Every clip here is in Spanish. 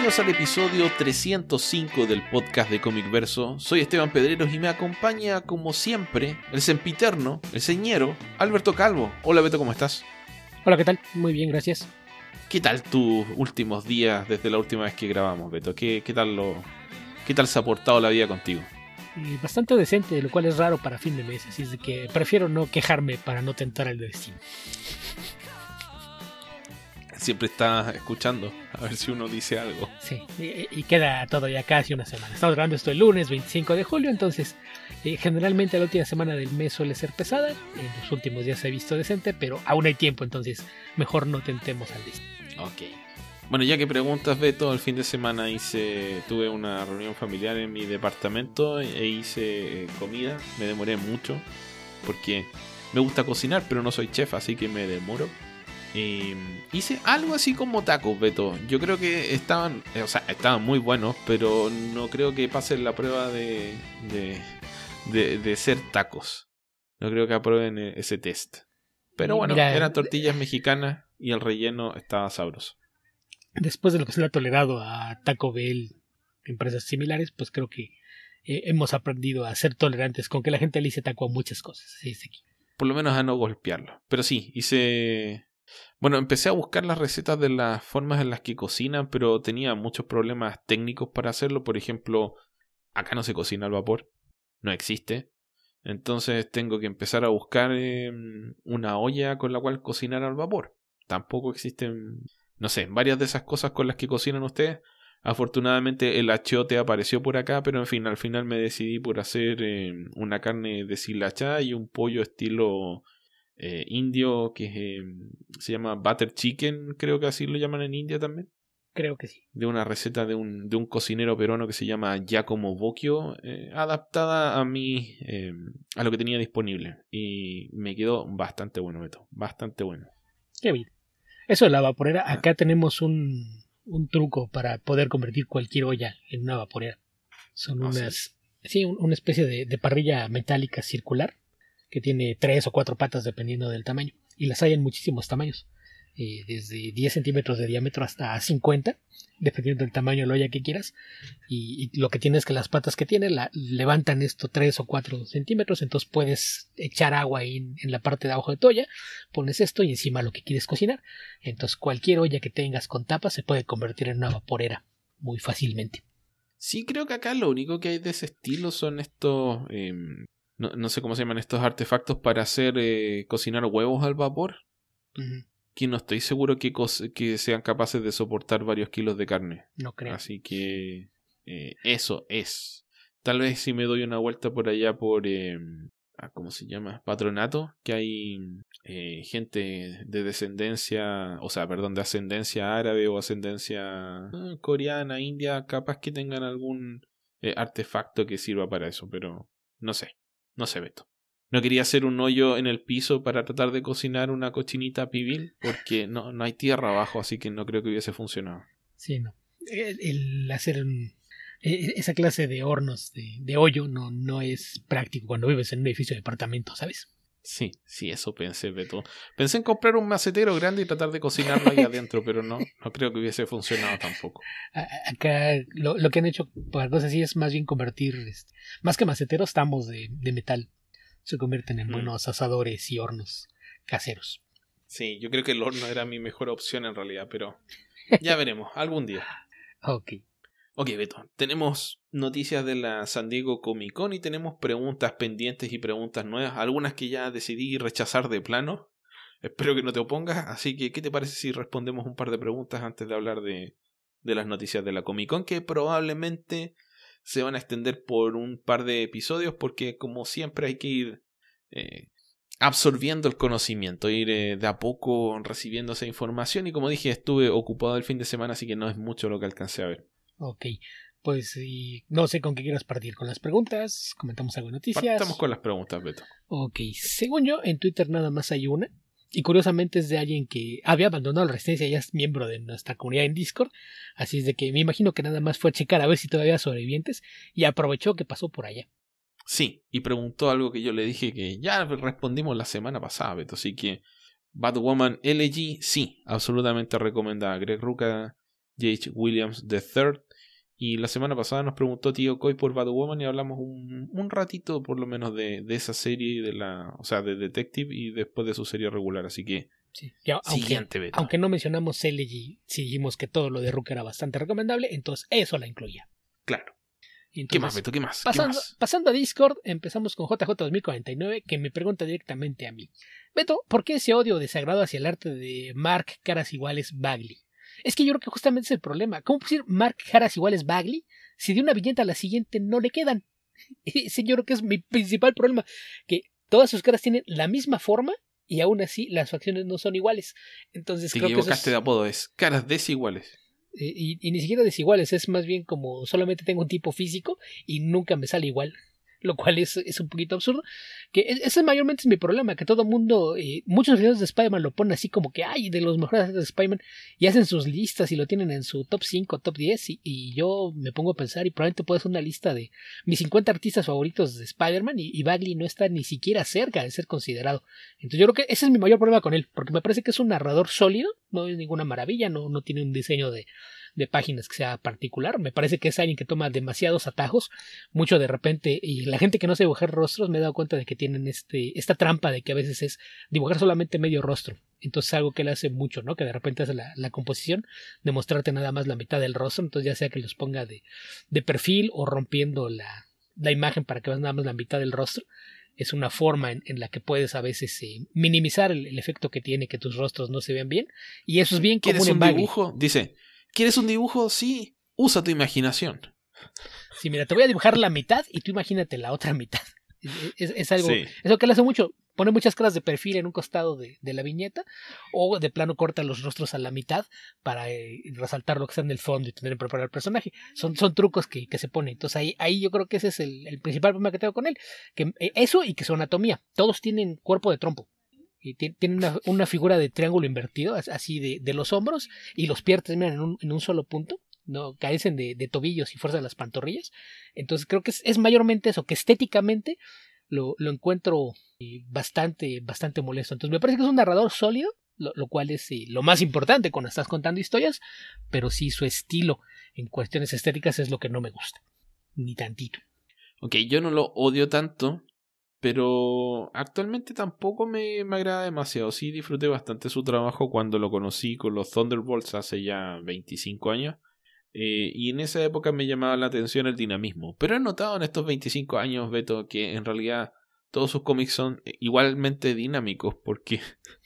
Bienvenidos al episodio 305 del podcast de Comic Verso. Soy Esteban Pedreros y me acompaña, como siempre, el sempiterno, el señero, Alberto Calvo. Hola Beto, ¿cómo estás? Hola, ¿qué tal? Muy bien, gracias. ¿Qué tal tus últimos días desde la última vez que grabamos, Beto? ¿Qué tal se ha portado la vida contigo? Bastante decente, lo cual es raro para fin de mes, así es de que prefiero no quejarme para no tentar al destino. Siempre está escuchando a ver si uno dice algo. Sí, y queda todo ya casi una semana. Estamos grabando esto el lunes 25 de julio, entonces generalmente la última semana del mes suele ser pesada. En los últimos días se ha visto decente, pero aún hay tiempo, entonces mejor no tentemos al destino. Ok. Bueno, ya que preguntas, Beto, el fin de semana tuve una reunión familiar en mi departamento e hice comida. Me demoré mucho porque me gusta cocinar, pero no soy chef, así que me demoro. Hice algo así como tacos, Beto. Yo creo que estaban muy buenos, pero no creo que pasen la prueba de ser tacos. No creo que aprueben ese test. Pero bueno, mira, eran tortillas mexicanas y el relleno estaba sabroso. Después de lo que se le ha tolerado a Taco Bell, empresas similares, pues creo que hemos aprendido a ser tolerantes con que la gente le dice taco a muchas cosas. ¿Sí? Por lo menos a no golpearlo. Pero sí, empecé a buscar las recetas de las formas en las que cocinan, pero tenía muchos problemas técnicos para hacerlo. Por ejemplo, acá no se cocina al vapor, no existe. Entonces tengo que empezar a buscar una olla con la cual cocinar al vapor. Tampoco existen, no sé, varias de esas cosas con las que cocinan ustedes. Afortunadamente el achiote apareció por acá, pero en fin, al final me decidí por hacer una carne deshilachada y un pollo estilo indio que se llama butter chicken, creo que así lo llaman en India también. Creo que sí. De una receta de un cocinero peruano que se llama Giacomo Bocchio, adaptada a mí, a lo que tenía disponible. Y me quedó bastante bueno, Beto. Bastante bueno. Qué bien. Eso de la vaporera, acá tenemos un truco para poder convertir cualquier olla en una vaporera. Son una especie de parrilla metálica circular que tiene 3 o 4 patas dependiendo del tamaño. Y las hay en muchísimos tamaños. Desde 10 centímetros de diámetro hasta 50, dependiendo del tamaño de la olla que quieras. Y lo que tiene es que las patas que tiene levantan esto 3 o 4 centímetros. Entonces puedes echar agua ahí en la parte de abajo de tu olla. Pones esto y encima lo que quieres cocinar. Entonces cualquier olla que tengas con tapa se puede convertir en una vaporera muy fácilmente. Sí, creo que acá lo único que hay de ese estilo son estos... no sé cómo se llaman estos artefactos para hacer cocinar huevos al vapor. Uh-huh. Que no estoy seguro que sean capaces de soportar varios kilos de carne. No creo. Así que eso es. Tal vez si me doy una vuelta por allá por... ¿cómo se llama? Patronato. Que hay gente de descendencia... de ascendencia árabe o ascendencia coreana, india. Capaz que tengan algún artefacto que sirva para eso. Pero no sé. No sé, Beto. No quería hacer un hoyo en el piso para tratar de cocinar una cochinita pibil porque no hay tierra abajo, así que no creo que hubiese funcionado. Sí, no. El hacer esa clase de hornos de hoyo no es práctico cuando vives en un edificio de departamento, ¿sabes? Sí, eso pensé, Beto. Pensé en comprar un macetero grande y tratar de cocinarlo ahí adentro, pero no creo que hubiese funcionado tampoco. Acá lo que han hecho para cosas así es más bien convertir, más que maceteros, tambos de metal. Se convierten en buenos asadores y hornos caseros. Sí, yo creo que el horno era mi mejor opción en realidad, pero ya veremos, algún día. Ok, Beto, tenemos noticias de la San Diego Comic Con y tenemos preguntas pendientes y preguntas nuevas, algunas que ya decidí rechazar de plano. Espero que no te opongas, así que ¿qué te parece si respondemos un par de preguntas antes de hablar de las noticias de la Comic Con, que probablemente se van a extender por un par de episodios porque como siempre hay que ir absorbiendo el conocimiento, ir de a poco recibiendo esa información y como dije estuve ocupado el fin de semana así que no es mucho lo que alcancé a ver. Ok, pues no sé con qué quieras partir, con las preguntas, comentamos algo de noticias. Partamos con las preguntas, Beto. Ok, según yo en Twitter nada más hay una. Y curiosamente es de alguien que había abandonado la Resistencia y ya es miembro de nuestra comunidad en Discord. Así es de que me imagino que nada más fue a checar a ver si todavía había sobrevivientes. Y aprovechó que pasó por allá. Sí, y preguntó algo que yo le dije que ya respondimos la semana pasada, Beto. Así que Batwoman LG, sí, absolutamente recomendada. Greg Rucka J.H. Williams III. Y la semana pasada nos preguntó Tío Coy por Batwoman y hablamos un ratito por lo menos de esa serie, de Detective y después de su serie regular. Así que sí. siguiente, Beto. Aunque no mencionamos Elegy, si dijimos que todo lo de Rook era bastante recomendable, entonces eso la incluía. Claro. Entonces, ¿Qué más, Beto? ¿Qué más? Pasando a Discord, empezamos con JJ 2049, que me pregunta directamente a mí. Beto, ¿por qué ese odio o desagrado hacia el arte de Mark Caras iguales Bagley? Es que yo creo que justamente es el problema. ¿Cómo puede ser Mark Caras iguales Bagley si de una viñeta a la siguiente no le quedan? Ese yo creo que es mi principal problema, que todas sus caras tienen la misma forma y aún así las facciones no son iguales. Entonces Te creo equivocaste de apodo, es caras desiguales. Y ni siquiera desiguales, es más bien como solamente tengo un tipo físico y nunca me sale igual, lo cual es un poquito absurdo. Que ese mayormente es mi problema, que todo el mundo, muchos videos de Spider-Man lo ponen así como que hay de los mejores de Spider-Man y hacen sus listas y lo tienen en su top 5, top 10 y yo me pongo a pensar y probablemente puedo hacer una lista de mis 50 artistas favoritos de Spider-Man y Bagley no está ni siquiera cerca de ser considerado. Entonces yo creo que ese es mi mayor problema con él, porque me parece que es un narrador sólido, no es ninguna maravilla, no tiene un diseño de páginas que sea particular. Me parece que es alguien que toma demasiados atajos, mucho de repente, y la gente que no sabe dibujar rostros me he dado cuenta de que tienen esta trampa de que a veces es dibujar solamente medio rostro. Entonces algo que él hace mucho, ¿no? Que de repente hace la composición de mostrarte nada más la mitad del rostro, entonces ya sea que los ponga de perfil o rompiendo la imagen para que veas nada más la mitad del rostro. Es una forma en la que puedes a veces minimizar el efecto que tiene que tus rostros no se vean bien, y eso es bien común en Bagley. Dibujo? Dice, ¿quieres un dibujo? Sí, usa tu imaginación. Sí, mira, te voy a dibujar la mitad y tú imagínate la otra mitad. Es algo, sí. Es lo que él hace mucho. Pone muchas caras de perfil en un costado de la viñeta, o de plano corta los rostros a la mitad para resaltar lo que está en el fondo y tener que preparar el personaje. Son trucos que se ponen. Entonces ahí yo creo que ese es el principal problema que tengo con él. Que, eso y que su anatomía. Todos tienen cuerpo de trompo. Y tienen una figura de triángulo invertido, así de los hombros, y los pies terminan en un solo punto. No carecen de tobillos y fuerza de las pantorrillas. Entonces creo que es mayormente eso, que estéticamente lo encuentro bastante molesto. Entonces me parece que es un narrador sólido, lo cual es lo más importante cuando estás contando historias, pero sí su estilo en cuestiones estéticas es lo que no me gusta, ni tantito. Ok, yo no lo odio tanto, pero actualmente tampoco me agrada demasiado. Sí disfruté bastante su trabajo cuando lo conocí con los Thunderbolts hace ya 25 años. Y en esa época me llamaba la atención el dinamismo. Pero he notado en estos 25 años, Beto, que en realidad todos sus cómics son igualmente dinámicos, porque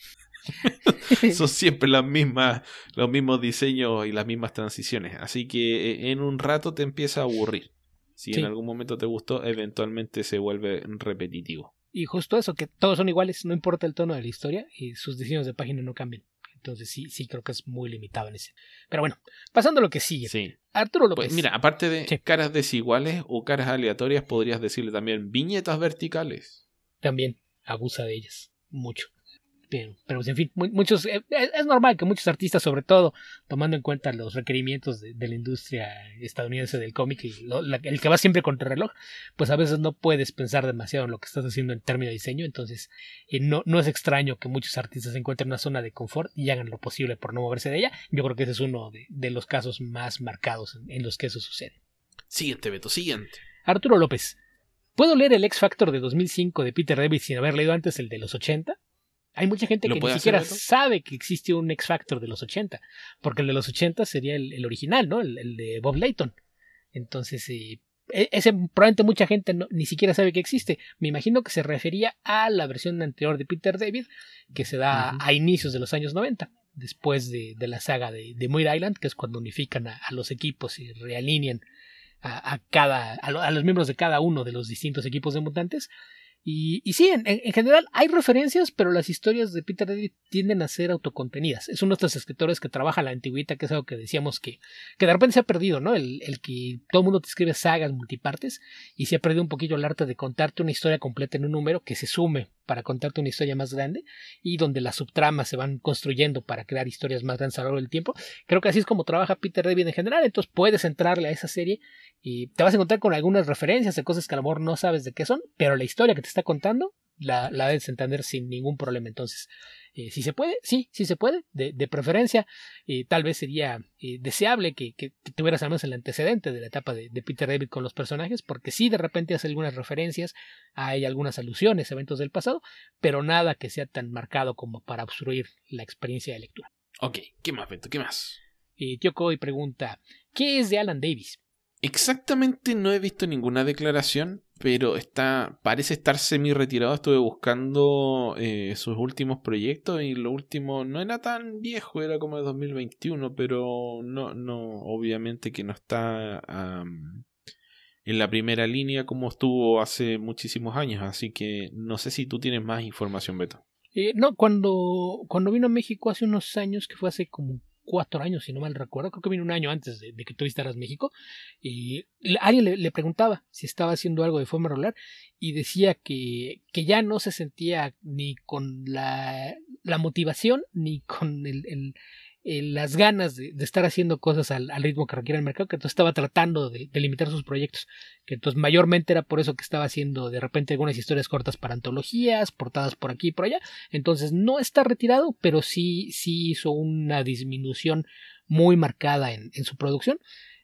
son siempre los mismos diseños y las mismas transiciones. Así que en un rato te empieza a aburrir. Si en algún momento te gustó, eventualmente se vuelve repetitivo. Y justo eso, que todos son iguales, no importa el tono de la historia y sus diseños de página no cambian. Entonces sí creo que es muy limitado en ese. Pero bueno, pasando a lo que sigue. Sí. Arturo López. Pues mira, aparte de caras desiguales o caras aleatorias, podrías decirle también viñetas verticales. También abusa de ellas mucho. Pero pues en fin, muchos es normal que muchos artistas, sobre todo tomando en cuenta los requerimientos de la industria estadounidense del cómic y el que va siempre contra el reloj, pues a veces no puedes pensar demasiado en lo que estás haciendo en términos de diseño. Entonces no es extraño que muchos artistas encuentren una zona de confort y hagan lo posible por no moverse de ella. Yo creo que ese es uno de los casos más marcados en los que eso sucede. Siguiente, Beto, siguiente. Arturo López. ¿Puedo leer el X Factor de 2005 de Peter David sin haber leído antes el de los 80? Hay mucha gente que ni siquiera sabe que existe un X Factor de los 80, porque el de los 80 sería el original, ¿no? El de Bob Layton. Entonces, ese probablemente mucha gente ni siquiera sabe que existe. Me imagino que se refería a la versión anterior de Peter David, que se da a inicios de los años 90, después de la saga de Muir Island, que es cuando unifican a los equipos y realinean a los miembros de cada uno de los distintos equipos de mutantes. Y sí, en general hay referencias, pero las historias de Peter David tienden a ser autocontenidas. Es uno de estos escritores que trabaja la antigüita, que es algo que decíamos que de repente se ha perdido, ¿no? El que todo el mundo te escribe sagas multipartes y se ha perdido un poquillo el arte de contarte una historia completa en un número que se sume para contarte una historia más grande y donde las subtramas se van construyendo para crear historias más grandes a lo largo del tiempo. Creo que así es como trabaja Peter David en general. Entonces puedes entrarle a esa serie y te vas a encontrar con algunas referencias de cosas que a lo mejor no sabes de qué son, pero la historia que te está contando la debes entender sin ningún problema. Entonces, si se puede, sí se puede, de preferencia. Tal vez sería deseable que tuvieras al menos el antecedente de la etapa de Peter David con los personajes, porque sí, de repente hace algunas referencias, hay algunas alusiones a eventos del pasado, pero nada que sea tan marcado como para obstruir la experiencia de lectura. Ok, ¿qué más, Beto? ¿Qué más? Tío Coy pregunta, ¿qué es de Alan Davis? Exactamente no he visto ninguna declaración, pero parece estar semi-retirado. Estuve buscando sus últimos proyectos y lo último no era tan viejo, era como de 2021, pero no, obviamente que no está en la primera línea como estuvo hace muchísimos años, así que no sé si tú tienes más información, Beto. No, cuando vino a México hace unos años, que fue hace como 4 años, si no mal recuerdo, creo que vino un año antes de que tú visitaras México, y alguien le preguntaba si estaba haciendo algo de forma regular y decía que ya no se sentía ni con la motivación ni con las ganas de estar haciendo cosas al ritmo que requiere el mercado, que entonces estaba tratando de limitar sus proyectos, que entonces mayormente era por eso que estaba haciendo de repente algunas historias cortas para antologías, portadas por aquí y por allá. Entonces no está retirado, pero sí hizo una disminución muy marcada en su producción.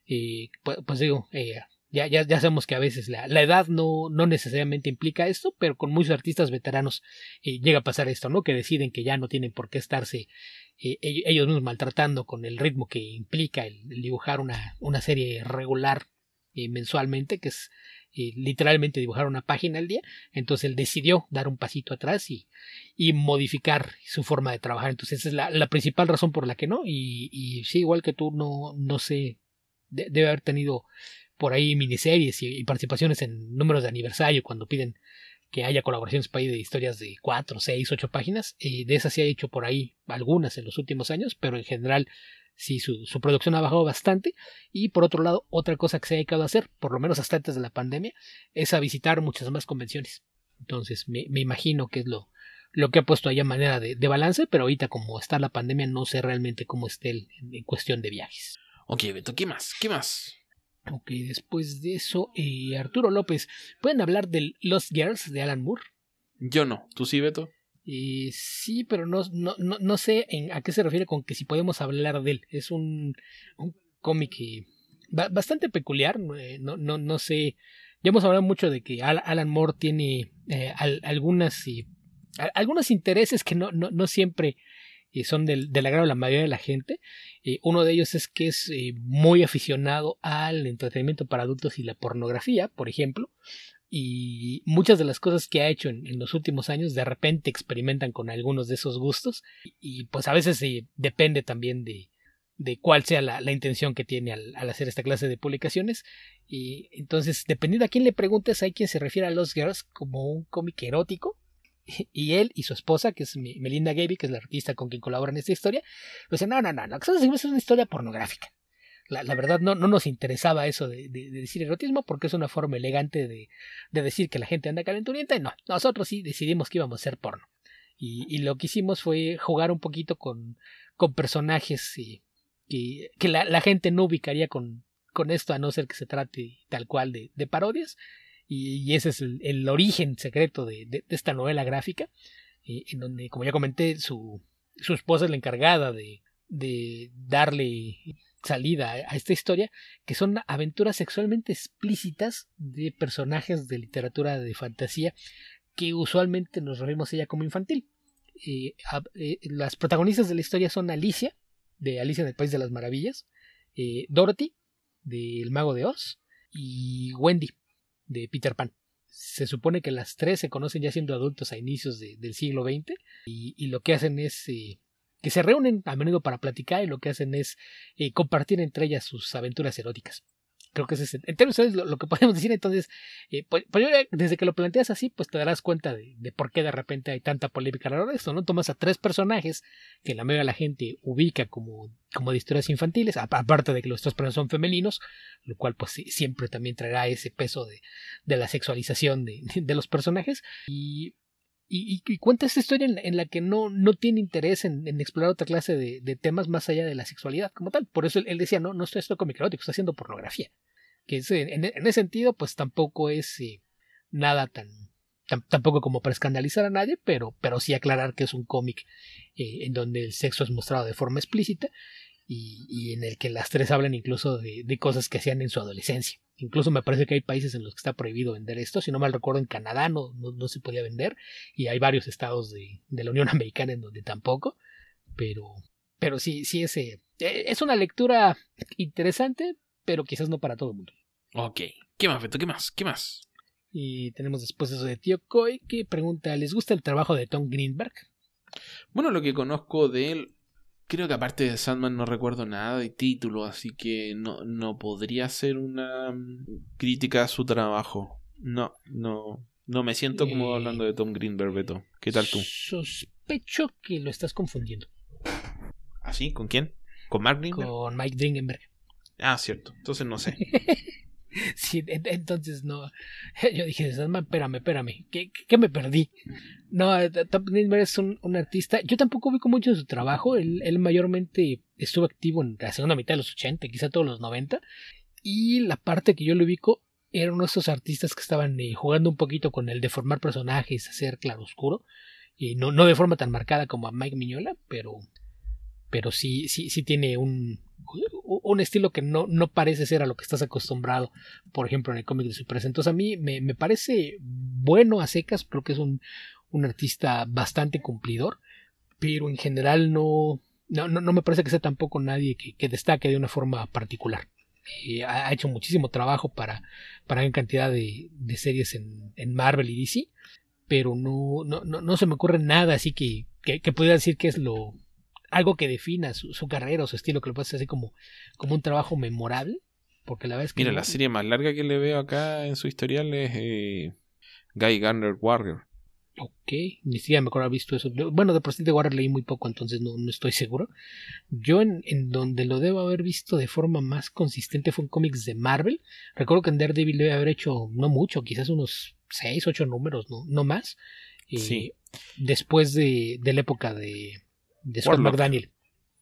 Pues digo, ya sabemos que a veces la edad no necesariamente implica esto, pero con muchos artistas veteranos llega a pasar esto, ¿no? Que deciden que ya no tienen por qué estarse ellos mismos maltratando con el ritmo que implica el dibujar una serie regular mensualmente, que es literalmente dibujar una página al día. Entonces él decidió dar un pasito atrás y modificar su forma de trabajar. Entonces esa es la principal razón por la que no. Y sí, igual que tú, no sé, debe haber tenido por ahí miniseries y participaciones en números de aniversario cuando piden que haya colaboraciones para ahí de historias de 4, 6, 8 páginas. De esas sí ha hecho por ahí algunas en los últimos años, pero en general sí su producción ha bajado bastante. Y por otro lado, otra cosa que se ha dedicado a hacer, por lo menos hasta antes de la pandemia, es a visitar muchas más convenciones. Entonces me imagino que es lo que ha puesto ahí a manera de balance, pero ahorita como está la pandemia no sé realmente cómo esté en cuestión de viajes. Ok, Beto, ¿qué más? ¿Qué más? Ok, después de eso, Arturo López, ¿pueden hablar del Lost Girls de Alan Moore? Yo no, ¿tú sí, Beto? Sí, pero no sé a qué se refiere con que si podemos hablar de él. Es un cómic bastante peculiar, no sé. Ya hemos hablado mucho de que Alan Moore tiene algunos intereses que no siempre son del agrado de la mayoría de la gente. Uno de ellos es que es muy aficionado al entretenimiento para adultos y la pornografía, por ejemplo, y muchas de las cosas que ha hecho en los últimos años de repente experimentan con algunos de esos gustos y pues a veces depende también de cuál sea la intención que tiene al hacer esta clase de publicaciones. Y entonces, dependiendo a quién le preguntes, hay quien se refiere a Lost Girls como un cómic erótico, y él y su esposa, que es Melinda Gaby, que es la artista con quien colabora en esta historia, pues no, que es una historia pornográfica. La verdad no nos interesaba eso de decir erotismo, porque es una forma elegante de decir que la gente anda calenturienta, y no, nosotros sí decidimos que íbamos a hacer porno. Y lo que hicimos fue jugar un poquito con personajes que la gente no ubicaría con esto, a no ser que se trate tal cual de parodias. Y ese es el origen secreto de esta novela gráfica, en donde, como ya comenté, su esposa es la encargada de darle salida a esta historia, que son aventuras sexualmente explícitas de personajes de literatura de fantasía que usualmente nos referimos a ella como infantil. Las protagonistas de la historia son Alicia, de Alicia en el País de las Maravillas, Dorothy, de El Mago de Oz, y Wendy, de Peter Pan. Se supone que las tres se conocen ya siendo adultos a inicios del siglo XX, y lo que hacen es que se reúnen a menudo para platicar, y lo que hacen es compartir entre ellas sus aventuras eróticas. Creo que ese es, en términos de lo que podemos decir. Entonces, pues desde que lo planteas así, pues te darás cuenta de por qué de repente hay tanta polémica alrededor de esto, ¿no? Tomas a tres personajes que la mayoría de la gente ubica como de historias infantiles, aparte de que los tres personajes son femeninos, lo cual pues siempre también traerá ese peso de la sexualización de los personajes, y cuenta esta historia en la que no tiene interés en explorar otra clase de temas más allá de la sexualidad como tal. Por eso él decía, no estoy haciendo cómic erótico, estoy haciendo pornografía. Que en ese sentido, pues tampoco es nada tan Tampoco como para escandalizar a nadie, pero sí aclarar que es un cómic en donde el sexo es mostrado de forma explícita y en el que las tres hablan incluso de cosas que hacían en su adolescencia. Incluso me parece que hay países en los que está prohibido vender esto. Si no mal recuerdo, en Canadá no se podía vender, y hay varios estados de la Unión Americana en donde tampoco. Pero sí es una lectura interesante, pero quizás no para todo el mundo. Ok. ¿Qué más, Beto? ¿Qué más? Y tenemos después eso de Tío Coy, que pregunta, ¿les gusta el trabajo de Tom Greenberg? Bueno, lo que conozco de él, creo que aparte de Sandman no recuerdo nada de título, así que no podría ser una crítica a su trabajo. No me siento como hablando de Tom Greenberg, Beto. ¿Qué tal tú? Sospecho que lo estás confundiendo. ¿Ah, sí? ¿Con quién? ¿Con Mark Greenberg? Con Mike Dringenberg. Ah, cierto. Entonces no sé. Sí, entonces no. Yo dije, espérame. ¿Qué me perdí? No, Tom Greenberg es un artista. Yo tampoco ubico mucho de su trabajo. Él mayormente estuvo activo en la segunda mitad de los 80, quizá todos los 90. Y la parte que yo le ubico era uno de esos artistas que estaban jugando un poquito con el deformar personajes, hacer claroscuro. Y no de forma tan marcada como a Mike Mignola, pero sí tiene un estilo que no parece ser a lo que estás acostumbrado, por ejemplo, en el cómic de Superhéroes. Entonces a mí me parece bueno a secas, creo que es un artista bastante cumplidor, pero en general no me parece que sea tampoco nadie que destaque de una forma particular. Ha hecho muchísimo trabajo para gran cantidad de series en Marvel y DC, pero no se me ocurre nada así que pudiera decir que es algo que defina su carrera o su estilo, que lo puede hacer así como un trabajo memorable, porque la verdad es que mira, la serie más larga que le veo acá en su historial es Guy Gardner Warrior. Ok, ni siquiera me acuerdo haber visto eso. Bueno, de Prestige Warrior leí muy poco, entonces no estoy seguro. Yo en donde lo debo haber visto de forma más consistente fue en cómics de Marvel. Recuerdo que en Daredevil debe haber hecho no mucho, quizás unos 6, 8 números, no más. Sí. Después de la época de Scott McDaniel.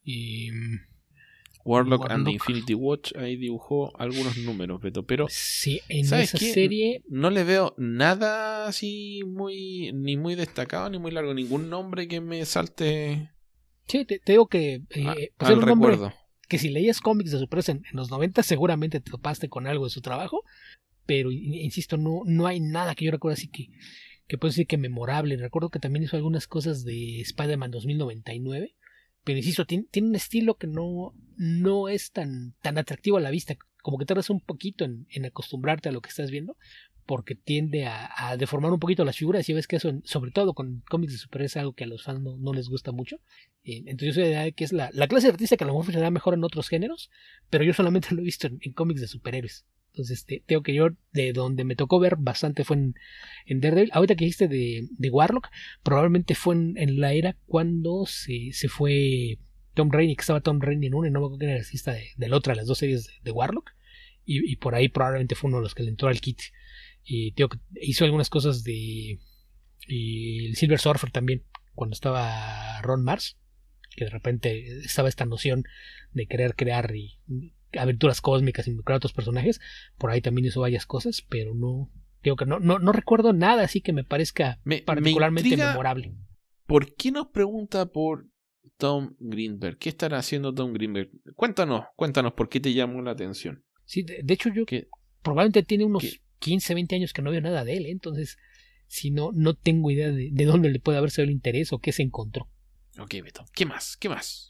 Warlock and the Infinity Watch, ahí dibujó algunos números, Beto, pero sí, en esa serie no le veo nada así ni muy destacado, ni muy largo, ningún nombre que me salte. Sí, te digo que pues al recuerdo. Que si leías cómics de superhéroes en los 90 seguramente te topaste con algo de su trabajo, pero insisto, no hay nada que yo recuerde así que puedo decir que memorable. Recuerdo que también hizo algunas cosas de Spider-Man 2099, pero insisto, tiene un estilo que no es tan atractivo a la vista, como que tardas un poquito en acostumbrarte a lo que estás viendo, porque tiende a deformar un poquito las figuras, y ves que eso, sobre todo con cómics de superhéroes, es algo que a los fans no les gusta mucho. Entonces yo soy de la idea de que es la clase de artista que a lo mejor funcionará mejor en otros géneros, pero yo solamente lo he visto en cómics de superhéroes. Entonces tengo que yo, de donde me tocó ver bastante fue en Daredevil. Ahorita que dijiste de Warlock, probablemente fue en la era cuando se fue Tom Rainey, que estaba Tom Rainey en una, y no me acuerdo quién era el artista de la otra, las dos series de Warlock, y por ahí probablemente fue uno de los que le entró al kit. Y que hizo algunas cosas de el Silver Surfer también, cuando estaba Ron Mars, que de repente estaba esta noción de querer crear aventuras cósmicas y crear otros personajes. Por ahí también hizo varias cosas, pero no recuerdo nada así que me parezca particularmente memorable. ¿Por qué nos pregunta por Tom Greenberg? ¿Qué estará haciendo Tom Greenberg? Cuéntanos por qué te llamó la atención. Sí, de hecho yo probablemente tiene unos 15, 20 años que no veo nada de él, entonces si no tengo idea de dónde le puede haber sido el interés o qué se encontró. Ok, Beto, ¿qué más?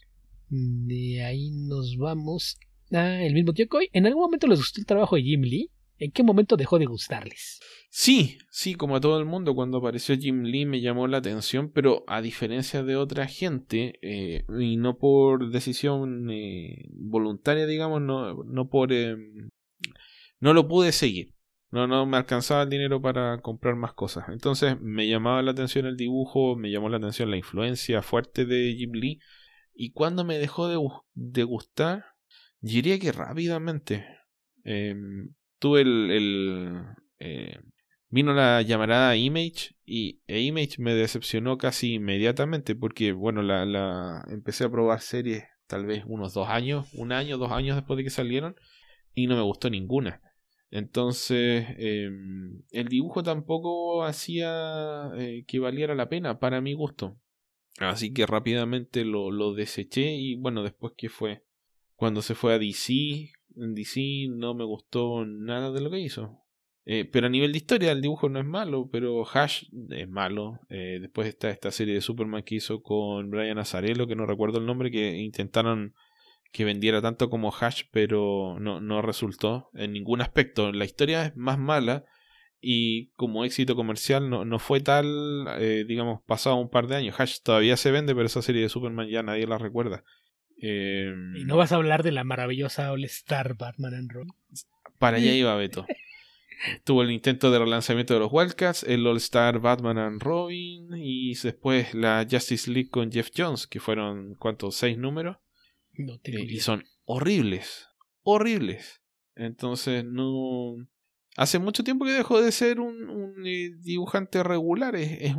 De ahí nos vamos el mismo tío Coy. ¿En algún momento les gustó el trabajo de Jim Lee? ¿En qué momento dejó de gustarles? Sí, como a todo el mundo, cuando apareció Jim Lee me llamó la atención, pero a diferencia de otra gente, y no por decisión voluntaria, digamos, no lo pude seguir. No me alcanzaba el dinero para comprar más cosas. Entonces me llamaba la atención el dibujo, me llamó la atención la influencia fuerte de Jim Lee. Y cuando me dejó de gustar, diría que rápidamente. Tuve vino la llamarada Image y Image me decepcionó casi inmediatamente porque, bueno, la empecé a probar series tal vez unos 2 años, 2 años después de que salieron y no me gustó ninguna. Entonces, el dibujo tampoco hacía que valiera la pena para mi gusto. Así que rápidamente lo deseché y bueno, después que fue cuando se fue a DC, en DC no me gustó nada de lo que hizo. Pero a nivel de historia el dibujo no es malo, pero Hash es malo. Después está esta serie de Superman que hizo con Brian Azzarello, que no recuerdo el nombre, que intentaron que vendiera tanto como Hash, pero no resultó en ningún aspecto. La historia es más mala y como éxito comercial no fue tal, digamos, pasado un par de años. Hash todavía se vende, pero esa serie de Superman ya nadie la recuerda. ¿Y no vas a hablar de la maravillosa All Star Batman and Robin? Para allá iba Beto. Tuvo el intento de relanzamiento de los Wildcats, el All Star Batman and Robin y después la Justice League con Jeff Jones, que fueron, ¿cuántos? 6 números. No tengo idea. Y son horribles. Entonces no... Hace mucho tiempo que dejó de ser un dibujante regular. Es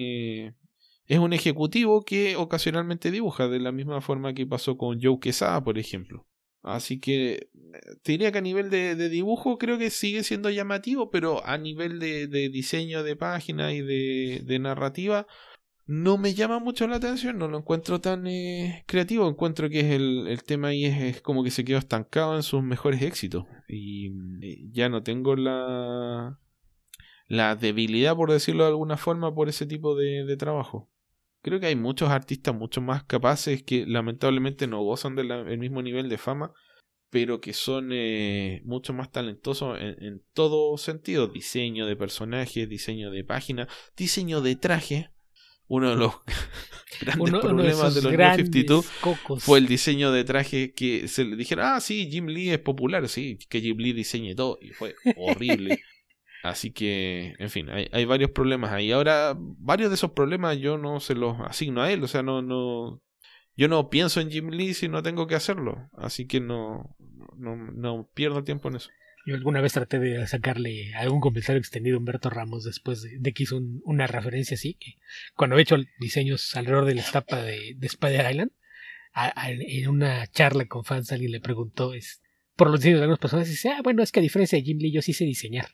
un ejecutivo que ocasionalmente dibuja, de la misma forma que pasó con Joe Quesada, por ejemplo. Así que te diría que a nivel de dibujo creo que sigue siendo llamativo, pero a nivel de diseño de página y de narrativa no me llama mucho la atención, no lo encuentro tan creativo. Encuentro que es el tema ahí es como que se quedó estancado en sus mejores éxitos y ya no tengo la debilidad, por decirlo de alguna forma, por ese tipo de trabajo. Creo que hay muchos artistas mucho más capaces que lamentablemente no gozan del mismo nivel de fama, pero que son mucho más talentosos en todo sentido. Diseño de personajes, diseño de página, diseño de traje. Uno de los grandes problemas de los New 52 fue el diseño de traje, que se le dijeron, sí, Jim Lee es popular, sí, que Jim Lee diseñe todo, y fue horrible. Así que, en fin, hay varios problemas ahí. Ahora, varios de esos problemas yo no se los asigno a él, o sea, yo no pienso en Jim Lee si no tengo que hacerlo, así que no pierdo tiempo en eso. Yo alguna vez traté de sacarle algún comentario extendido a Humberto Ramos después de que hizo una referencia así, que cuando he hecho diseños alrededor de la etapa de Spider Island, en una charla con fans alguien le preguntó por los diseños de algunas personas, y dice, bueno, es que a diferencia de Jim Lee yo sí sé diseñar.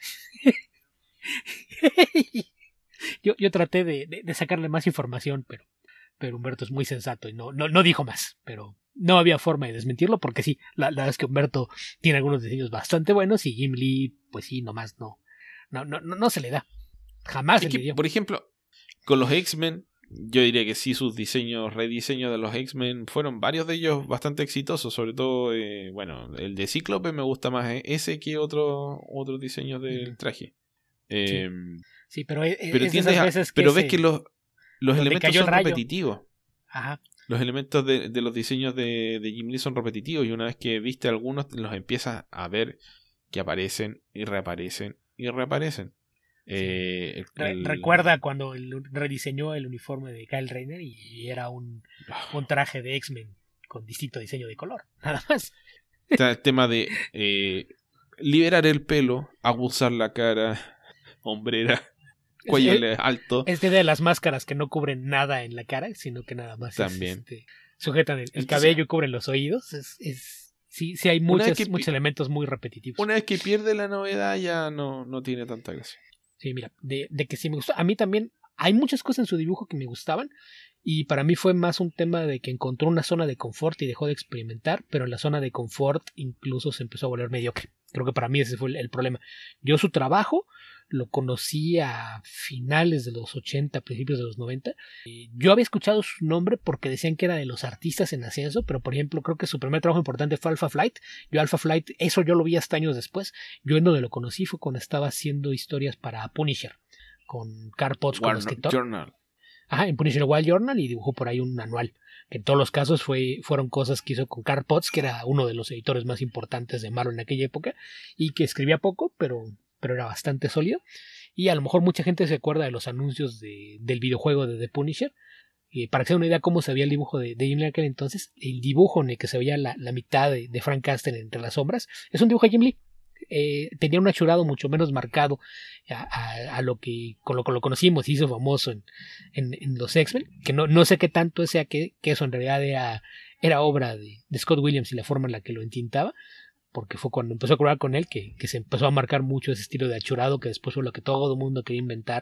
yo traté de sacarle más información, pero Humberto es muy sensato y no dijo más, pero no había forma de desmentirlo, porque sí, la verdad es que Humberto tiene algunos diseños bastante buenos y Jim Lee, pues sí, nomás no se le da. Jamás se le dio. Por ejemplo, con los X-Men, yo diría que sí, sus rediseños de los X-Men fueron varios de ellos bastante exitosos, sobre todo, bueno, el de Cíclope me gusta más ese que otros diseños del traje. Sí, pero ves que los elementos son repetitivos. Ajá. Los elementos de los diseños de Jim Lee son repetitivos, y una vez que viste algunos los empiezas a ver que aparecen y reaparecen y reaparecen. Recuerda cuando rediseñó el uniforme de Kyle Rayner y era un traje de X-Men con distinto diseño de color, nada más. Está el tema de liberar el pelo, aguzar la cara, hombrera, cuello alto. Este de las máscaras que no cubren nada en la cara, sino que nada más también sujetan el cabello y cubren los oídos. Sí, hay muchos elementos muy repetitivos. Una vez que pierde la novedad ya no tiene tanta gracia. Sí, mira, de que sí me gustó. A mí también hay muchas cosas en su dibujo que me gustaban, y para mí fue más un tema de que encontró una zona de confort y dejó de experimentar, pero en la zona de confort incluso se empezó a volver mediocre. Creo que para mí ese fue el problema. Yo su trabajo lo conocí a finales de los 80, principios de los 90. Yo había escuchado su nombre porque decían que era de los artistas en ascenso, pero por ejemplo creo que su primer trabajo importante fue Alpha Flight. Eso yo lo vi hasta años después. Yo en donde lo conocí fue cuando estaba haciendo historias para Punisher, con Carl Potts como escritor. Journal. En Punisher Wild Journal, y dibujó por ahí un anual, que en todos los casos fueron cosas que hizo con Carl Potts, que era uno de los editores más importantes de Marvel en aquella época, y que escribía poco, pero era bastante sólido. Y a lo mejor mucha gente se acuerda de los anuncios del videojuego de The Punisher. Para que se den una idea cómo se veía el dibujo de Jim Lee en aquel entonces, el dibujo en el que se veía la mitad de Frank Castle entre las sombras es un dibujo de Jim Lee. Tenía un achurado mucho menos marcado a lo que con lo conocimos y hizo famoso en los X-Men, que no sé qué tanto sea que eso en realidad era obra de Scott Williams y la forma en la que lo entintaba, porque fue cuando empezó a colaborar con él que se empezó a marcar mucho ese estilo de achurado que después fue lo que todo el mundo quería inventar,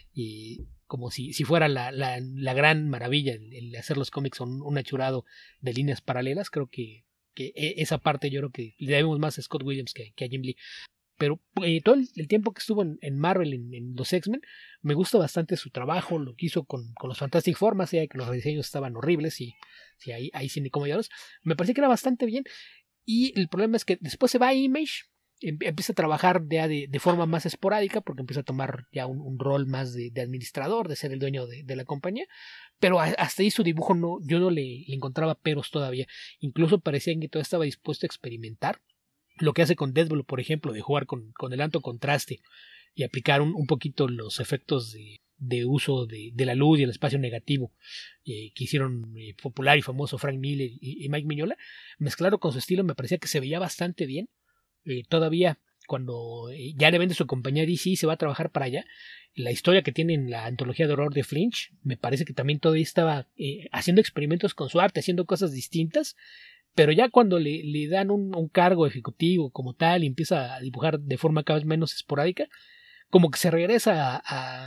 y como si fuera la gran maravilla el hacer los cómics con un achurado de líneas paralelas. Creo que esa parte yo creo que le debemos más a Scott Williams que a Jim Lee. Pero todo el tiempo que estuvo en Marvel, en los X-Men, me gusta bastante su trabajo, lo que hizo con los Fantastic Four, más allá de que los rediseños estaban horribles y ahí sí ni cómo llamarlos, me parecía que era bastante bien. Y el problema es que después se va a Image, empieza a trabajar ya de forma más esporádica, porque empieza a tomar ya un rol más de administrador, de ser el dueño de la compañía, pero hasta ahí su dibujo yo no le encontraba peros todavía. Incluso parecía que todo estaba dispuesto a experimentar. Lo que hace con Deadpool, por ejemplo, de jugar con el alto contraste y aplicar un poquito los efectos de uso de la luz y el espacio negativo que hicieron popular y famoso Frank Miller y Mike Mignola, mezclado con su estilo, me parecía que se veía bastante bien. Todavía cuando ya le vende su compañía DC, se va a trabajar para allá. La historia que tiene en la antología de horror de Flinch, me parece que también todavía estaba haciendo experimentos con su arte, haciendo cosas distintas. Pero ya cuando le dan un cargo ejecutivo como tal y empieza a dibujar de forma cada vez menos esporádica, como que se regresa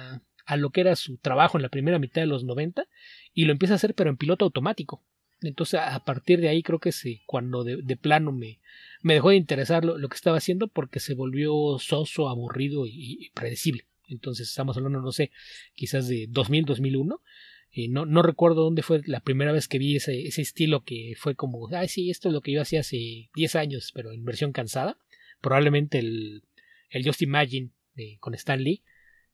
a lo que era su trabajo en la primera mitad de los 90 y lo empieza a hacer pero en piloto automático. Entonces a partir de ahí creo que cuando de plano me dejó de interesar lo que estaba haciendo, porque se volvió soso, aburrido y predecible. Entonces estamos hablando, no sé, quizás de 2000, 2001. No recuerdo dónde fue la primera vez que vi ese estilo que fue como, sí, esto es lo que yo hacía hace 10 años, pero en versión cansada. Probablemente el Just Imagine con Stan Lee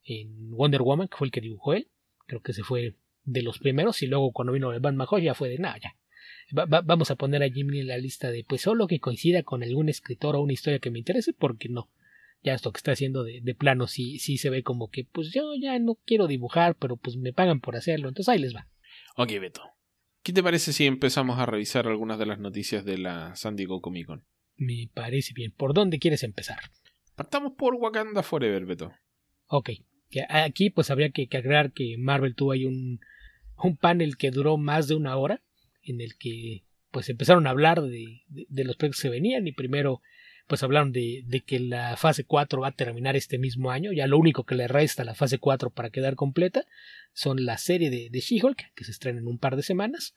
en Wonder Woman, que fue el que dibujó él. Creo que ese fue de los primeros, y luego cuando vino el Batman Joy ya fue de, ya. Vamos a poner a Jim Lee en la lista de, pues solo que coincida con algún escritor o una historia que me interese, porque no. Ya esto que está haciendo de plano sí se ve como que pues yo ya no quiero dibujar, pero pues me pagan por hacerlo, entonces ahí les va. Ok, Beto, ¿qué te parece si empezamos a revisar algunas de las noticias de la San Diego Comic Con? Me parece bien. ¿Por dónde quieres empezar? Partamos por Wakanda Forever, Beto. Ok, que aquí pues habría que agregar que Marvel tuvo ahí un panel que duró más de una hora, en el que pues empezaron a hablar de los proyectos que venían, y primero pues hablaron de que la fase 4 va a terminar este mismo año. Ya lo único que le resta a la fase 4 para quedar completa son la serie de She-Hulk, que se estrena en un par de semanas,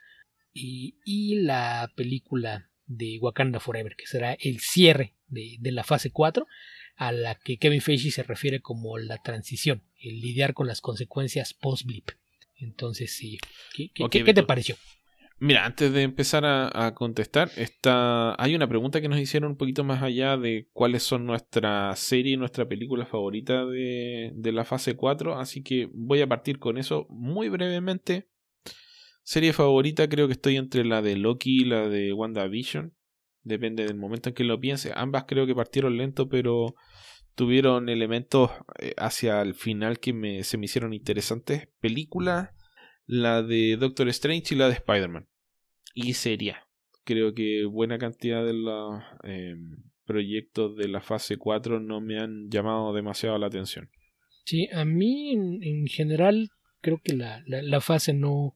y la película de Wakanda Forever, que será el cierre de la fase 4, a la que Kevin Feige se refiere como la transición, el lidiar con las consecuencias post-blip. Entonces, sí, ¿qué te pareció? Mira, antes de empezar a contestar, hay una pregunta que nos hicieron un poquito más allá de cuáles son nuestra serie y nuestra película favorita de la fase 4, así que voy a partir con eso muy brevemente. Serie favorita, creo que estoy entre la de Loki y la de WandaVision, depende del momento en que lo piense. Ambas creo que partieron lento, pero tuvieron elementos hacia el final que se me hicieron interesantes. Película, la de Doctor Strange y la de Spider-Man. Y seria. Creo que buena cantidad de los proyectos de la fase 4 no me han llamado demasiado la atención. Sí, a mí en general creo que la fase no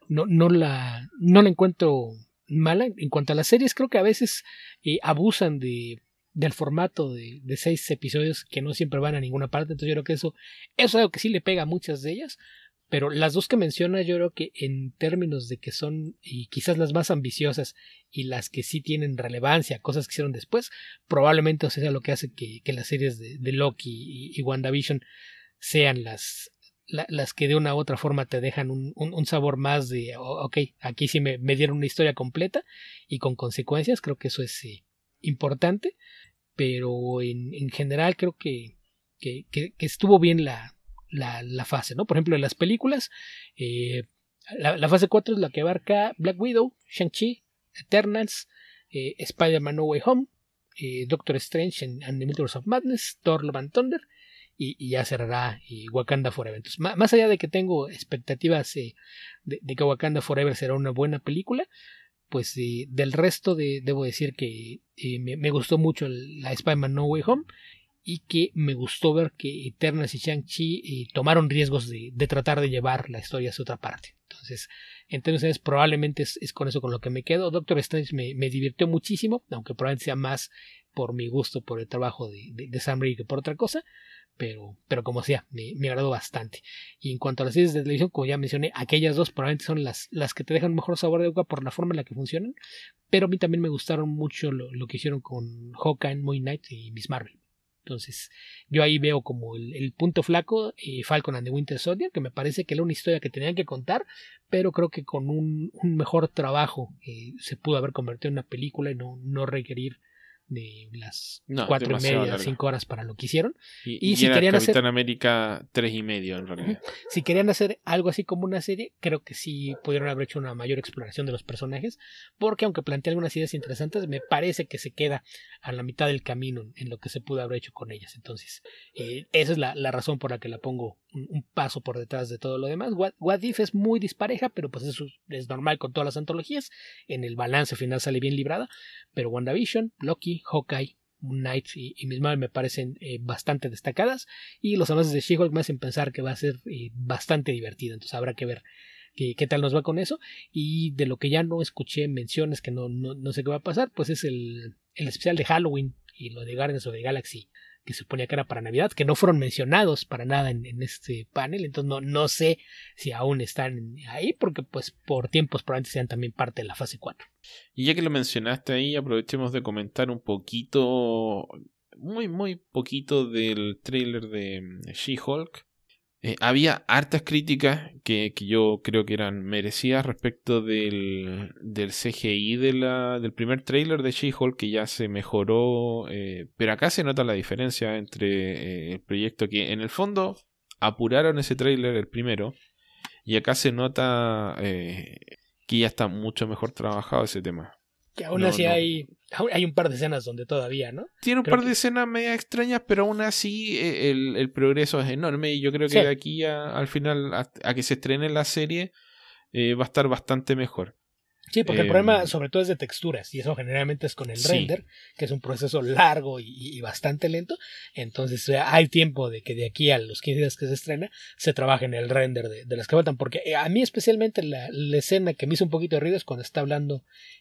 la encuentro mala. En cuanto a las series, creo que a veces abusan del formato de 6 episodios que no siempre van a ninguna parte. Entonces yo creo que eso es algo que sí le pega a muchas de ellas. Pero las dos que mencionas, yo creo que en términos de que son y quizás las más ambiciosas y las que sí tienen relevancia, cosas que hicieron después, probablemente sea lo que hace que las series de Loki y WandaVision sean las que de una u otra forma te dejan un sabor más de, ok, aquí sí me dieron una historia completa y con consecuencias. Creo que eso es importante, pero en general creo que estuvo bien la fase, ¿no? Por ejemplo, en las películas, la fase 4 es la que abarca Black Widow, Shang-Chi, Eternals, Spider-Man No Way Home, Doctor Strange and the Multiverse of Madness, Thor Love and Thunder, y ya cerrará Wakanda Forever. Entonces, más allá de que tengo expectativas de que Wakanda Forever será una buena película, pues del resto debo decir que me gustó mucho la Spider-Man No Way Home, y que me gustó ver que Eternals y Shang-Chi tomaron riesgos de tratar de llevar la historia hacia otra parte. Entonces, Entonces probablemente es con eso con lo que me quedo. Doctor Strange me divirtió muchísimo, aunque probablemente sea más por mi gusto, por el trabajo de Sam Raimi que por otra cosa. Pero como sea, me agradó bastante. Y en cuanto a las series de televisión, como ya mencioné, aquellas dos probablemente son las que te dejan un mejor sabor de boca por la forma en la que funcionan. Pero a mí también me gustaron mucho lo que hicieron con Hawkeye, Moon Knight y Miss Marvel. Entonces, yo ahí veo como el punto flaco, Falcon and the Winter Soldier, que me parece que era una historia que tenían que contar, pero creo que con un mejor trabajo se pudo haber convertido en una película y no requerir de las 4:30, 5 horas para lo que hicieron. Y si querían Capitán hacer América 3:30 en realidad. Si querían hacer algo así como una serie, creo que sí pudieron haber hecho una mayor exploración de los personajes, porque aunque plantea algunas ideas interesantes, me parece que se queda a la mitad del camino en lo que se pudo haber hecho con ellas. Entonces, esa es la razón por la que la pongo un paso por detrás de todo lo demás. What If es muy dispareja, pero pues eso es normal con todas las antologías. En el balance final sale bien librada, pero WandaVision, Loki, Hawkeye, Moon Knight y Miss Marvel me parecen bastante destacadas, y los avances de She-Hulk me hacen pensar que va a ser bastante divertido. Entonces habrá que ver qué tal nos va con eso. Y de lo que ya no escuché menciones, que no sé qué va a pasar, pues es el especial de Halloween y lo de Guardians of the Galaxy, que se suponía que era para Navidad, que no fueron mencionados para nada en este panel. Entonces no sé si aún están ahí, porque pues por tiempos probablemente sean también parte de la fase 4. Y ya que lo mencionaste ahí, aprovechemos de comentar un poquito, muy poquito del tráiler de She-Hulk. Había hartas críticas que yo creo que eran merecidas respecto del CGI del primer tráiler de She-Hulk, que ya se mejoró, pero acá se nota la diferencia entre el proyecto, que en el fondo apuraron ese tráiler, el primero, y acá se nota que ya está mucho mejor trabajado ese tema. Que aún así hay un par de escenas donde todavía, ¿no? Tiene un par de escenas media extrañas, pero aún así el progreso es enorme, y yo creo que de aquí al final, a que se estrene la serie, va a estar bastante mejor. Sí, porque el problema sobre todo es de texturas, y eso generalmente es con el render, que es un proceso largo y bastante lento. Entonces hay tiempo de que de aquí a los 15 días que se estrena se trabaje en el render de las que faltan, porque a mí especialmente la escena que me hizo un poquito de ruido es cuando está hablando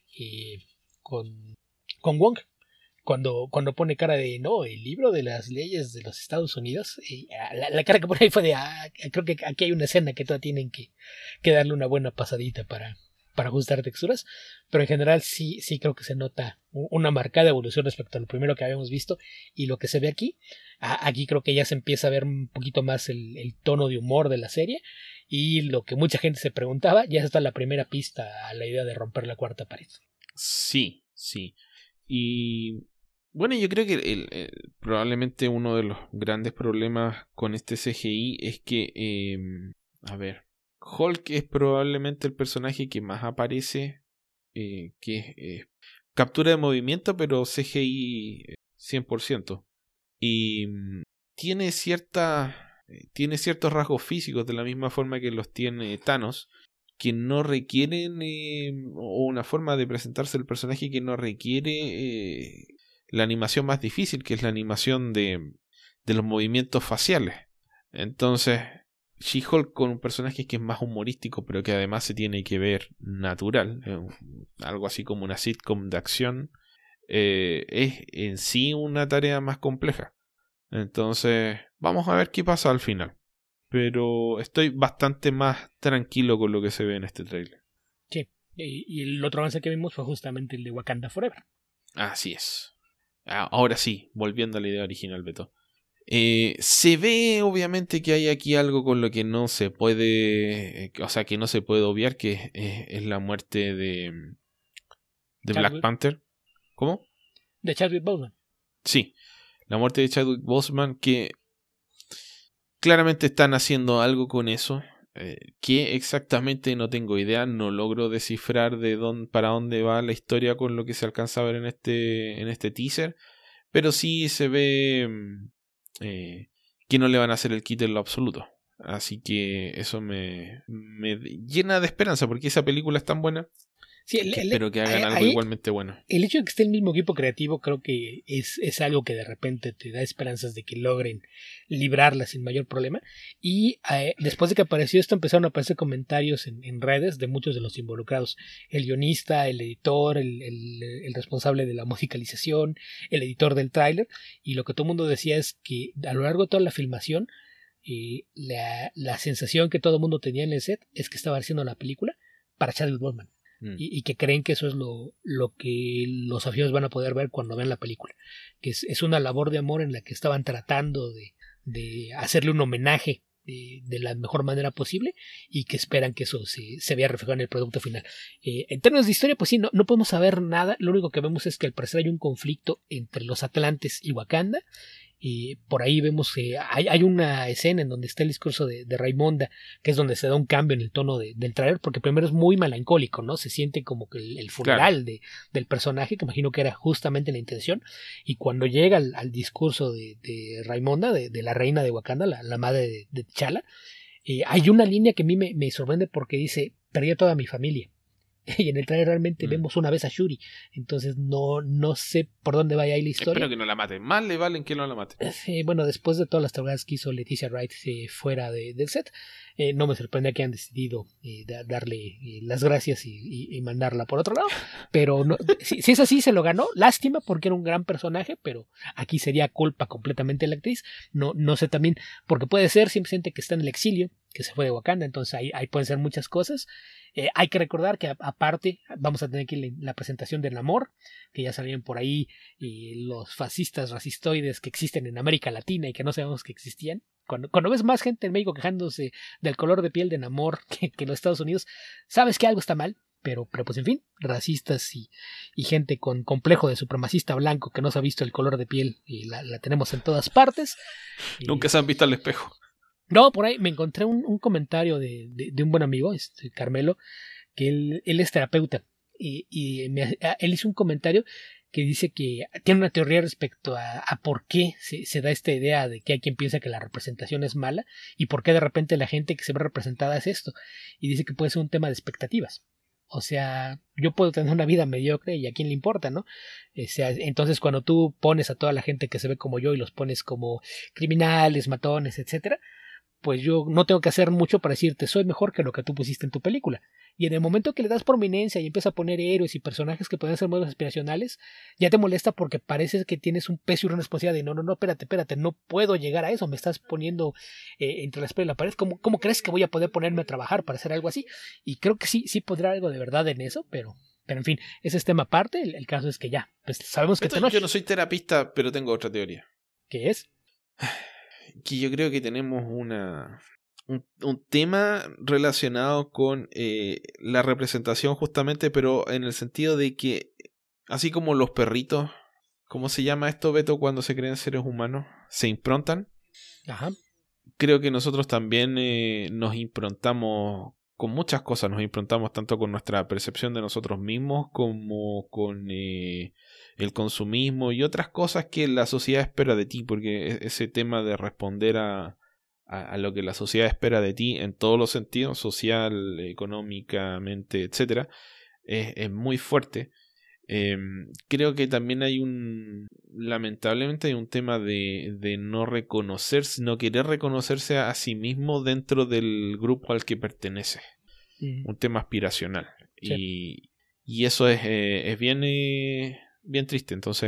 con Wong, cuando pone cara de no, el libro de las leyes de los Estados Unidos, la cara que pone ahí fue de creo que aquí hay una escena que todavía tienen que darle una buena pasadita para ajustar texturas, pero en general sí creo que se nota una marcada evolución respecto a lo primero que habíamos visto y lo que se ve aquí. Aquí creo que ya se empieza a ver un poquito más el tono de humor de la serie, y lo que mucha gente se preguntaba, ya está la primera pista a la idea de romper la cuarta pared. Sí. Y bueno, yo creo que probablemente uno de los grandes problemas con este CGI es que, Hulk es probablemente el personaje que más aparece, que es captura de movimiento, pero CGI 100%. Y tiene ciertos rasgos físicos, de la misma forma que los tiene Thanos, que no requieren, o una forma de presentarse el personaje que no requiere la animación más difícil, que es la animación de los movimientos faciales. Entonces, She-Hulk, con un personaje que es más humorístico, pero que además se tiene que ver natural, algo así como una sitcom de acción, es en sí una tarea más compleja. Entonces, vamos a ver qué pasa al final. Pero estoy bastante más tranquilo con lo que se ve en este trailer. Sí, y el otro avance que vimos fue justamente el de Wakanda Forever. Así es. Ahora sí, volviendo a la idea original, Beto. Se ve obviamente que hay aquí algo con lo que no se puede, que no se puede obviar, que es la muerte de Black Panther. ¿Cómo? De Chadwick Boseman. Sí, la muerte de Chadwick Boseman, que claramente están haciendo algo con eso. ¿Qué exactamente? No tengo idea, no logro descifrar para dónde va la historia con lo que se alcanza a ver en este teaser, pero sí se ve que no le van a hacer el kit en lo absoluto. Así que eso me llena de esperanza, porque esa película es tan buena. Sí, espero que hagan algo igualmente bueno. El hecho de que esté el mismo equipo creativo creo que es algo que de repente te da esperanzas de que logren librarla sin mayor problema. Y después de que apareció esto empezaron a aparecer comentarios en redes de muchos de los involucrados. El guionista, el editor, el responsable de la musicalización, el editor del tráiler. Y lo que todo el mundo decía es que a lo largo de toda la filmación la sensación que todo el mundo tenía en el set es que estaba haciendo la película para Chadwick Boseman. Y que creen que eso es lo que los aficionados van a poder ver cuando vean la película, que es una labor de amor en la que estaban tratando de hacerle un homenaje de la mejor manera posible y que esperan que eso se vea reflejado en el producto final. En términos de historia, pues sí, no podemos saber nada. Lo único que vemos es que al parecer hay un conflicto entre los Atlantes y Wakanda. Y por ahí vemos que hay una escena en donde está el discurso de Raimonda, que es donde se da un cambio en el tono del trailer, porque primero es muy melancólico, ¿no? Se siente como que el funeral claro. del personaje, que imagino que era justamente la intención, y cuando llega al discurso de Raimonda, de la reina de Wakanda, la madre de T'Challa, hay una línea que a mí me sorprende porque dice, perdí a toda mi familia. Y en el trailer realmente vemos una vez a Shuri. Entonces no sé por dónde vaya ahí la historia. Espero que no la maten. Más le valen que no la maten. Bueno, después de todas las tareas que hizo Leticia Wright fuera del set, no me sorprende que hayan decidido darle las gracias y mandarla por otro lado. Pero no, si es así, se lo ganó. Lástima porque era un gran personaje, pero aquí sería culpa completamente de la actriz. No sé también, porque puede ser simplemente que está en el exilio, que se fue de Wakanda, entonces ahí pueden ser muchas cosas. Hay que recordar que aparte vamos a tener aquí la presentación del Namor, que ya salieron por ahí los fascistas racistoides que existen en América Latina y que no sabemos que existían. Cuando ves más gente en México quejándose del color de piel de Namor que en los Estados Unidos, sabes que algo está mal. Pero pues en fin, racistas y gente con complejo de supremacista blanco que no se ha visto el color de piel y la tenemos en todas partes. Nunca se han visto al espejo. No, por ahí me encontré un comentario de un buen amigo, Carmelo, que él es terapeuta y él hizo un comentario que dice que tiene una teoría respecto a por qué se da esta idea de que hay quien piensa que la representación es mala y por qué de repente la gente que se ve representada es esto. Y dice que puede ser un tema de expectativas. O sea, yo puedo tener una vida mediocre y a quién le importa, ¿no? O sea, entonces cuando tú pones a toda la gente que se ve como yo y los pones como criminales, matones, etcétera, pues yo no tengo que hacer mucho para decirte soy mejor que lo que tú pusiste en tu película. Y en el momento que le das prominencia y empiezas a poner héroes y personajes que pueden ser modelos aspiracionales, ya te molesta porque parece que tienes un peso y una responsabilidad de no, espérate, no puedo llegar a eso, me estás poniendo entre la espalda y la pared. ¿Cómo crees que voy a poder ponerme a trabajar para hacer algo así? Y creo que sí podrá algo de verdad en eso, pero en fin, ese es tema aparte. El caso es que ya, pues sabemos que yo no soy terapista, pero tengo otra teoría. ¿Qué es? Que yo creo que tenemos un tema relacionado con la representación justamente, pero en el sentido de que, así como los perritos, ¿cómo se llama esto, Beto, cuando se creen seres humanos? Se improntan. Ajá. Creo que nosotros también nos improntamos con muchas cosas, nos improntamos tanto con nuestra percepción de nosotros mismos como con el consumismo y otras cosas que la sociedad espera de ti, porque ese tema de responder a lo que la sociedad espera de ti en todos los sentidos, social, económicamente, etcétera, es muy fuerte. Creo que también lamentablemente hay un tema de no reconocerse, no querer reconocerse a sí mismo dentro del grupo al que pertenece. Un tema aspiracional. Sí. Y eso es bien triste. Entonces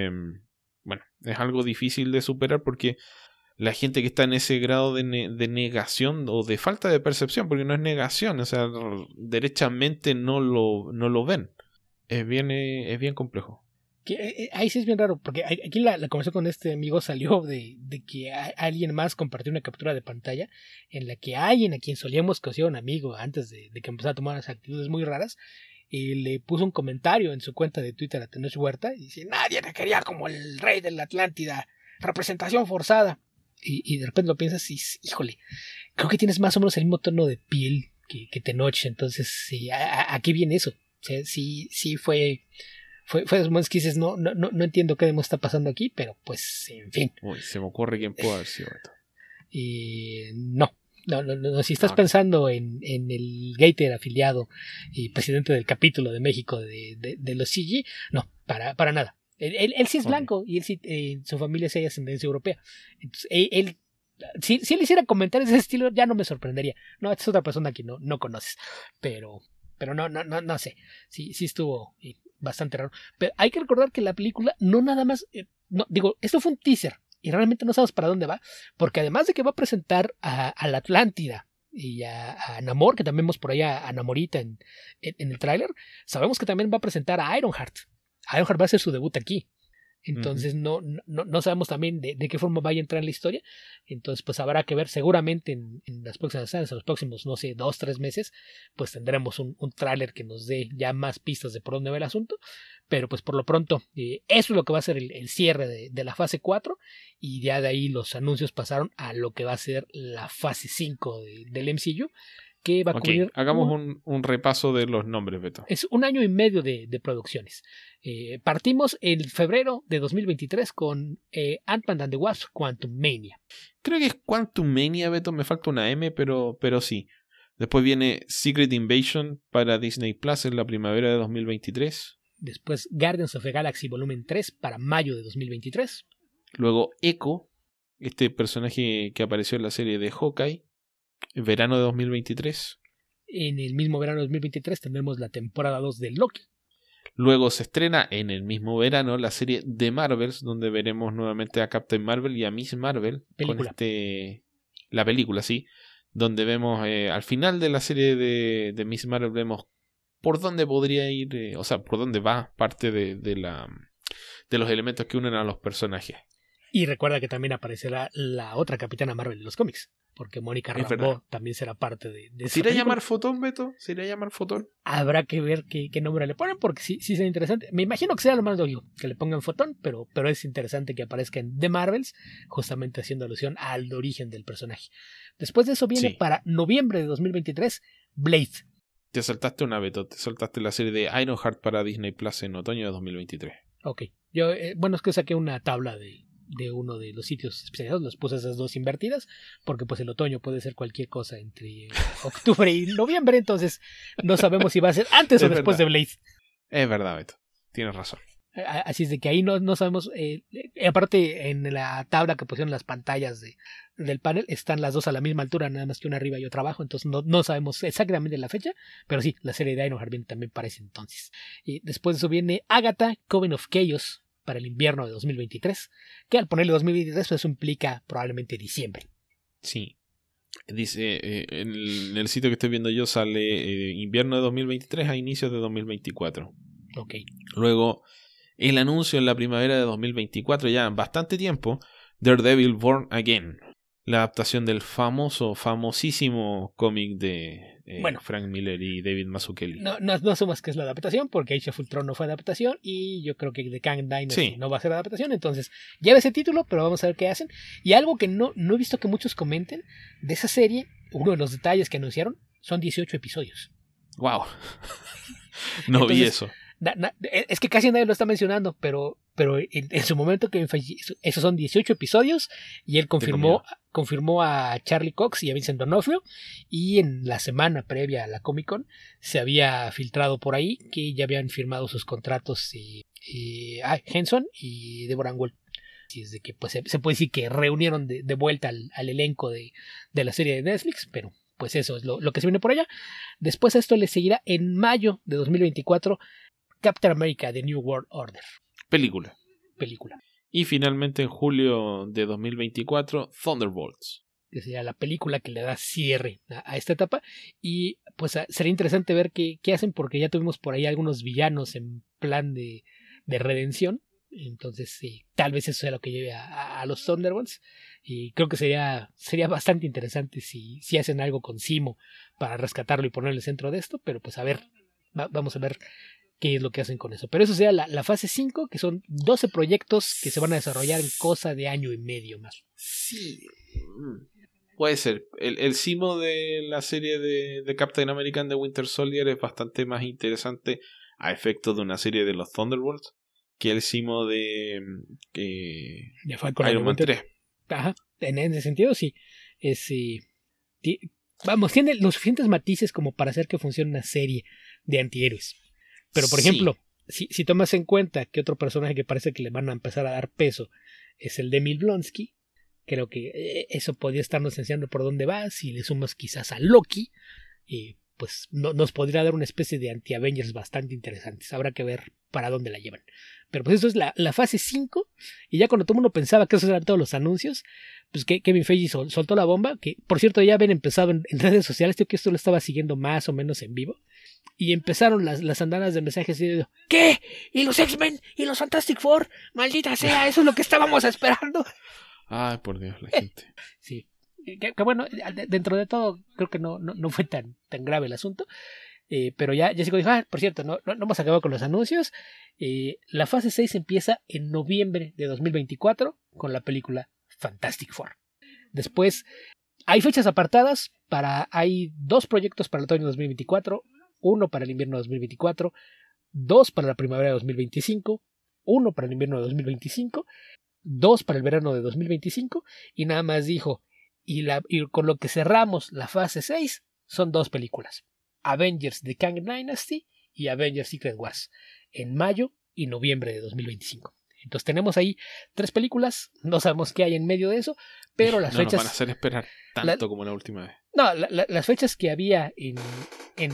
es algo difícil de superar porque la gente que está en ese grado de negación o de falta de percepción, porque no es negación, o sea, derechamente no lo ven. Es bien complejo. Ahí sí es bien raro, porque aquí la conversación con este amigo salió de que alguien más compartió una captura de pantalla en la que alguien a quien solíamos considerar un amigo antes de que empezara a tomar las actitudes muy raras, le puso un comentario en su cuenta de Twitter a Tenoch Huerta y dice, nadie te quería como el rey de la Atlántida, representación forzada. Y de repente lo piensas y híjole, creo que tienes más o menos el mismo tono de piel que Tenoch, entonces sí, ¿a qué viene eso? O sea, sí fue de los momentos que dices, no entiendo qué demonios está pasando aquí, pero pues, en fin. Uy, se me ocurre quién puede haber sido esto. No, No, si estás pensando en el Gator afiliado y presidente del capítulo de México de los CG, no, para nada. Él sí es blanco y él sí, su familia sí hay ascendencia europea. Entonces, si él hiciera comentarios de ese estilo, ya no me sorprendería. No, esta es otra persona que no conoces. Pero no sé. Sí estuvo bastante raro. Pero hay que recordar que la película no nada más. Esto fue un teaser. Y realmente no sabemos para dónde va. Porque además de que va a presentar a la Atlántida y a Namor, que también vemos por ahí a Namorita en el tráiler, sabemos que también va a presentar a Ironheart. Ironheart va a hacer su debut aquí. Entonces no sabemos también de qué forma vaya a entrar en la historia. Entonces pues habrá que ver seguramente en las próximas semanas, en los próximos, no sé, 2-3 meses, pues tendremos un tráiler que nos dé ya más pistas de por dónde va el asunto. Pero pues por lo pronto eso es lo que va a ser el cierre de la fase 4 y ya de ahí los anuncios pasaron a lo que va a ser la fase 5 del MCU. Que va a cubrir hagamos un repaso de los nombres, Beto. Es 1 año y medio de producciones. Partimos en febrero de 2023 con Ant-Man and the Wasp Quantumania. Creo que es Quantumania, Beto, me falta una M, pero sí. Después viene Secret Invasion para Disney Plus en la primavera de 2023. Después Guardians of the Galaxy Volumen 3 para mayo de 2023. Luego Echo, este personaje que apareció en la serie de Hawkeye, en verano de 2023. En el mismo verano de 2023 tendremos la temporada 2 de Loki. Luego se estrena en el mismo verano la serie The Marvels, donde veremos nuevamente a Captain Marvel y a Miss Marvel. Película. La película, sí. Donde vemos al final de la serie de Miss Marvel, vemos por dónde podría ir, por dónde va parte de los elementos que unen a los personajes. Y recuerda que también aparecerá la otra Capitana Marvel de los cómics, porque Mónica Rambeau también será parte de esa ¿Se irá a llamar Fotón, Beto? ¿Se irá a llamar Fotón? Habrá que ver qué nombre le ponen, porque sí será interesante. Me imagino que sea lo más lógico, que le pongan Fotón, pero es interesante que aparezca en The Marvels, justamente haciendo alusión al origen del personaje. Después de eso viene para noviembre de 2023, Blade. Te saltaste una, Beto. Te saltaste la serie de Ironheart para Disney Plus en otoño de 2023. Ok. Yo, es que saqué una tabla de uno de los sitios especializados, los puse esas dos invertidas, porque pues el otoño puede ser cualquier cosa entre octubre y noviembre, entonces no sabemos si va a ser antes o después de Blade. Es verdad, Beto, tienes razón. Así es de que ahí no sabemos, aparte en la tabla que pusieron las pantallas del panel, están las dos a la misma altura, nada más que una arriba y otra abajo, entonces no sabemos exactamente la fecha, pero sí, la serie de Ironheart también parece entonces. Y después de eso viene Agatha, Coven of Chaos, para el invierno de 2023, que al ponerle 2023 pues eso implica probablemente diciembre. Sí, dice en el sitio que estoy viendo yo sale invierno de 2023 a inicios de 2024. Ok. Luego el anuncio en la primavera de 2024, ya bastante tiempo, Daredevil Born Again, la adaptación del famosísimo cómic de Frank Miller y David Mazzucchelli. No asumas que es la adaptación, porque Age of Ultron no fue adaptación y yo creo que The Kang Dynasty no va a ser adaptación, entonces lleva ese título, pero vamos a ver qué hacen. Y algo que no he visto que muchos comenten de esa serie, uno de los detalles que anunciaron, son 18 episodios. ¡Wow! Entonces, vi eso. Es que casi nadie lo está mencionando, pero en su momento que esos son 18 episodios y él confirmó a Charlie Cox y a Vincent D'Onofrio, y en la semana previa a la Comic Con se había filtrado por ahí que ya habían firmado sus contratos Henson y Deborah Woll. Así es de que pues se puede decir que reunieron de vuelta al elenco de la serie de Netflix, pero pues eso es lo que se viene por allá. Después a esto le seguirá en mayo de 2024 Captain America The New World Order. Película. Y finalmente en julio de 2024 Thunderbolts, que sería la película que le da cierre a esta etapa. Y pues sería interesante ver qué hacen, porque ya tuvimos por ahí algunos villanos en plan de redención. Entonces tal vez eso sea lo que lleve a los Thunderbolts. Y creo que sería bastante interesante si hacen algo con Zemo para rescatarlo y ponerlo en el centro de esto. Pero pues a ver, vamos a ver qué es lo que hacen con eso. Pero eso sería la fase 5, que son 12 proyectos que se van a desarrollar en cosa de año y medio más. Sí, puede ser. El Zemo de la serie de Captain America and the Winter Soldier es bastante más interesante a efectos de una serie de los Thunderbolts que el Zemo de Iron Man 3. Ajá, en ese sentido sí. Tiene los suficientes matices como para hacer que funcione una serie de antihéroes. Pero, por ejemplo, si tomas en cuenta que otro personaje que parece que le van a empezar a dar peso es el de Emil Blonsky, creo que eso podría estarnos enseñando por dónde va. Si le sumas quizás a Loki, pues nos podría dar una especie de anti-Avengers bastante interesantes. Habrá que ver para dónde la llevan. Pero pues eso es la fase 5. Y ya cuando todo el mundo pensaba que esos eran todos los anuncios, pues que Kevin Feige soltó la bomba. Que por cierto ya habían empezado en redes sociales. Creo que esto lo estaba siguiendo más o menos en vivo. Y empezaron las andadas de mensajes diciendo: ¿qué? ¿Y los X-Men? ¿Y los Fantastic Four? ¡Maldita sea! Eso es lo que estábamos esperando. Ay, por Dios, la gente. Sí. Que bueno, dentro de todo creo que no fue tan grave el asunto. Pero ya Jessica dijo: por cierto, no hemos acabado con los anuncios. La fase 6 empieza en noviembre de 2024 con la película Fantastic Four. Después hay fechas apartadas hay 2 proyectos para el otoño de 2024, 1 para el invierno de 2024, 2 para la primavera de 2025, 1 para el invierno de 2025, 2 para el verano de 2025, y nada más dijo: y con lo que cerramos la fase 6 son 2 películas: Avengers The Kang Dynasty y Avengers Secret Wars, en mayo y noviembre de 2025. Entonces tenemos ahí 3 películas, no sabemos qué hay en medio de eso, pero las fechas... nos van a hacer esperar tanto como la última vez. No, las fechas que había en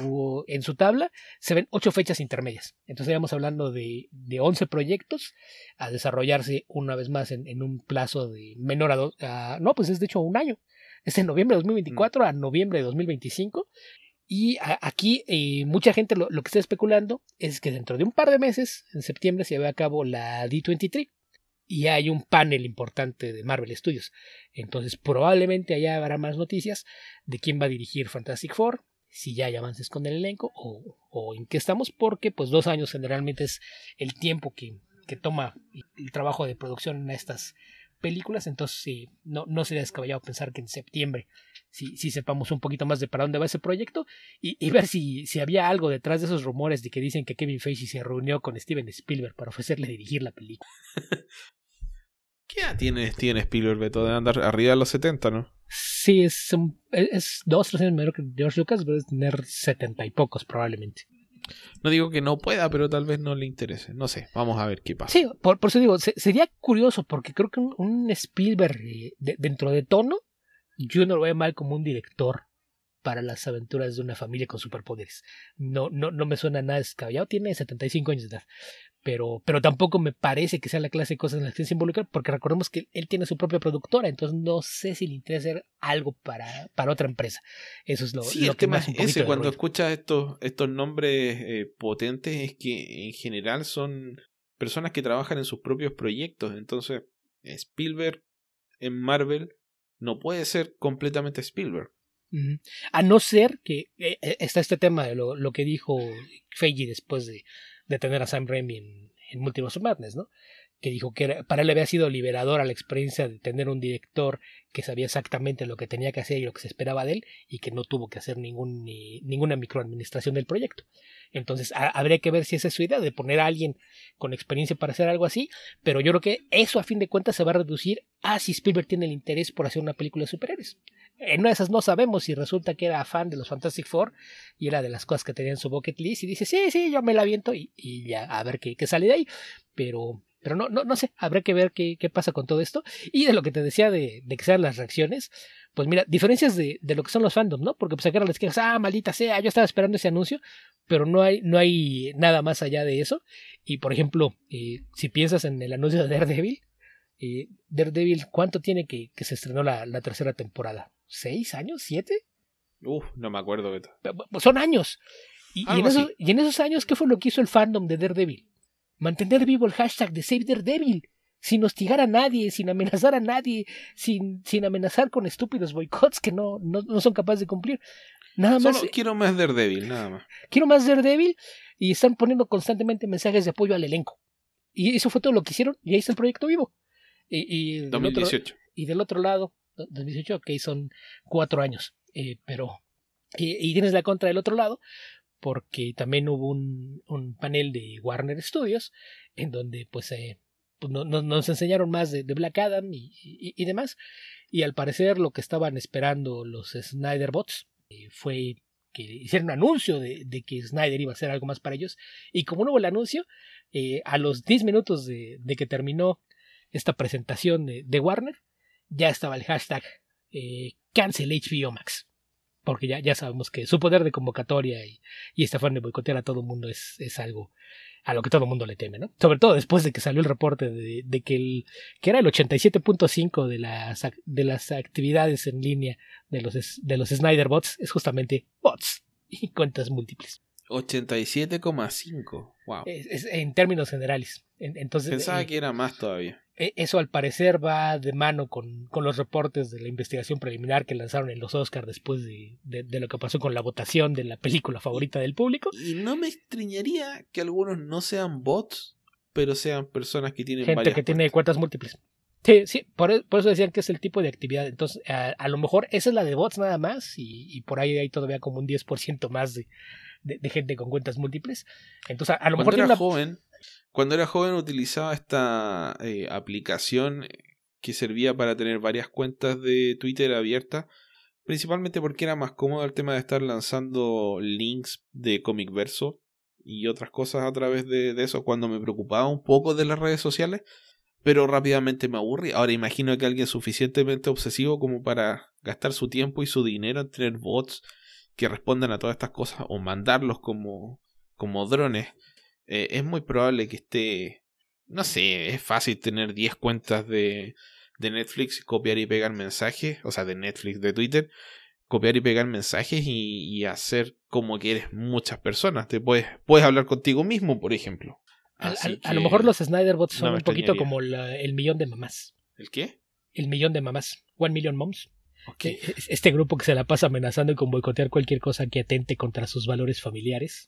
su tabla se ven 8 fechas intermedias. Entonces estamos hablando de 11 proyectos a desarrollarse una vez más en un plazo de menor no, pues es de hecho un año. Es de noviembre de 2024 a noviembre de 2025. Y aquí mucha gente lo que está especulando es que dentro de un par de meses, en septiembre, se lleve a cabo la D23 y hay un panel importante de Marvel Studios. Entonces probablemente allá habrá más noticias de quién va a dirigir Fantastic Four, si ya hay avances con el elenco o en qué estamos, porque pues 2 años generalmente es el tiempo que toma el trabajo de producción en estas películas. Entonces no sería descabellado pensar que en septiembre sí sepamos un poquito más de para dónde va ese proyecto y ver si había algo detrás de esos rumores de que dicen que Kevin Feige se reunió con Steven Spielberg para ofrecerle dirigir la película. ¿Qué edad tiene Steven Spielberg, Beto? De andar arriba de los 70, ¿no? Sí, es 2 o 3 años menor que George Lucas, debe tener 70 y pocos probablemente. No digo que no pueda, pero tal vez no le interese. No sé, vamos a ver qué pasa. Sí, por eso digo, sería curioso, porque creo que un Spielberg dentro de tono, yo no lo veo mal como un director para las aventuras de una familia con superpoderes. No me suena nada descabellado. Tiene 75 años de edad. Pero tampoco me parece que sea la clase de cosas en las que se involucra, porque recordemos que él tiene su propia productora, entonces no sé si le interesa hacer algo para otra empresa. Eso es lo que más un poquito ese, cuando ruido. escuchas estos nombres potentes, es que en general son personas que trabajan en sus propios proyectos. Entonces, Spielberg en Marvel no puede ser completamente Spielberg. A no ser que está este tema de lo que dijo Feige después de tener a Sam Raimi en Multiverse of Madness, ¿no? Que dijo que para él había sido liberadora la experiencia de tener un director que sabía exactamente lo que tenía que hacer y lo que se esperaba de él, y que no tuvo que hacer ninguna microadministración del proyecto. Entonces habría que ver si esa es su idea, de poner a alguien con experiencia para hacer algo así, pero yo creo que eso a fin de cuentas se va a reducir a si Spielberg tiene el interés por hacer una película de superhéroes. En una de esas no sabemos si resulta que era fan de los Fantastic Four y era de las cosas que tenía en su bucket list y dice: sí, yo me la aviento y ya a ver qué sale de ahí. Pero no sé, habrá que ver qué pasa con todo esto. Y de lo que te decía de que sean las reacciones, pues mira, diferencias de lo que son los fandoms, ¿no? Porque pues acá les quejas: maldita sea, yo estaba esperando ese anuncio, pero no hay nada más allá de eso. Y por ejemplo, si piensas en el anuncio de Daredevil, ¿cuánto tiene que se estrenó la tercera temporada? ¿6 años? ¿7? No me acuerdo, Beto. Son años. Y en esos años, ¿qué fue lo que hizo el fandom de Daredevil? Mantener vivo el hashtag de Save Daredevil, sin hostigar a nadie, sin amenazar a nadie, sin amenazar con estúpidos boicots que no son capaces de cumplir. Nada más. Solo quiero más Daredevil, nada más. Quiero más Daredevil, y están poniendo constantemente mensajes de apoyo al elenco. Y eso fue todo lo que hicieron, y ahí está el proyecto vivo. Y 2018. Y del otro lado, 2018, ok, son 4 años. Pero. Y tienes la contra del otro lado, porque también hubo un panel de Warner Studios en donde pues pues nos enseñaron más de Black Adam y demás. Y al parecer lo que estaban esperando los Snyder Bots fue que hicieran un anuncio de que Snyder iba a hacer algo más para ellos. Y como no hubo el anuncio, a los 10 minutos de que terminó esta presentación de Warner, ya estaba el hashtag Cancel HBO Max. Porque ya sabemos que su poder de convocatoria y esta forma de boicotear a todo el mundo es algo a lo que todo el mundo le teme, ¿no? Sobre todo después de que salió el reporte de que era el 87.5 de las actividades en línea de los Snyder Bots es justamente bots y cuentas múltiples. 87,5. Wow. Es en términos generales. Entonces, pensaba que era más todavía. Eso al parecer va de mano con los reportes de la investigación preliminar que lanzaron en los Oscars después de lo que pasó con la votación de la película favorita del público. Y no me extrañaría que algunos no sean bots, pero sean personas que tienen gente que tiene cuentas múltiples. Sí, por eso decían que es el tipo de actividad. Entonces, a lo mejor esa es la de bots nada más y por ahí hay todavía como un 10% más de gente con cuentas múltiples. Entonces, a lo mejor cuando era joven utilizaba esta aplicación que servía para tener varias cuentas de Twitter abiertas, principalmente porque era más cómodo el tema de estar lanzando links de Comicverso y otras cosas a través de eso cuando me preocupaba un poco de las redes sociales, pero rápidamente me aburrí. Ahora imagino que alguien suficientemente obsesivo como para gastar su tiempo y su dinero en tener bots que respondan a todas estas cosas o mandarlos como drones. Es muy probable que esté, no sé, es fácil tener 10 cuentas de Netflix, copiar y pegar mensajes, o sea, de Netflix, de Twitter, copiar y pegar mensajes y hacer como que eres muchas personas. Te puedes hablar contigo mismo, por ejemplo. A lo mejor los Snyder Bots son un poquito como el millón de mamás. ¿El qué? El millón de mamás, 1 Million Moms. Okay. Este grupo que se la pasa amenazando y con boicotear cualquier cosa que atente contra sus valores familiares.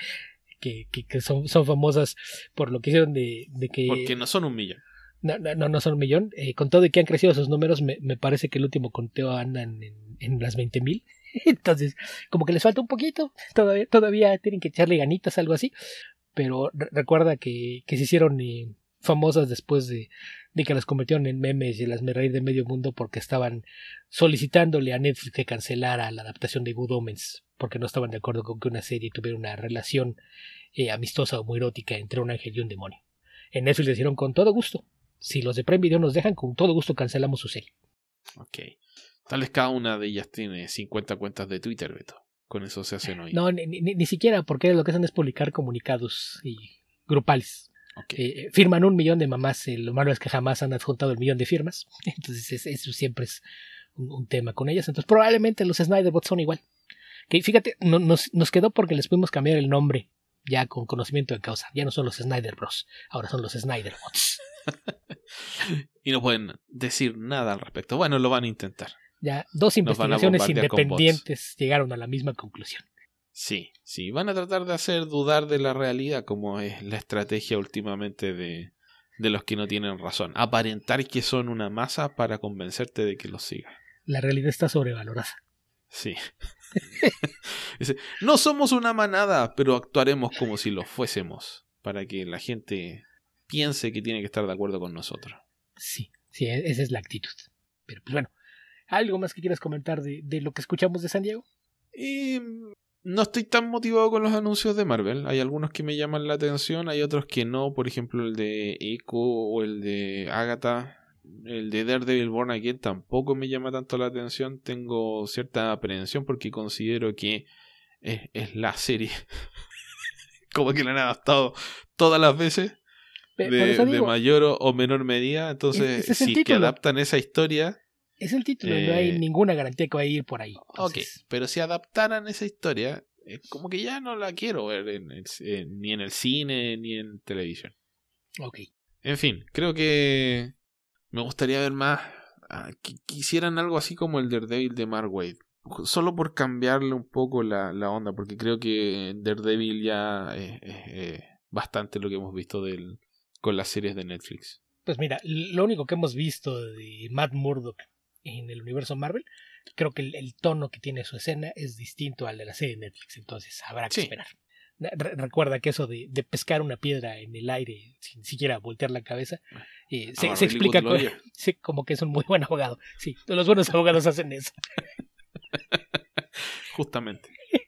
Que son famosas por lo que hicieron de que... Porque no son 1 millón. No son 1 millón. Con todo y que han crecido sus números, me parece que el último conteo andan en las 20,000. Entonces, como que les falta un poquito. Todavía tienen que echarle ganitas, algo así. Pero recuerda que se hicieron famosas después de que las convirtieron en memes y las me reí de medio mundo porque estaban solicitándole a Netflix que cancelara la adaptación de Good Omens porque no estaban de acuerdo con que una serie tuviera una relación amistosa o muy erótica entre un ángel y un demonio. En Netflix le dijeron con todo gusto. Si los de Prime Video nos dejan, con todo gusto cancelamos su serie. Ok. Tal vez cada una de ellas tiene 50 cuentas de Twitter, Beto. Con eso se hacen hoy. No, ni siquiera, porque lo que hacen es publicar comunicados grupales. Okay. Firman 1 millón de mamás. Lo malo es que jamás han adjuntado el 1 millón de firmas. Entonces eso siempre es un tema con ellas. Entonces probablemente los Snyder Bots son igual. Que fíjate, nos quedó porque les pudimos cambiar el nombre ya con conocimiento de causa. Ya no son los Snyder Bros. Ahora son los Snyder Bots. Y no pueden decir nada al respecto. Bueno, lo van a intentar. Ya 2 investigaciones independientes llegaron a la misma conclusión. Sí, van a tratar de hacer dudar de la realidad, como es la estrategia últimamente de los que no tienen razón. Aparentar que son una masa para convencerte de que los sigas. La realidad está sobrevalorada. Sí. Dice, no somos una manada, pero actuaremos como si lo fuésemos, para que la gente piense que tiene que estar de acuerdo con nosotros. Sí, esa es la actitud. Pero pues bueno, ¿algo más que quieras comentar de lo que escuchamos de San Diego? No estoy tan motivado con los anuncios de Marvel. Hay algunos que me llaman la atención, hay otros que no. Por ejemplo, el de Echo o el de Agatha. El de Daredevil Born Again tampoco me llama tanto la atención. Tengo cierta aprehensión porque considero que es la serie como que la han adaptado todas las veces de mayor o menor medida. Entonces, si que adaptan esa historia... Es el título, no hay ninguna garantía que va a ir por ahí. Entonces... Ok, pero si adaptaran esa historia, como que ya no la quiero ver ni en el cine ni en televisión. Ok. En fin, creo que me gustaría ver más. Que quisieran algo así como el Daredevil de Mark Waid. Solo por cambiarle un poco la onda, porque creo que Daredevil ya es bastante lo que hemos visto con las series de Netflix. Pues mira, lo único que hemos visto de Matt Murdock en el universo Marvel, creo que el tono que tiene su escena es distinto al de la serie de Netflix, entonces habrá que esperar. Recuerda que eso de pescar una piedra en el aire sin siquiera voltear la cabeza, se explica como que es un muy buen abogado. Sí, los buenos abogados hacen eso. Justamente.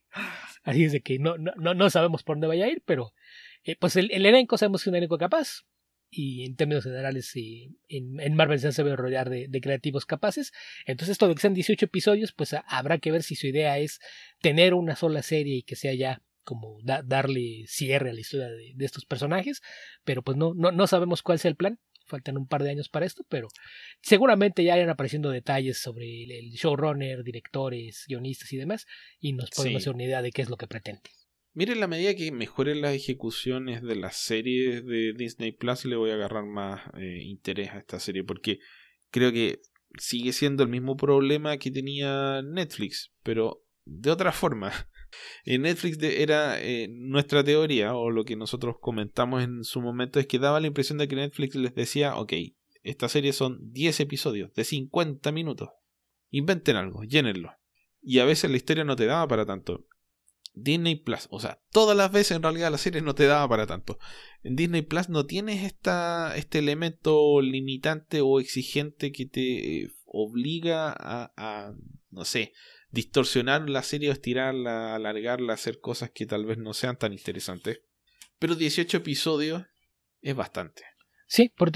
Así es de que no sabemos por dónde vaya a ir, pero pues el elenco sabemos que es un elenco capaz. Y en términos generales, en Marvel se sabe rodear de creativos capaces. Entonces, esto de que sean 18 episodios, pues habrá que ver si su idea es tener una sola serie y que sea ya como darle cierre a la historia de estos personajes. Pero pues no sabemos cuál sea el plan. Faltan un par de años para esto, pero seguramente ya irán apareciendo detalles sobre el showrunner, directores, guionistas y demás. Y nos podemos hacer una idea de qué es lo que pretende. Miren, la medida que mejoren las ejecuciones de las series de Disney Plus, le voy a agarrar más interés a esta serie, porque creo que sigue siendo el mismo problema que tenía Netflix, pero de otra forma. En Netflix era nuestra teoría, o lo que nosotros comentamos en su momento, es que daba la impresión de que Netflix les decía, ok, esta serie son 10 episodios de 50 minutos, inventen algo, llénenlo. Y a veces la historia no te daba para tanto. Disney Plus, o sea, todas las veces en realidad la serie no te daba para tanto. En Disney Plus no tienes este elemento limitante o exigente que te obliga a, no sé, distorsionar la serie o estirarla, alargarla, hacer cosas que tal vez no sean tan interesantes. Pero 18 episodios es bastante. Sí, porque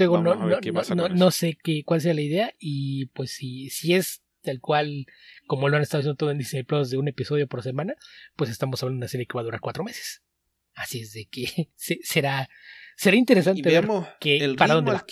no sé cuál sea la idea, y pues si es tal cual como lo han estado haciendo todo en Disney Plus, de un episodio por semana, pues estamos hablando de una serie que va a durar 4 meses. Así es de que será interesante ver para dónde va.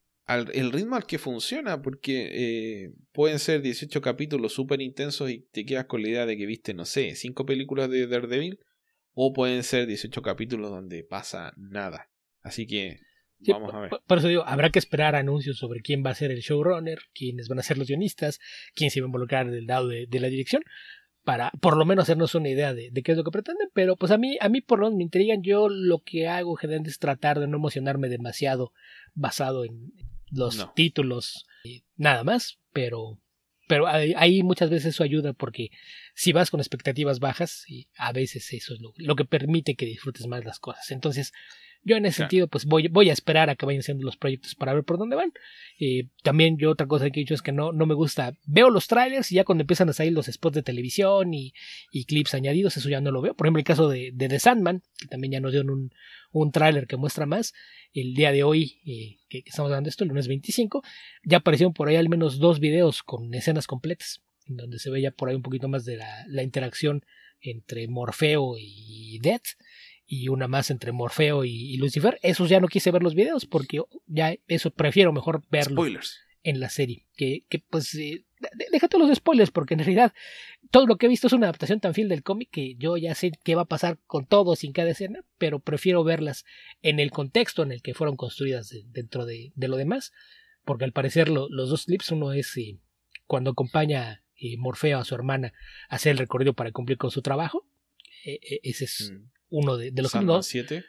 El ritmo al que funciona, porque pueden ser 18 capítulos súper intensos y te quedas con la idea de que viste, no sé, 5 películas de Daredevil, o pueden ser 18 capítulos donde pasa nada. Así que sí, vamos a ver. Por eso digo, habrá que esperar anuncios sobre quién va a ser el showrunner, quiénes van a ser los guionistas, quién se va a involucrar del lado de la dirección, para por lo menos hacernos una idea de qué es lo que pretenden. Pero pues a mí por lo menos me intrigan. Yo lo que hago generalmente es tratar de no emocionarme demasiado basado en los títulos, nada más, pero ahí muchas veces eso ayuda, porque si vas con expectativas bajas, a veces eso es lo que permite que disfrutes más las cosas. Entonces yo en ese sentido pues voy a esperar a que vayan siendo los proyectos para ver por dónde van. También yo otra cosa que he dicho es que no me gusta, veo los trailers y ya cuando empiezan a salir los spots de televisión y clips añadidos, eso ya no lo veo. Por ejemplo, el caso de The Sandman, que también ya nos dieron un tráiler que muestra más. El día de hoy, que estamos hablando de esto, el lunes 25, ya aparecieron por ahí al menos 2 videos con escenas completas, en donde se ve ya por ahí un poquito más de la interacción entre Morfeo y Death, y una más entre Morfeo y Lucifer. Esos ya no quise ver los videos, porque ya eso prefiero mejor verlo en la serie, que pues déjate los spoilers, porque en realidad todo lo que he visto es una adaptación tan fiel del cómic que yo ya sé qué va a pasar con todo sin cada escena, pero prefiero verlas en el contexto en el que fueron construidas dentro de lo demás, porque al parecer los 2 clips, uno es cuando acompaña Morfeo a su hermana a hacer el recorrido para cumplir con su trabajo. Ese es uno de los ¿Sandman 7?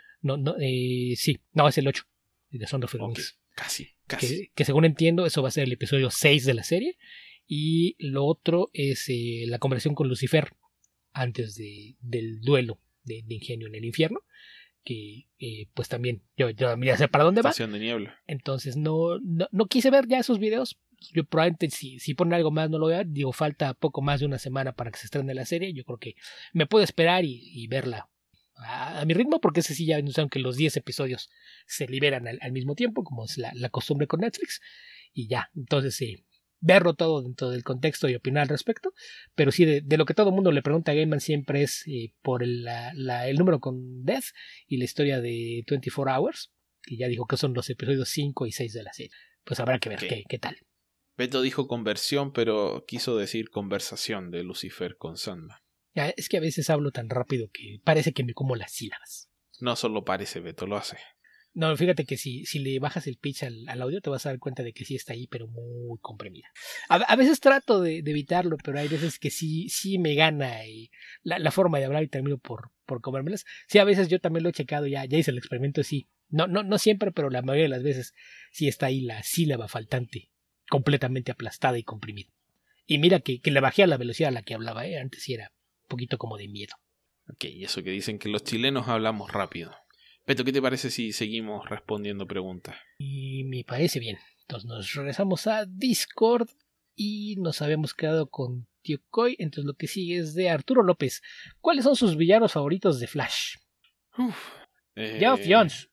Sí, no, es el 8 de Sound of Wings. Casi. Que según entiendo, eso va a ser el episodio 6 de la serie. Y lo otro es la conversación con Lucifer antes del duelo de Ingenio en el infierno, que pues también yo ya sé para dónde va. Estación de niebla. Entonces no quise ver ya esos videos. Yo probablemente si ponen algo más no lo vea. Digo, falta poco más de una semana para que se estrene la serie. Yo creo que me puedo esperar y verla a mi ritmo, porque ese sí ya anunciaron que los 10 episodios se liberan al mismo tiempo, como es la costumbre con Netflix, y ya, entonces verlo todo dentro del contexto y opinar al respecto. Pero sí, de lo que todo el mundo le pregunta a Gaiman siempre es por el número con Death y la historia de 24 Hours, que ya dijo que son los episodios 5 y 6 de la serie. Pues habrá que ver qué tal. Beto dijo conversión, pero quiso decir conversación de Lucifer con Sandman. Es que a veces hablo tan rápido que parece que me como las sílabas. No solo parece, Beto, lo hace. No, fíjate que si le bajas el pitch al audio te vas a dar cuenta de que sí está ahí, pero muy comprimida. A veces trato de evitarlo, pero hay veces que sí me gana la forma de hablar y termino por comérmelas. Sí, a veces yo también lo he checado, ya hice el experimento, sí. No siempre, pero la mayoría de las veces sí está ahí la sílaba faltante, completamente aplastada y comprimida. Y mira que le bajé a la velocidad a la que hablaba, antes sí era un poquito como de miedo. Ok, y eso que dicen que los chilenos hablamos rápido. Beto, ¿qué te parece si seguimos respondiendo preguntas? Y me parece bien. Entonces nos regresamos a Discord y nos habíamos quedado con Tío Coy. Entonces lo que sigue es de Arturo López. ¿Cuáles son sus villanos favoritos de Flash? Geoff Johns.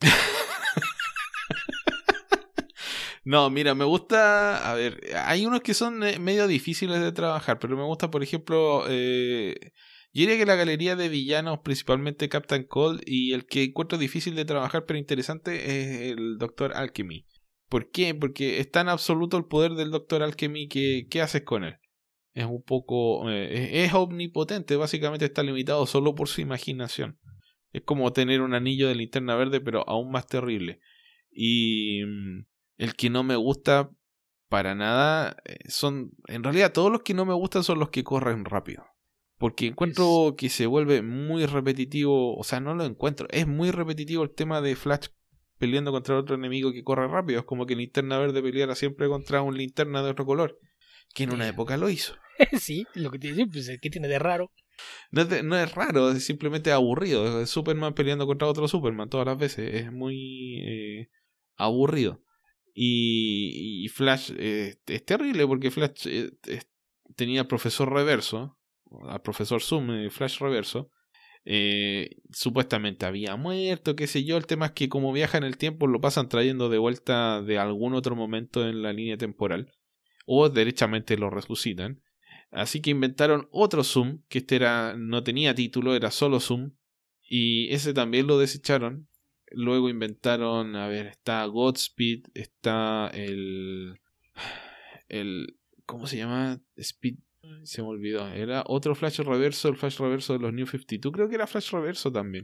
No, mira, me gusta. A ver, hay unos que son medio difíciles de trabajar, pero me gusta, por ejemplo. Yo diría que la galería de villanos, principalmente Captain Cold, y el que encuentro difícil de trabajar pero interesante es el Doctor Alchemy. ¿Por qué? Porque es tan absoluto el poder del Doctor Alchemy que ¿qué haces con él? Es un poco... es omnipotente, básicamente está limitado solo por su imaginación. Es como tener un anillo de linterna verde, pero aún más terrible. Y el que no me gusta para nada son... En realidad todos los que no me gustan son los que corren rápido. Porque encuentro que se vuelve muy repetitivo. O sea, no lo encuentro. Es muy repetitivo el tema de Flash peleando contra otro enemigo que corre rápido. Es como que Linterna Verde peleara siempre contra un linterna de otro color. Que en una época lo hizo. Sí, lo que te decía, pues, ¿qué tiene de raro? No es raro, es simplemente aburrido. Es Superman peleando contra otro Superman todas las veces. Es muy aburrido. Y Flash es terrible porque Flash tenía al profesor Reverso. Al profesor Zoom, Flash Reverso, supuestamente había muerto, qué sé yo. El tema es que como viaja en el tiempo lo pasan trayendo de vuelta de algún otro momento en la línea temporal, o derechamente lo resucitan. Así que inventaron otro Zoom, que no tenía título, era solo Zoom, y ese también lo desecharon. Luego inventaron, a ver, está Godspeed, está el ¿cómo se llama? Speed. Se me olvidó. Era otro Flash Reverso, el Flash Reverso de los New 52. Creo que era Flash Reverso también.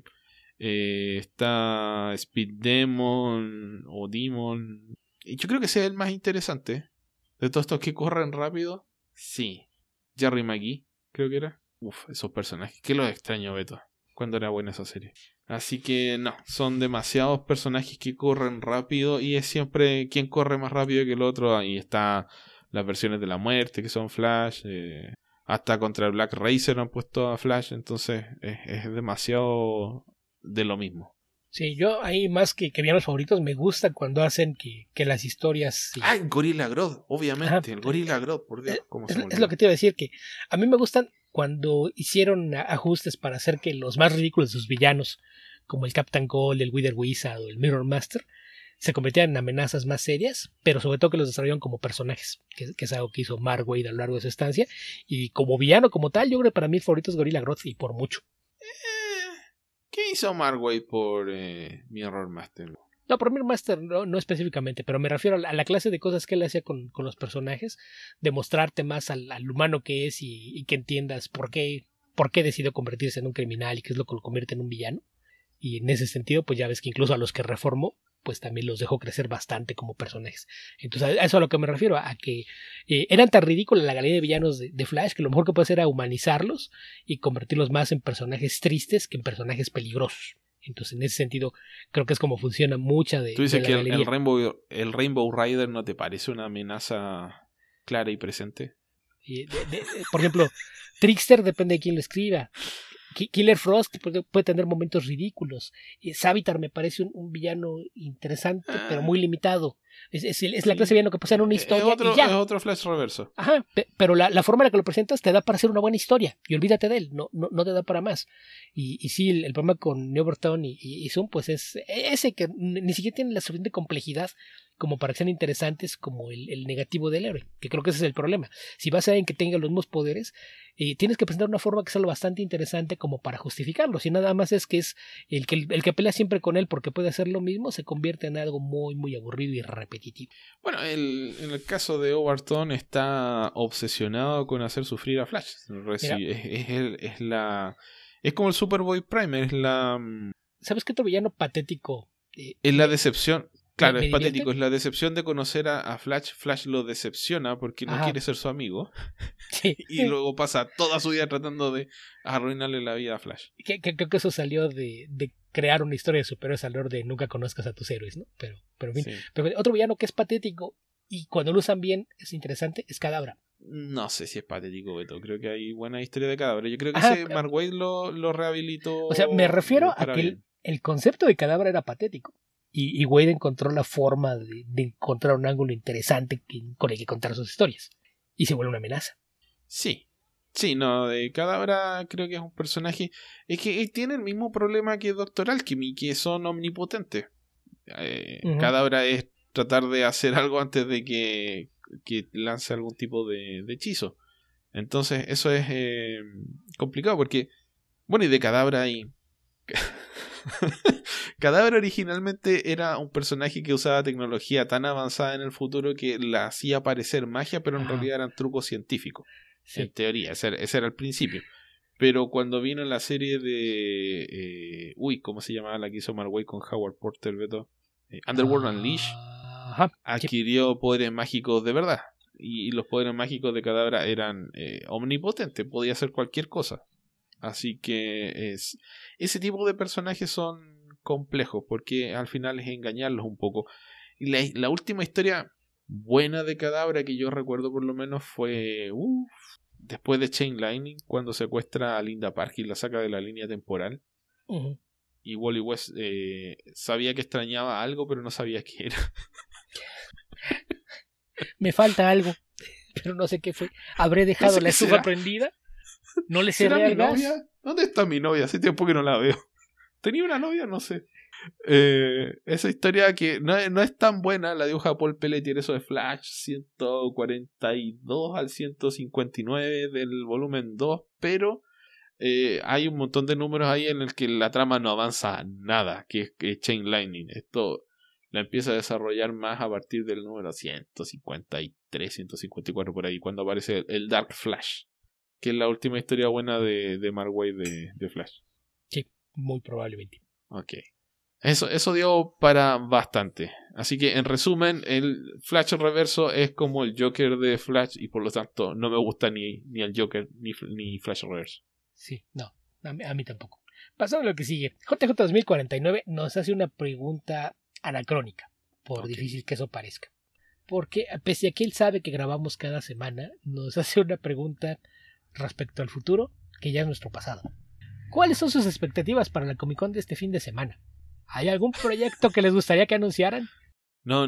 Está Speed Demon o Demon. Y yo creo que ese es el más interesante. De todos estos que corren rápido. Sí. Jerry McGee, creo que era. Uf, esos personajes. Que los extraño, Beto. Cuando era buena esa serie. Así que no, son demasiados personajes que corren rápido. Y es siempre quien corre más rápido que el otro. Ahí está... Las versiones de la muerte que son Flash, hasta contra el Black Racer han puesto a Flash, entonces es demasiado de lo mismo. Sí, yo ahí más que villanos favoritos me gusta cuando hacen que las historias... Sí. Ah, Gorilla Grodd, obviamente. Ajá. El Gorilla Grodd, por Dios. ¿Cómo se es lo que te iba a decir, que a mí me gustan cuando hicieron ajustes para hacer que los más ridículos de sus villanos, como el Captain Cold, el Wither Wizard o el Mirror Master, se convertían en amenazas más serias, pero sobre todo que los desarrollaron como personajes, que es algo que hizo Mark Waid a lo largo de su estancia. Y como villano, como tal, yo creo que para mí el favorito es Gorilla Grodd, y por mucho. ¿Qué hizo Mark Waid por Mirror Master? No, por Mirror Master no específicamente, pero me refiero a la clase de cosas que él hacía con los personajes, de mostrarte más al humano que es y que entiendas por qué decidió convertirse en un criminal y qué es lo que lo convierte en un villano. Y en ese sentido, pues ya ves que incluso a los que reformó, pues también los dejó crecer bastante como personajes. Entonces a eso a lo que me refiero, a que eran tan ridículas la galería de villanos de Flash que lo mejor que puede hacer era humanizarlos y convertirlos más en personajes tristes que en personajes peligrosos. Entonces en ese sentido creo que es como funciona mucha de... ¿Tú dices de que galería. el Rainbow Rider no te parece una amenaza clara y presente? Por ejemplo, Trickster depende de quién lo escriba. Killer Frost puede tener momentos ridículos. Savitar me parece un villano interesante, pero muy limitado. Es la clase de villano que puede ser una historia y ya. Es otro Flash Reverso. Ajá, pero la forma en la que lo presentas te da para hacer una buena historia. Y olvídate de él, no te da para más. Y sí, el problema con New Overton y Zoom, pues es ese que ni siquiera tiene la suficiente complejidad como para que sean interesantes como el negativo del héroe. Que creo que ese es el problema. Si vas a alguien que tenga los mismos poderes, tienes que presentar una forma que sea lo bastante interesante como para justificarlo. Si nada más es que es el que pelea siempre con él porque puede hacer lo mismo, se convierte en algo muy, muy aburrido y repetitivo. Bueno, en el caso de Overton está obsesionado con hacer sufrir a Flash. Es como el Superboy Primer, es la... ¿Sabes qué otro villano patético? Es la decepción. Claro, es patético, es la decepción de conocer a Flash. Flash lo decepciona porque no quiere ser su amigo. Sí. Y luego pasa toda su vida tratando de arruinarle la vida a Flash. Creo que eso salió de crear una historia de superhéroes alrededor de nunca conozcas a tus héroes, ¿no? Pero en fin. Sí. Pero otro villano que es patético y cuando lo usan bien es interesante, es Cadabra. No sé si es patético, Beto. Creo que hay buena historia de Cadabra. Yo creo que Ajá, ese Mark Waid lo rehabilitó. o sea, me refiero a para que bien. el concepto de Cadabra era patético. Y Wade encontró la forma de encontrar un ángulo interesante con el que contar sus historias. Y se vuelve una amenaza. Sí. Sí, no, de Cadabra creo que es un personaje. Es que tiene el mismo problema que Doctor Alchemy, que son omnipotentes. Cadabra es tratar de hacer algo antes de que lance algún tipo de hechizo. Entonces, eso es complicado porque. Bueno, y de Cadabra hay. Cadabra originalmente era un personaje que usaba tecnología tan avanzada en el futuro que la hacía parecer magia, pero en realidad eran trucos científicos. Sí. En teoría, ese era el principio. Pero cuando vino la serie de... ¿cómo se llamaba la que hizo Mark Waid con Howard Porter, Beto? Underworld Unleashed. Adquirió poderes mágicos de verdad. Y los poderes mágicos de Cadabra eran omnipotentes. Podía hacer cualquier cosa. Así que ese tipo de personajes son complejos porque al final es engañarlos un poco. Y la última historia buena de Cadabra que yo recuerdo por lo menos fue después de Chain Lightning, cuando secuestra a Linda Park y la saca de la línea temporal. Y Wally West sabía que extrañaba algo, pero no sabía qué era. Me falta algo, pero no sé qué fue. ¿Habré dejado la estufa prendida? ¿No le cerré al gas? ¿Novia? ¿Dónde está mi novia? Hace tiempo que no la veo. ¿Tenía una novia? No sé. Esa historia que no es tan buena, la dibuja Paul Pelletier, eso de Flash 142 al 159 del volumen 2, pero hay un montón de números ahí en el que la trama no avanza nada, que es Chain Lightning. Esto la empieza a desarrollar más a partir del número 153, 154 por ahí, cuando aparece el Dark Flash, que es la última historia buena de Mark Waid de Flash. Sí, muy probablemente. Ok. Eso dio para bastante. Así que en resumen, el Flash reverso es como el Joker de Flash y por lo tanto no me gusta ni el Joker ni Flash reverso. Sí, no, a mí tampoco. Pasando a lo que sigue. JJ 2049 nos hace una pregunta anacrónica, por difícil que eso parezca. Porque pese a que él sabe que grabamos cada semana, nos hace una pregunta respecto al futuro, que ya es nuestro pasado. ¿Cuáles son sus expectativas para la Comic Con de este fin de semana? ¿Hay algún proyecto que les gustaría que anunciaran? No,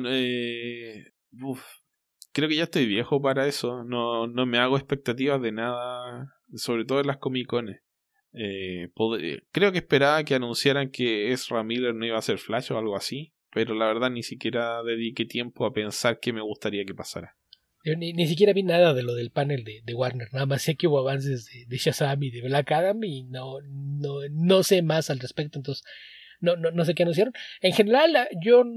creo que ya estoy viejo para eso. No me hago expectativas de nada, sobre todo en las Comic Cones. Creo que esperaba que anunciaran que Ezra Miller no iba a ser Flash o algo así, pero la verdad ni siquiera dediqué tiempo a pensar qué me gustaría que pasara. Yo ni siquiera vi nada de lo del panel de Warner, nada más sé que hubo avances de Shazam y de Black Adam y no sé más al respecto, entonces no sé qué anunciaron. En general,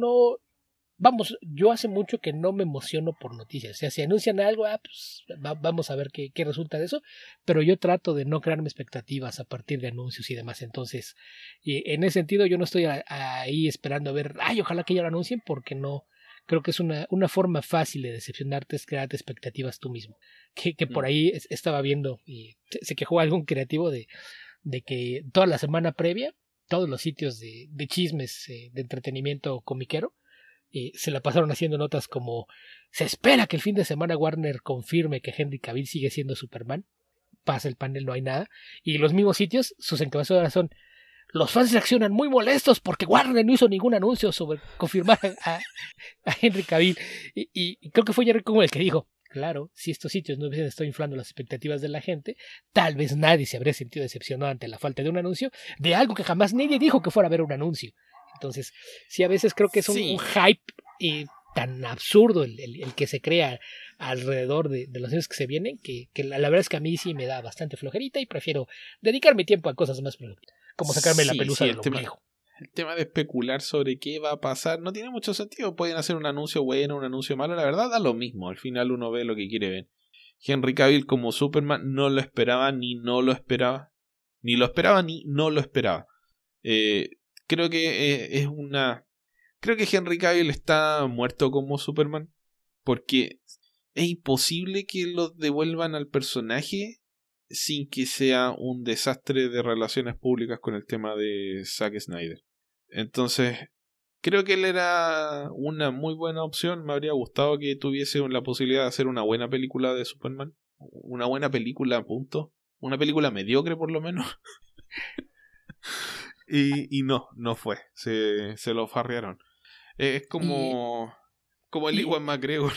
yo hace mucho que no me emociono por noticias. O sea, si anuncian algo, pues vamos a ver qué resulta de eso. Pero yo trato de no crearme expectativas a partir de anuncios y demás. Entonces, en ese sentido, yo no estoy ahí esperando a ver, ojalá que ya lo anuncien, porque no. Creo que es una forma fácil de decepcionarte, es crearte expectativas tú mismo. Que por ahí estaba viendo y se quejó algún creativo de que toda la semana previa, todos los sitios de chismes, de entretenimiento comiquero, se la pasaron haciendo notas como: se espera que el fin de semana Warner confirme que Henry Cavill sigue siendo Superman. Pasa el panel, no hay nada. Y los mismos sitios, sus encabezadoras son: los fans reaccionan muy molestos porque Warner no hizo ningún anuncio sobre confirmar a Henry Cavill. Y creo que fue Jerry como el que dijo: claro, si estos sitios no hubiesen estado inflando las expectativas de la gente, tal vez nadie se habría sentido decepcionado ante la falta de un anuncio de algo que jamás nadie dijo que fuera a haber un anuncio. Entonces, sí, a veces creo que es un hype tan absurdo el que se crea alrededor de los años que se vienen, que la verdad es que a mí sí me da bastante flojerita y prefiero dedicar mi tiempo a cosas más productivas, como sacarme la pelusa del ombligo. El tema de especular sobre qué va a pasar no tiene mucho sentido. Pueden hacer un anuncio bueno, un anuncio malo, la verdad da lo mismo. Al final uno ve lo que quiere ver. Henry Cavill como Superman no lo esperaba ni no lo esperaba. Ni lo esperaba ni no lo esperaba. Creo que Creo que Henry Cavill está muerto como Superman, porque es imposible que lo devuelvan al personaje sin que sea un desastre de relaciones públicas con el tema de Zack Snyder. Entonces, Creo que él era una muy buena opción. Me habría gustado que tuviese la posibilidad de hacer una buena película de Superman. Una buena película, punto. Una película mediocre, por lo menos. y no fue. Se lo farrearon. Es como el Ewan McGregor.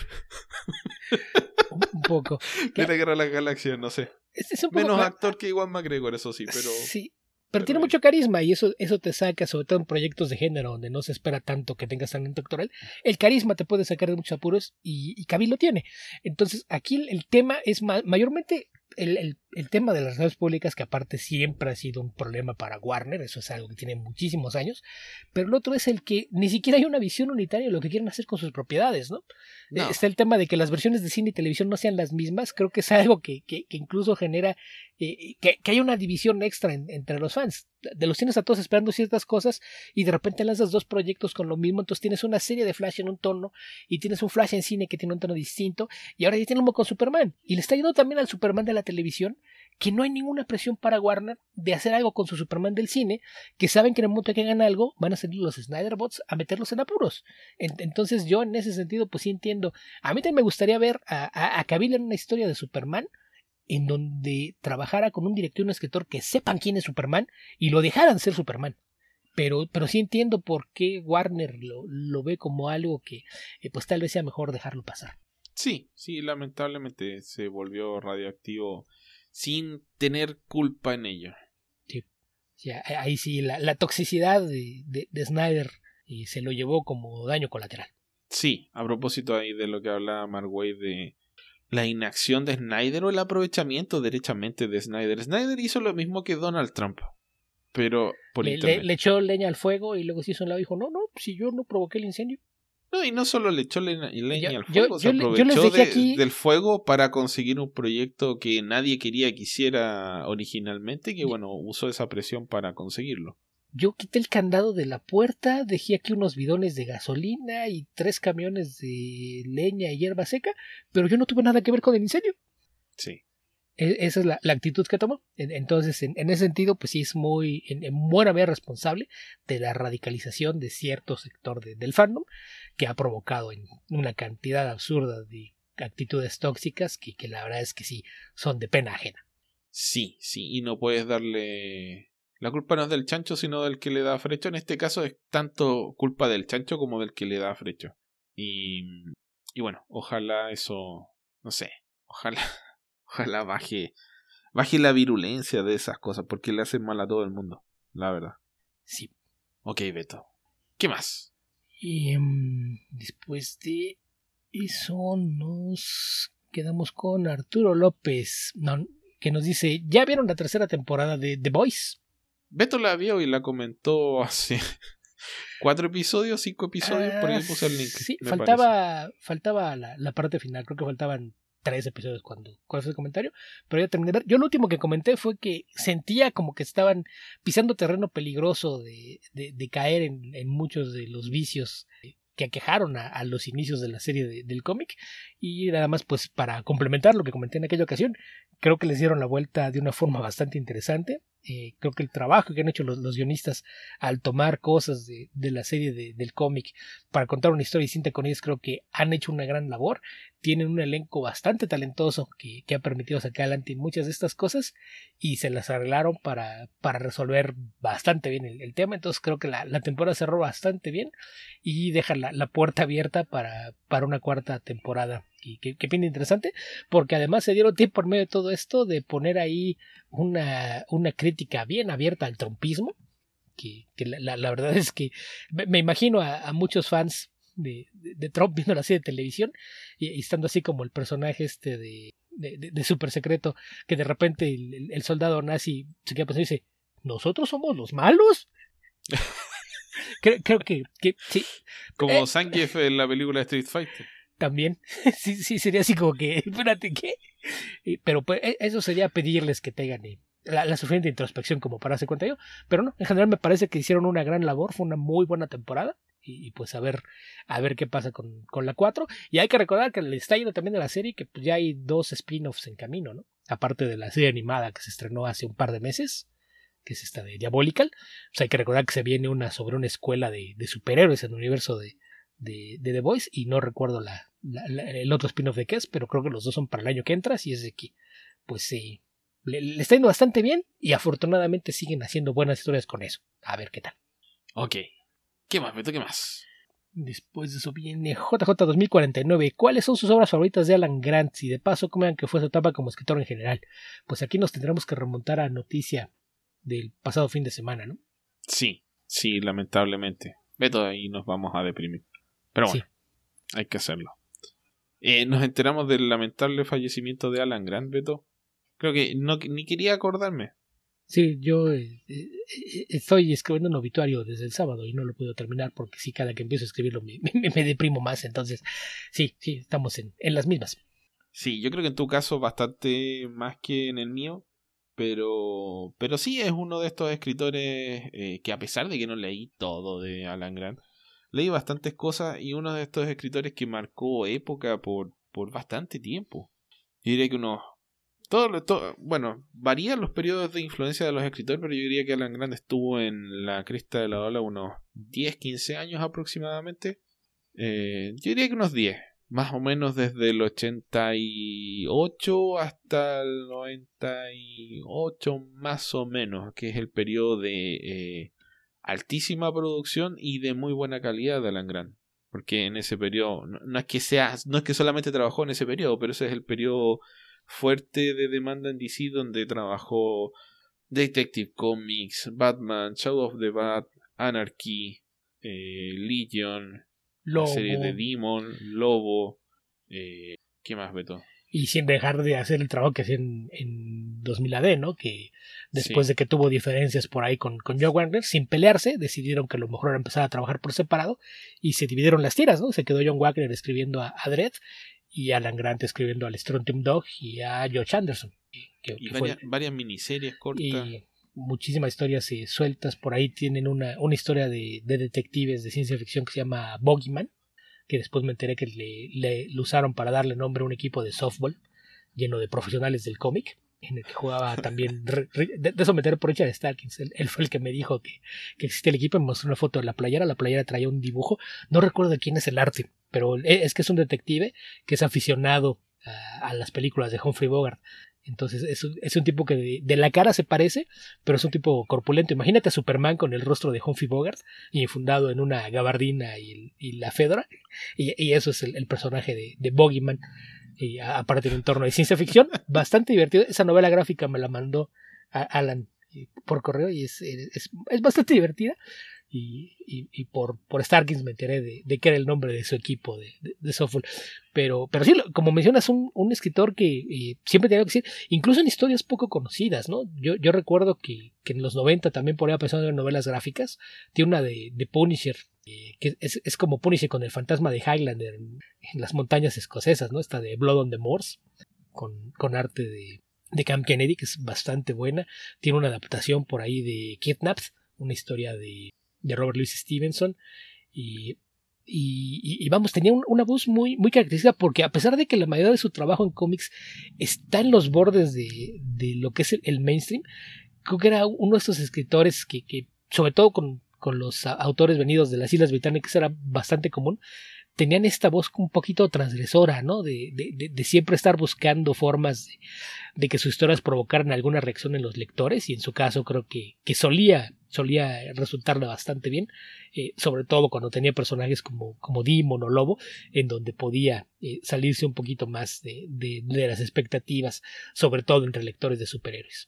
Un poco. De la Guerra de las Galaxias, no sé. Es un poco Menos actor que Ewan McGregor, eso sí, pero... Sí. Pero tiene mucho carisma y eso te saca, sobre todo en proyectos de género donde no se espera tanto que tengas talento actoral. El carisma te puede sacar de muchos apuros y Cavill lo tiene. Entonces aquí el tema es mayormente el tema de las relaciones públicas, que aparte siempre ha sido un problema para Warner, eso es algo que tiene muchísimos años, pero el otro es el que ni siquiera hay una visión unitaria de lo que quieren hacer con sus propiedades, ¿no? Está el tema de que las versiones de cine y televisión no sean las mismas. Creo que es algo que incluso genera que haya una división extra entre los fans. De los tienes a todos esperando ciertas cosas y de repente lanzas dos proyectos con lo mismo, entonces tienes una serie de Flash en un tono y tienes un Flash en cine que tiene un tono distinto y ahora ya tiene uno con Superman y le está yendo también al Superman de la televisión, que no hay ninguna presión para Warner de hacer algo con su Superman del cine, que saben que en el momento que hagan algo van a salir los Snyderbots a meterlos en apuros. Entonces yo en ese sentido pues sí entiendo. A mí también me gustaría ver a Cavill en una historia de Superman en donde trabajara con un director y un escritor que sepan quién es Superman y lo dejaran ser Superman. Pero sí entiendo por qué Warner lo ve como algo que pues tal vez sea mejor dejarlo pasar. Sí, lamentablemente se volvió radioactivo sin tener culpa en ello. Sí, ahí sí, la toxicidad de Snyder se lo llevó como daño colateral. Sí, a propósito ahí de lo que hablaba Mark Waid de la inacción de Snyder o el aprovechamiento derechamente de Snyder. Snyder hizo lo mismo que Donald Trump, pero por internet. Le echó leña al fuego y luego se hizo un lado y dijo, no, si yo no provoqué el incendio. No, y no solo le echó leña al fuego, se aprovechó del fuego para conseguir un proyecto que nadie quería que hiciera originalmente, que bueno, usó esa presión para conseguirlo. Yo quité el candado de la puerta, dejé aquí unos bidones de gasolina y 3 camiones de leña y hierba seca, pero yo no tuve nada que ver con el incendio. Sí. Esa es la actitud que tomó. Entonces, en ese sentido, pues sí es muy, en buena medida responsable de la radicalización de cierto sector del fandom, que ha provocado en una cantidad absurda de actitudes tóxicas que la verdad es que sí son de pena ajena. Sí, y no puedes darle... La culpa no es del chancho, sino del que le da frecho. En este caso es tanto culpa del chancho como del que le da frecho. Y bueno, ojalá eso... No sé, ojalá baje la virulencia de esas cosas, porque le hacen mal a todo el mundo, la verdad. Sí. Ok, Beto. ¿Qué más? Y después de eso nos quedamos con Arturo López, que nos dice, ¿ya vieron la tercera temporada de The Boys? Beto la vio y la comentó hace 4 episodios, 5 episodios, por ahí puse el link. Sí, faltaba la parte final, creo que faltaban 3 episodios cuando hice el comentario, pero ya terminé de ver. Yo lo último que comenté fue que sentía como que estaban pisando terreno peligroso de caer en muchos de los vicios que aquejaron a los inicios de la serie del cómic, y nada más pues para complementar lo que comenté en aquella ocasión, creo que les dieron la vuelta de una forma bastante interesante. Creo que el trabajo que han hecho los guionistas al tomar cosas de la serie del cómic para contar una historia distinta con ellos, creo que han hecho una gran labor. Tienen un elenco bastante talentoso que ha permitido sacar adelante muchas de estas cosas y se las arreglaron para resolver bastante bien el tema. Entonces creo que la temporada cerró bastante bien y deja la puerta abierta para una cuarta temporada que pinta interesante, porque además se dieron tiempo por medio de todo esto de poner ahí una crítica bien abierta al trumpismo, que la verdad es que me imagino a muchos fans de Trump viendo la serie de televisión y estando así como el personaje de Super Secreto, que de repente el soldado nazi se queda pensando y dice, ¿nosotros somos los malos? creo que sí. Como Zangief en la película de Street Fighter. También, sí, sería así como que, espérate, ¿qué? Pero pues, eso sería pedirles que tengan la suficiente introspección como para darse cuenta yo, pero no, en general me parece que hicieron una gran labor, fue una muy buena temporada, y pues a ver qué pasa con la 4, y hay que recordar que le está yendo también de la serie, que pues ya hay 2 spin-offs en camino, ¿no? Aparte de la serie animada que se estrenó hace un par de meses, que es esta de Diabolical. Hay que recordar que se viene sobre una escuela de superhéroes en el universo de The Boys, y no recuerdo el otro spin-off de qué es, pero creo que los dos son para el año que entra, y es de que pues le está yendo bastante bien, y afortunadamente siguen haciendo buenas historias con eso. A ver qué tal. Ok. ¿Qué más, Beto? ¿Qué más? Después de eso viene JJ 2049. ¿Cuáles son sus obras favoritas de Alan Grant? Y de paso, ¿cómo vean que fue su etapa como escritor en general? Pues aquí nos tendremos que remontar a noticia del pasado fin de semana, ¿no? Sí, lamentablemente. Beto, ahí nos vamos a deprimir. Pero bueno, sí, hay que hacerlo. Nos enteramos del lamentable fallecimiento de Alan Grant, Beto. Creo que ni quería acordarme. Sí, yo estoy escribiendo un obituario desde el sábado y no lo puedo terminar porque sí, cada que empiezo a escribirlo me deprimo más. Entonces, sí, estamos en las mismas. Sí, yo creo que en tu caso bastante más que en el mío, pero sí es uno de estos escritores que, a pesar de que no leí todo de Alan Grant, leí bastantes cosas, y uno de estos escritores que marcó época por bastante tiempo. Yo diría que bueno, varían los periodos de influencia de los escritores, pero yo diría que Alan Grant estuvo en la cresta de la ola unos 10, 15 años aproximadamente. Yo diría que unos 10, más o menos desde el 88 hasta el 98, más o menos, que es el periodo de altísima producción y de muy buena calidad de Alan Grant. Porque en ese periodo, no es que solamente trabajó en ese periodo, pero ese es el periodo fuerte de demanda en DC, donde trabajó Detective Comics, Batman, Shadow of the Bat, Anarchy, Legion, Lobo. La serie de Demon, Lobo, ¿qué más, Beto? Y sin dejar de hacer el trabajo que hacía en 2000 AD, ¿no? Que después de que tuvo diferencias por ahí con Joe Wagner, sin pelearse, decidieron que lo mejor era empezar a trabajar por separado y se dividieron las tiras, ¿no? Se quedó John Wagner escribiendo a Dredd y Alan Grant escribiendo al Strontium Dog y a Josh Anderson. Varias miniseries cortas. Y muchísimas historias sueltas. Por ahí tienen una historia de detectives de ciencia ficción que se llama Bogeyman, que después me enteré que le usaron para darle nombre a un equipo de softball lleno de profesionales del cómic, en el que jugaba también de eso me enteré por Richard Starkins. Él fue el que me dijo que existía el equipo. Me mostró una foto de la playera traía un dibujo, no recuerdo de quién es el arte, pero es que es un detective que es aficionado a las películas de Humphrey Bogart. Entonces es un tipo que de la cara se parece, pero es un tipo corpulento. Imagínate a Superman con el rostro de Humphrey Bogart y infundado en una gabardina y la fedora, y eso es el personaje de Bogeyman. Y aparte de un entorno de ciencia ficción bastante divertido. Esa novela gráfica me la mandó Alan por correo y es bastante divertida. Y por Starkins me enteré de qué era el nombre de su equipo de softball. Pero sí, como mencionas, un escritor que siempre tenía que decir, incluso en historias poco conocidas, ¿no? Yo recuerdo que en los 90 también ponía pensando en novelas gráficas. Tiene una de Punisher, que es como Punisher con el fantasma de Highlander en las montañas escocesas, ¿no? Esta de Blood on the Moors, con arte de Cam Kennedy, que es bastante buena. Tiene una adaptación por ahí de Kidnapped, una historia de Robert Louis Stevenson, y vamos, tenía una voz muy, muy característica, porque a pesar de que la mayoría de su trabajo en cómics está en los bordes de lo que es el mainstream, creo que era uno de estos escritores que sobre todo con los autores venidos de las Islas Británicas era bastante común, tenían esta voz un poquito transgresora, ¿no? De siempre estar buscando formas de que sus historias provocaran alguna reacción en los lectores, y en su caso creo que solía resultarle bastante bien, sobre todo cuando tenía personajes como Demon o Lobo, en donde podía salirse un poquito más de las expectativas, sobre todo entre lectores de superhéroes.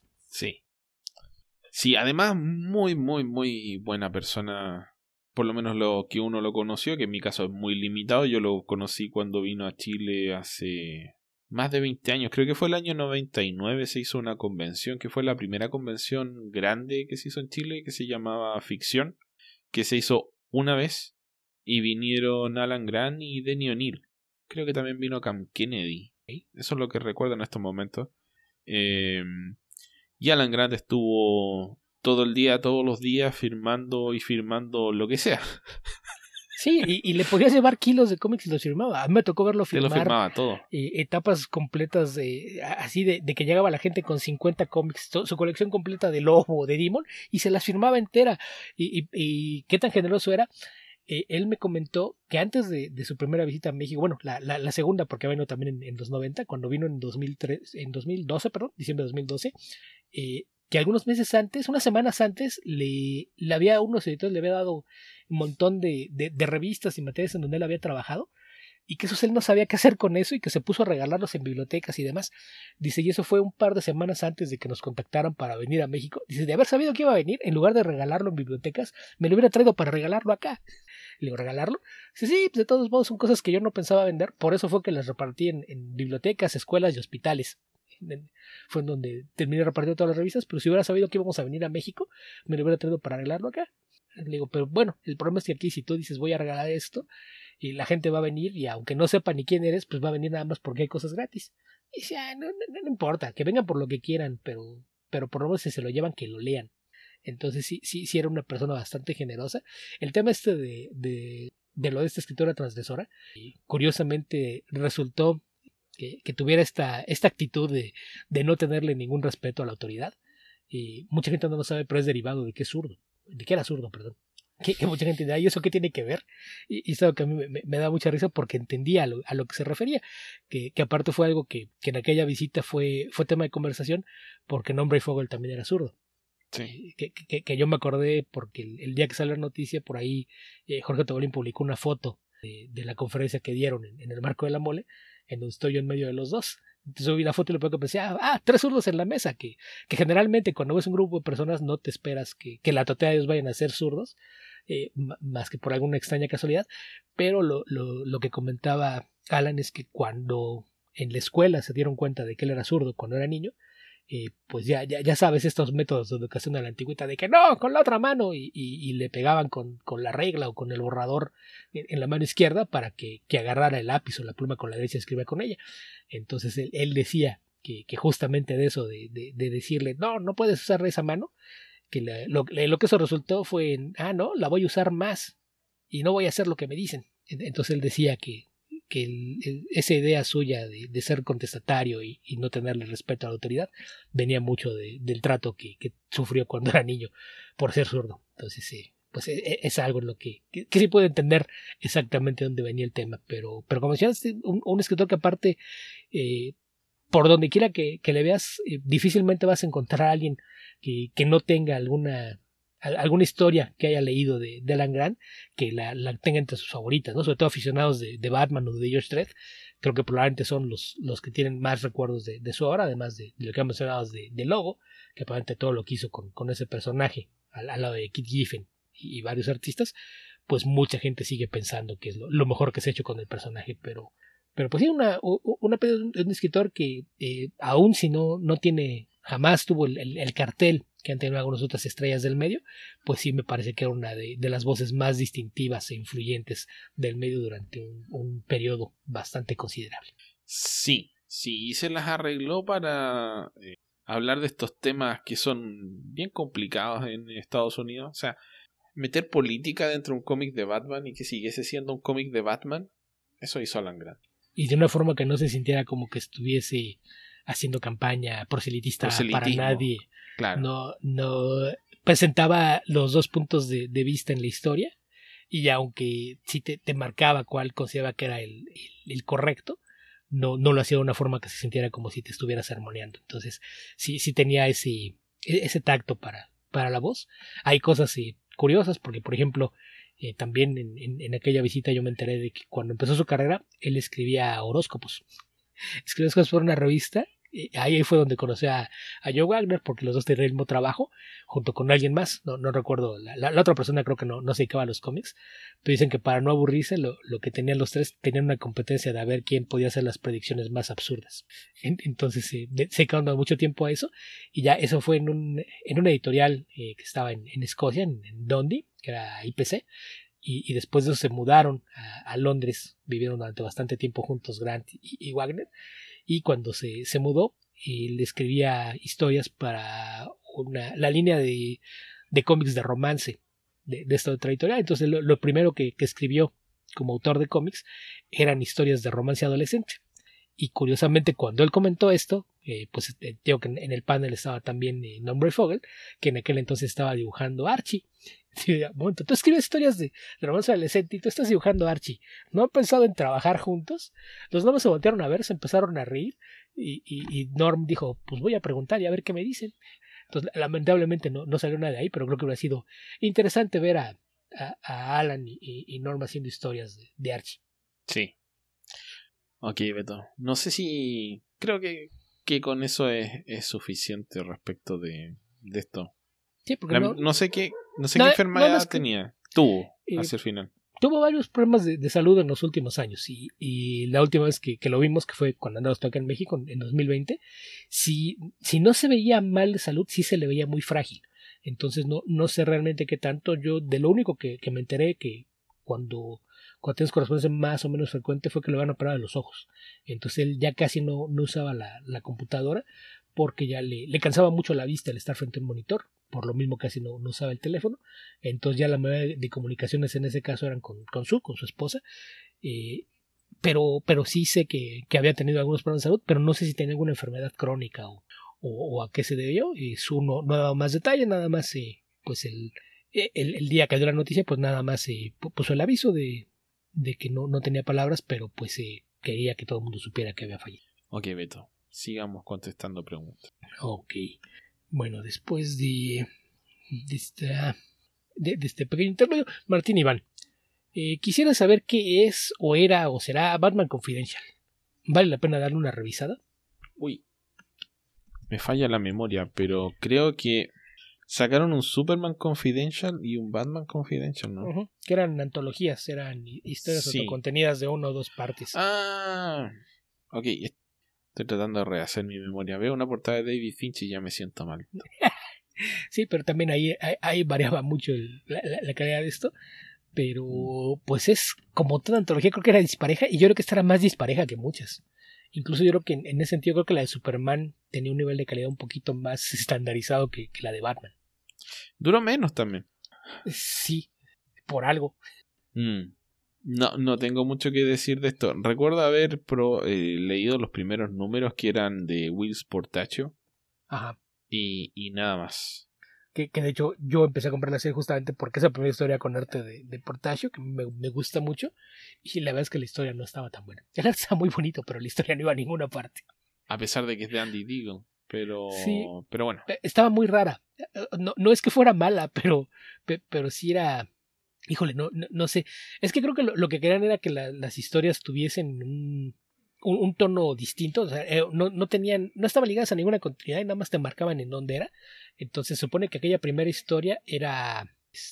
Sí, además muy, muy, muy buena persona. Por lo menos lo que uno lo conoció, que en mi caso es muy limitado. Yo lo conocí cuando vino a Chile hace más de 20 años. Creo que fue el año 99, se hizo una convención, que fue la primera convención grande que se hizo en Chile, que se llamaba Ficción, que se hizo una vez, y vinieron Alan Grant y Denny O'Neil. Creo que también vino Cam Kennedy. Eso es lo que recuerdo en estos momentos. Y Alan Grant estuvo todo el día, todos los días, firmando lo que sea. Sí, y le podías llevar kilos de cómics y los firmaba. A mí me tocó verlo Te lo firmar. firmaba todo. Etapas completas así de que llegaba la gente con 50 cómics, su colección completa de Lobo, de Demon, y se las firmaba entera. Y qué tan generoso era. Él me comentó que antes de su primera visita a México, bueno, la segunda, porque vino también en los 90, cuando vino en 2012, perdón, diciembre de 2012, que algunos meses antes, unas semanas antes, le había unos editores, le había dado un montón de revistas y materiales en donde él había trabajado, y que eso él no sabía qué hacer con eso y que se puso a regalarlos en bibliotecas y demás. Dice, y eso fue un par de semanas antes de que nos contactaran para venir a México. Dice, de haber sabido que iba a venir, en lugar de regalarlo en bibliotecas, me lo hubiera traído para regalarlo acá. Le digo, ¿regalarlo? Dice, sí, pues de todos modos son cosas que yo no pensaba vender, por eso fue que las repartí en bibliotecas, escuelas y hospitales. Fue en donde terminé repartiendo todas las revistas, pero si hubiera sabido que íbamos a venir a México, me lo hubiera traído para arreglarlo acá. Le digo, pero bueno, el problema es que aquí si tú dices voy a regalar esto, y la gente va a venir y aunque no sepa ni quién eres, pues va a venir nada más porque hay cosas gratis. Y dice, no importa, que vengan por lo que quieran, pero por lo menos si se lo llevan, que lo lean. Entonces sí era una persona bastante generosa. El tema de lo de esta escritora transgresora, y curiosamente resultó que tuviera esta actitud de no tenerle ningún respeto a la autoridad. Y mucha gente no lo sabe, pero es derivado de que es zurdo, de que era zurdo, perdón. Que mucha gente dirá, ¿y eso qué tiene que ver? Y es algo que a mí me da mucha risa porque entendía a lo que se refería, que aparte fue algo que en aquella visita fue tema de conversación, porque Nombre y Fogel también era zurdo. Sí. Que yo me acordé porque el día que salió la noticia, por ahí Jorge Tobolín publicó una foto de la conferencia que dieron en el marco de la mole, en donde estoy yo en medio de los dos. Entonces vi la foto y lo primero que pensé, tres zurdos en la mesa, que generalmente cuando ves un grupo de personas no te esperas que la totalidad de ellos vayan a ser zurdos, más que por alguna extraña casualidad, pero lo que comentaba Alan es que cuando en la escuela se dieron cuenta de que él era zurdo cuando era niño, pues ya sabes estos métodos de educación a la antigüita de que no, con la otra mano y le pegaban con la regla o con el borrador en la mano izquierda para que agarrara el lápiz o la pluma con la derecha y escriba con ella. Entonces él decía que justamente de eso, de decirle no puedes usar esa mano, que lo que eso resultó fue en, no, la voy a usar más y no voy a hacer lo que me dicen. Entonces él decía que esa idea suya de ser contestatario y no tenerle respeto a la autoridad venía mucho del trato que sufrió cuando era niño por ser zurdo. Entonces pues es algo en lo que sí puede entender exactamente dónde venía el tema, pero como decías, un escritor que aparte por donde quiera que le veas, difícilmente vas a encontrar a alguien que no tenga alguna historia que haya leído de Alan Grant que la tenga entre sus favoritas, ¿no? Sobre todo aficionados de Batman o de George Dredd, creo que probablemente son los que tienen más recuerdos de su obra, además de lo que han mencionado de Lobo, que probablemente todo lo que hizo con ese personaje al lado de Keith Giffen y varios artistas, pues mucha gente sigue pensando que es lo mejor que se ha hecho con el personaje, pero pues sí, un escritor que aún si no tiene, jamás tuvo el cartel que han tenido algunas otras estrellas del medio, pues sí me parece que era una de las voces más distintivas e influyentes del medio durante un periodo bastante considerable. Sí, y se las arregló para hablar de estos temas que son bien complicados en Estados Unidos. O sea, meter política dentro de un cómic de Batman y que siguiese siendo un cómic de Batman, eso hizo Alan Grant. Y de una forma que no se sintiera como que estuviese haciendo campaña proselitista para nadie. Claro. No presentaba los dos puntos de vista en la historia, y aunque sí te marcaba cuál consideraba que era el correcto, no lo hacía de una forma que se sintiera como si te estuviera sermoneando. Entonces sí tenía ese tacto para la voz. Hay cosas curiosas, porque por ejemplo también en aquella visita yo me enteré de que cuando empezó su carrera él escribía horóscopos. Escribió horóscopos por una revista. Ahí fue donde conocí a Joe Wagner, porque los dos tenían el mismo trabajo, junto con alguien más, no recuerdo, la otra persona creo que no se dedicaba a los cómics, pero dicen que para no aburrirse, lo que tenían los tres, tenían una competencia de ver quién podía hacer las predicciones más absurdas. Entonces se quedaron mucho tiempo a eso, y ya eso fue en una editorial que estaba en Escocia, en Dundee, que era IPC, y después de eso se mudaron a Londres, vivieron durante bastante tiempo juntos Grant y Wagner. Y cuando se mudó, le escribía historias para la línea de cómics de romance de esta otra editorial. Entonces lo primero que escribió como autor de cómics eran historias de romance adolescente. Y curiosamente cuando él comentó esto, pues digo que en el panel estaba también Norm Fogel, que en aquel entonces estaba dibujando Archie. Bueno, tú escribes historias de romance adolescente y tú estás dibujando Archie. ¿No han pensado en trabajar juntos? Los nombres se voltearon a ver, se empezaron a reír y Norm dijo, pues voy a preguntar y a ver qué me dicen. Entonces lamentablemente no salió nada de ahí, pero creo que hubiera sido interesante ver a Alan y Norm haciendo historias de Archie. Sí. Ok, Beto. No sé si... Creo que con eso es suficiente respecto de esto. Sí, porque no sé qué enfermedad tenía. Tuvo hacia el final. Tuvo varios problemas de salud en los últimos años y la última vez que lo vimos, que fue cuando andaba acá en México en 2020, si no se veía mal de salud, sí se le veía muy frágil. Entonces no sé realmente qué tanto. Yo de lo único que me enteré que cuando tienes correspondencia más o menos frecuente fue que le van a operar de los ojos. Entonces él ya casi no usaba la computadora porque ya le cansaba mucho la vista el estar frente a un monitor. Por lo mismo casi no usaba el teléfono. Entonces ya la mayoría de comunicaciones en ese caso eran con su esposa. Pero sí sé que había tenido algunos problemas de salud, pero no sé si tenía alguna enfermedad crónica o a qué se debió. Su no ha dado más detalle, nada más pues el día que dio la noticia, pues nada más puso el aviso de que no tenía palabras, pero pues quería que todo el mundo supiera que había fallecido. Ok, Beto, sigamos contestando preguntas. Ok. Bueno, después de este pequeño interludio, Martín Iván, quisiera saber qué es o era o será Batman Confidential. ¿Vale la pena darle una revisada? Uy, me falla la memoria, pero creo que sacaron un Superman Confidential y un Batman Confidential, ¿no? Uh-huh. Que eran antologías, eran historias autocontenidas de 1 o 2 partes. Ok, estoy tratando de rehacer mi memoria. Veo una portada de David Finch y ya me siento mal. Sí, pero también ahí variaba mucho la calidad de esto. Pero pues es como toda antología, creo que era dispareja y yo creo que esta era más dispareja que muchas. Incluso yo creo que en ese sentido creo que la de Superman tenía un nivel de calidad un poquito más estandarizado que la de Batman. Duró menos también. Sí, por algo. No tengo mucho que decir de esto. Recuerdo haber leído los primeros números que eran de Will Portacio. Ajá. Y nada más. Que de hecho yo empecé a comprar la serie justamente porque esa primera historia con arte de Portacio, que me gusta mucho, y la verdad es que la historia no estaba tan buena. El arte estaba muy bonito, pero la historia no iba a ninguna parte. A pesar de que es de Andy Deagle, pero bueno. Estaba muy rara. No es que fuera mala, pero sí era... Híjole, no sé. Es que creo que lo que querían era que las historias tuviesen un tono distinto. O sea, no estaban ligadas a ninguna continuidad y nada más te marcaban en dónde era. Entonces se supone que aquella primera historia era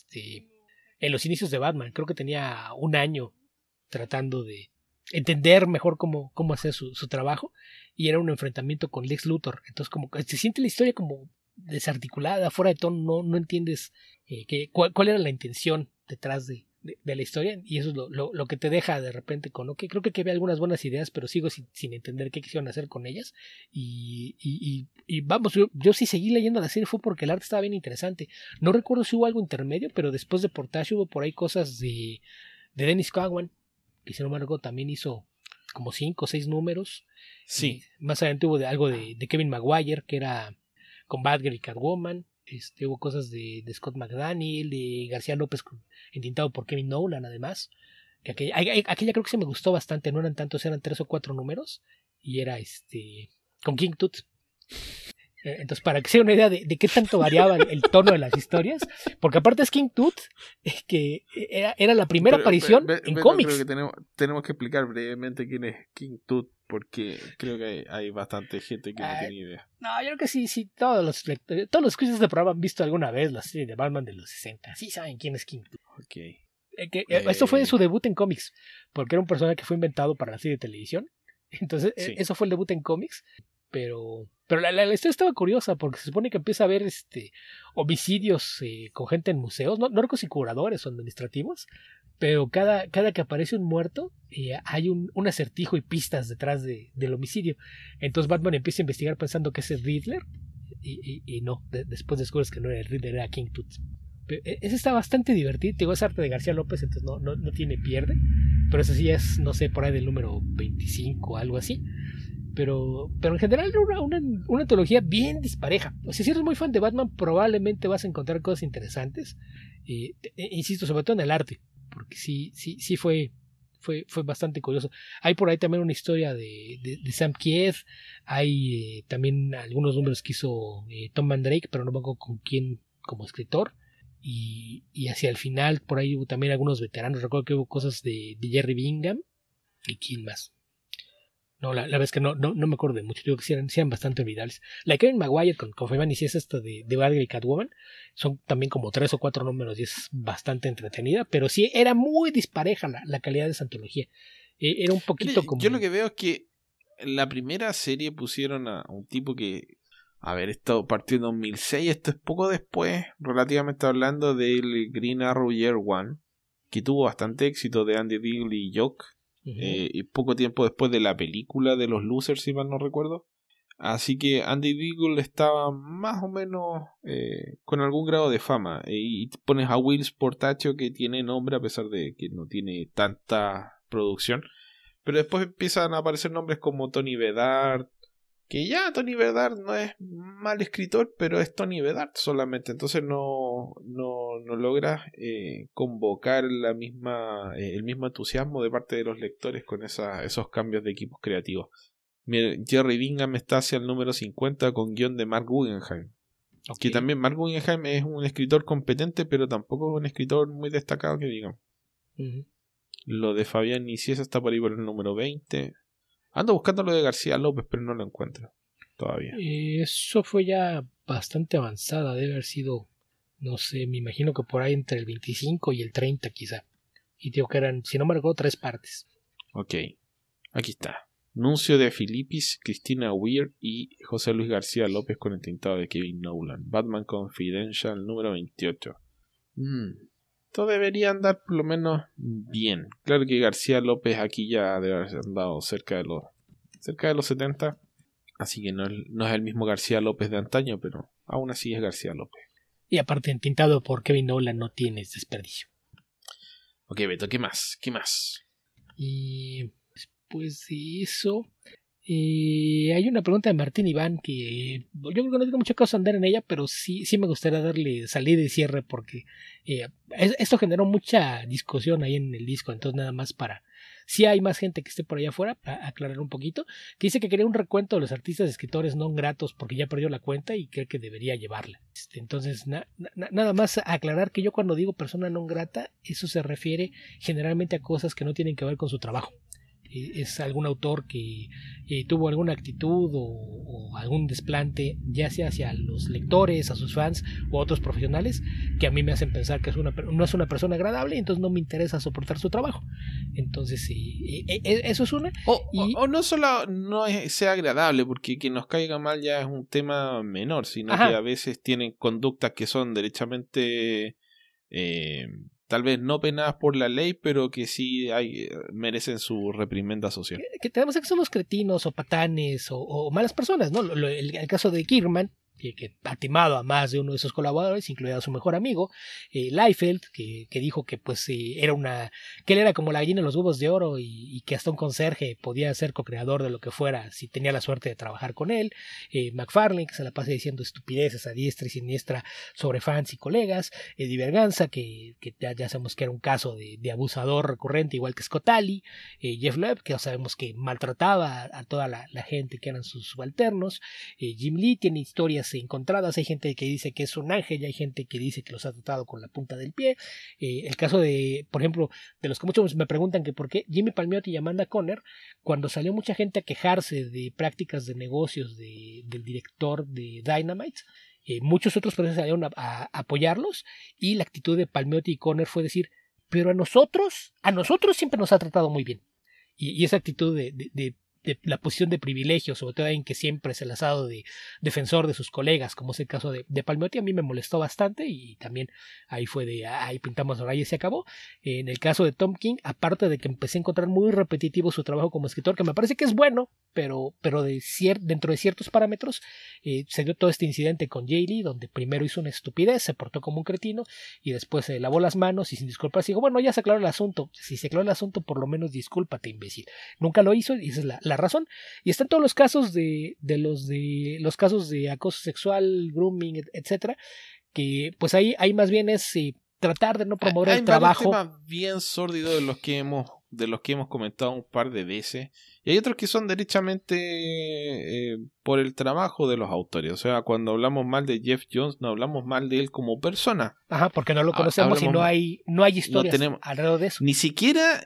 en los inicios de Batman. Creo que tenía un año tratando de entender mejor cómo hacer su trabajo, y era un enfrentamiento con Lex Luthor. Entonces como que se siente la historia como desarticulada, fuera de tono, no entiendes cuál era la intención detrás de la historia, y eso es lo que te deja de repente con ok, creo que había algunas buenas ideas, pero sigo sin entender qué quisieron hacer con ellas, y vamos, yo sí seguí leyendo la serie fue porque el arte estaba bien interesante. No recuerdo si hubo algo intermedio, pero después de Portage hubo por ahí cosas de Dennis Cowan, que si no me acuerdo también hizo como 5 o 6 números. Sí. Más adelante hubo algo de Kevin Maguire, que era con Batgirl y Catwoman. Hubo cosas de Scott McDaniel, de García López, entintado por Kevin Nolan, además. Que aquella creo que se me gustó bastante, no eran tantos, eran 3 o 4 números. Y era con King Tut. Entonces, para que sea una idea de qué tanto variaba el tono de las historias, porque aparte es King Tut, que era la primera aparición en cómics. Creo que tenemos que explicar brevemente quién es King Tut, porque creo que hay bastante gente que no tiene idea. No, yo creo que sí, todos los escuchas de programa han visto alguna vez la serie de Batman de los 60. Sí saben quién es King Tut. Okay. Esto fue su debut en cómics, porque era un personaje que fue inventado para la serie de televisión. Entonces, sí. Eso fue el debut en cómics. Pero la historia estaba curiosa porque se supone que empieza a haber homicidios con gente en museos, no recuerdo si curadores o administrativos, pero cada que aparece un muerto hay un acertijo y pistas detrás del homicidio. Entonces Batman empieza a investigar pensando que es el Riddler y no, después descubres que no era el Riddler, era King Tut. Ese está bastante divertido. Digo, es arte de García López, entonces no tiene pierde. Pero eso sí es, no sé, por ahí del número 25 o algo así. Pero en general una antología bien dispareja. O sea, si eres muy fan de Batman, probablemente vas a encontrar cosas interesantes. Insisto, sobre todo en el arte, porque sí fue bastante curioso. Hay por ahí también una historia de Sam Kieth. Hay también algunos números que hizo Tom Mandrake, pero no me acuerdo con quién como escritor. Y hacia el final por ahí hubo también algunos veteranos. Recuerdo que hubo cosas de Jerry Bingham. ¿Y quién más? No, la verdad es que no me acuerdo de mucho. Digo que sí eran bastante olvidables. La de Kevin Maguire con Freeman, y si es esta de Batgirl y Catwoman, son también como 3 o 4 números y es bastante entretenida. Pero sí era muy dispareja la calidad de esa antología. Era un poquito como... Yo lo que veo es que en la primera serie pusieron a un tipo que... A ver, esto partió en 2006, esto es poco después, relativamente hablando, del Green Arrow Year One, que tuvo bastante éxito, de Andy Deagle y Jock, y poco tiempo después de la película de los Losers, si mal no recuerdo. Así que Andy Deagle estaba más o menos con algún grado de fama, y pones a Will Portacio, que tiene nombre a pesar de que no tiene tanta producción, pero después empiezan a aparecer nombres como Tony Bedard, que ya Tony Bedard no es mal escritor, pero es Tony Bedard solamente, entonces no logra convocar el mismo entusiasmo de parte de los lectores con esos cambios de equipos creativos. Jerry Bingham está hacia el número 50 con guión de Mark Guggenheim. Okay. Que también Mark Guggenheim es un escritor competente, pero tampoco es un escritor muy destacado, que digamos. Lo de Fabián Nicieza está por ahí por el número 20. Ando buscando lo de García López, pero no lo encuentro todavía. Eso fue ya bastante avanzada. Debe haber sido, no sé, me imagino que por ahí entre el 25 y el 30 quizá. Y digo que eran, si no me recuerdo, 3 partes. Ok, aquí está. Nuncio de Filipis, Cristina Weir y José Luis García López con el tintado de Kevin Nolan. Batman Confidential número 28. Esto debería andar por lo menos bien. Claro que García López aquí ya debe haber andado cerca de los 70. Así que no es el mismo García López de antaño, pero aún así es García López. Y aparte, entintado por Kevin Nolan, no tienes desperdicio. Ok, Beto, ¿qué más? Y después de eso... hay una pregunta de Martín Iván que yo creo que no tengo mucha cosa andar en ella, pero sí me gustaría darle salida y cierre, porque esto generó mucha discusión ahí en el disco. Entonces, nada más para, si hay más gente que esté por allá afuera, para aclarar un poquito, que dice que quería un recuento de los artistas y escritores no gratos porque ya perdió la cuenta y cree que debería llevarla. Entonces, nada más aclarar que yo, cuando digo persona no grata, eso se refiere generalmente a cosas que no tienen que ver con su trabajo. Es algún autor que tuvo alguna actitud o algún desplante, ya sea hacia los lectores, a sus fans o a otros profesionales, que a mí me hacen pensar que no es una persona agradable, y entonces no me interesa soportar su trabajo. Entonces eso es una. O no solo no sea agradable, porque que nos caiga mal ya es un tema menor, sino que a veces tienen conductas que son derechamente... tal vez no penadas por la ley, pero que sí merecen su reprimenda social. Que tenemos que son los cretinos o patanes o malas personas, ¿no? El caso de Kirkman, que ha timado a más de uno de sus colaboradores, incluido a su mejor amigo, Liefeld, que dijo que pues que él era como la gallina de los huevos de oro, y que hasta un conserje podía ser co-creador de lo que fuera si tenía la suerte de trabajar con él. McFarlane, que se la pasa diciendo estupideces a diestra y siniestra sobre fans y colegas. Eddie Berganza, que ya sabemos que era un caso de abusador recurrente, igual que Scott Allie. Jeff Loeb, que ya sabemos que maltrataba a toda la gente que eran sus subalternos. Jim Lee tiene historias encontradas. Hay gente que dice que es un ángel y hay gente que dice que los ha tratado con la punta del pie. El caso de, por ejemplo, de los que muchos me preguntan que por qué Jimmy Palmiotti y Amanda Conner, cuando salió mucha gente a quejarse de prácticas de negocios del director de Dynamite, muchos otros personas salieron a apoyarlos, y la actitud de Palmiotti y Conner fue decir, pero a nosotros siempre nos ha tratado muy bien. Y esa actitud de la posición de privilegio, sobre todo en que siempre es el asado de defensor de sus colegas, como es el caso de Palmiotti, a mí me molestó bastante y también ahí fue ahí pintamos la raya y se acabó. En el caso de Tom King, aparte de que empecé a encontrar muy repetitivo su trabajo como escritor, que me parece que es bueno, pero dentro de ciertos parámetros, se dio todo este incidente con Jay Lee, donde primero hizo una estupidez, se portó como un cretino y después se lavó las manos y sin disculparse dijo, bueno, ya se aclaró el asunto, si se aclaró el asunto por lo menos discúlpate, imbécil. Nunca lo hizo y esa es la razón. Y están todos los casos de los casos de acoso sexual, grooming, etcétera, que pues ahí más bien es tratar de no promover el trabajo. Hay temas bien sórdidos de los que hemos comentado un par de veces, y hay otros que son derechamente por el trabajo de los autores. O sea, cuando hablamos mal de Jeff Jones, no hablamos mal de él como persona. Ajá, porque no lo conocemos y no hay historias alrededor de eso. Ni siquiera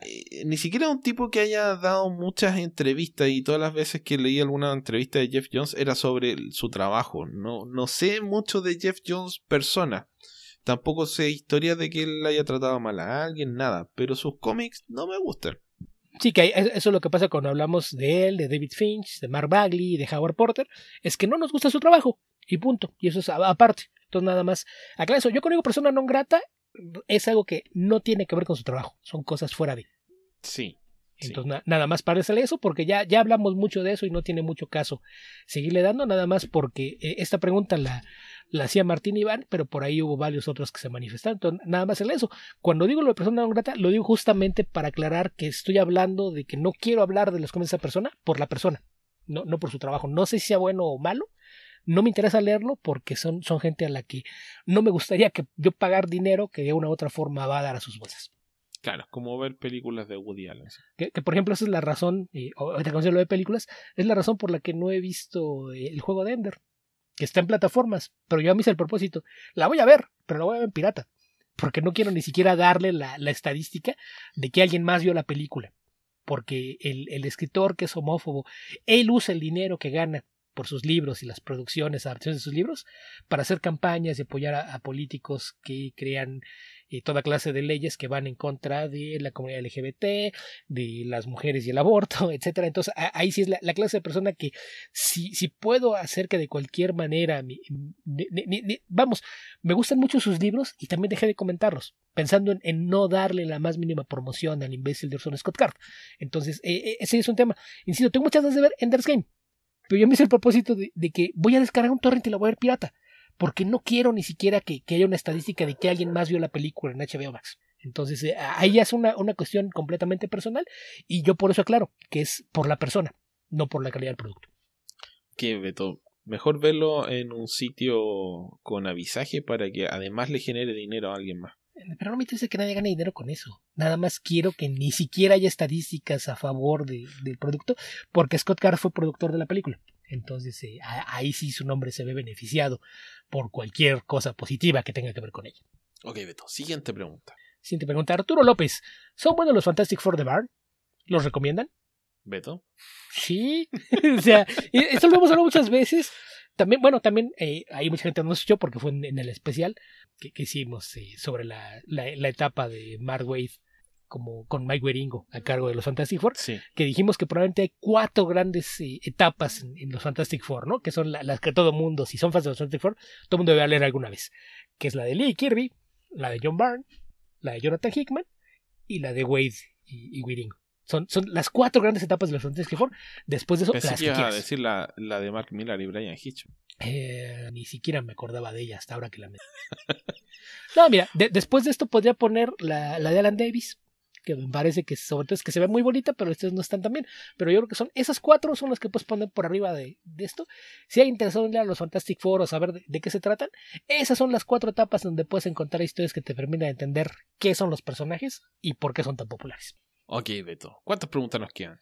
un tipo que haya dado muchas entrevistas, y todas las veces que leí alguna entrevista de Jeff Jones era sobre su trabajo. No sé mucho de Jeff Jones persona. Tampoco sé historias de que él haya tratado mal a alguien, nada. Pero sus cómics no me gustan. Sí, que eso es lo que pasa cuando hablamos de él, de David Finch, de Mark Bagley, de Howard Porter. Es que no nos gusta su trabajo. Y punto. Y eso es aparte. Entonces nada más. Acá eso. Yo cuando digo persona non grata es algo que no tiene que ver con su trabajo. Son cosas fuera de. Sí. Entonces nada más parécele eso porque ya hablamos mucho de eso y no tiene mucho caso seguirle dando, nada más porque esta pregunta la hacía Martín Iván, pero por ahí hubo varios otros que se manifestaron. Entonces, nada más en eso. Cuando digo lo de persona non grata, lo digo justamente para aclarar que estoy hablando de que no quiero hablar de los cómics de esa persona por la persona, no por su trabajo. No sé si sea bueno o malo. No me interesa leerlo porque son gente a la que no me gustaría que yo pagar dinero que de una u otra forma va a dar a sus bolsas. Claro, como ver películas de Woody Allen. Que por ejemplo, esa es la razón, ahorita que lo de películas, es la razón por la que no he visto el juego de Ender, que está en plataformas, pero yo me hice el propósito, la voy a ver, pero la voy a ver en pirata, porque no quiero ni siquiera darle la estadística de que alguien más vio la película, porque el escritor que es homófobo, él usa el dinero que gana por sus libros y las producciones, adaptaciones de sus libros, para hacer campañas y apoyar a políticos que crean toda clase de leyes que van en contra de la comunidad LGBT, de las mujeres y el aborto, etcétera. Entonces ahí sí es la clase de persona que si puedo hacer que de cualquier manera vamos, me gustan mucho sus libros y también dejé de comentarlos pensando en no darle la más mínima promoción al imbécil de Orson Scott Card. Entonces ese es un tema. Insisto, tengo muchas ganas de ver Ender's Game, pero yo me hice el propósito de que voy a descargar un torrent y la voy a ver pirata, porque no quiero ni siquiera que haya una estadística de que alguien más vio la película en HBO Max. Entonces ahí ya es una cuestión completamente personal y yo por eso aclaro que es por la persona, no por la calidad del producto. Que Beto, mejor verlo en un sitio con avisaje para que además le genere dinero a alguien más. Pero no me interesa que nadie gane dinero con eso. Nada más quiero que ni siquiera haya estadísticas a favor del producto, porque Scott Card fue productor de la película. Entonces ahí sí su nombre se ve beneficiado por cualquier cosa positiva que tenga que ver con ella. Ok, Beto, siguiente pregunta. Siguiente pregunta. Arturo López. ¿Son buenos los Fantastic Four de Byrne? ¿Los recomiendan? ¿Beto? Sí. O sea, esto lo hemos hablado muchas veces. También hay mucha gente que no nos escuchó porque fue en el especial que hicimos sobre la etapa de Mark Waid como con Mike Wieringo a cargo de los Fantastic Four, sí, que dijimos que probablemente hay 4 grandes etapas en los Fantastic Four, ¿no? Que son las que todo mundo, si son fans de los Fantastic Four, todo mundo debe leer alguna vez, que es la de Lee Kirby, la de John Byrne, la de Jonathan Hickman y la de Waid y Wieringo. Son las 4 grandes etapas de los Fantastic Four. Después de eso, pensé las que que ibas quieras. a decir la de Mark Millar y Brian Hitchcock. Ni siquiera me acordaba de ella hasta ahora que la metí. No, mira, después de esto podría poner la de Alan Davis, que me parece que sobre todo es que se ve muy bonita, pero estas no están tan bien. Pero yo creo que son esas 4 son las que puedes poner por arriba de esto. Si hay interesado en leer los Fantastic Four o saber de qué se tratan, esas son las 4 etapas donde puedes encontrar historias que te permitan entender qué son los personajes y por qué son tan populares. Ok, Beto, ¿cuántas preguntas nos quedan?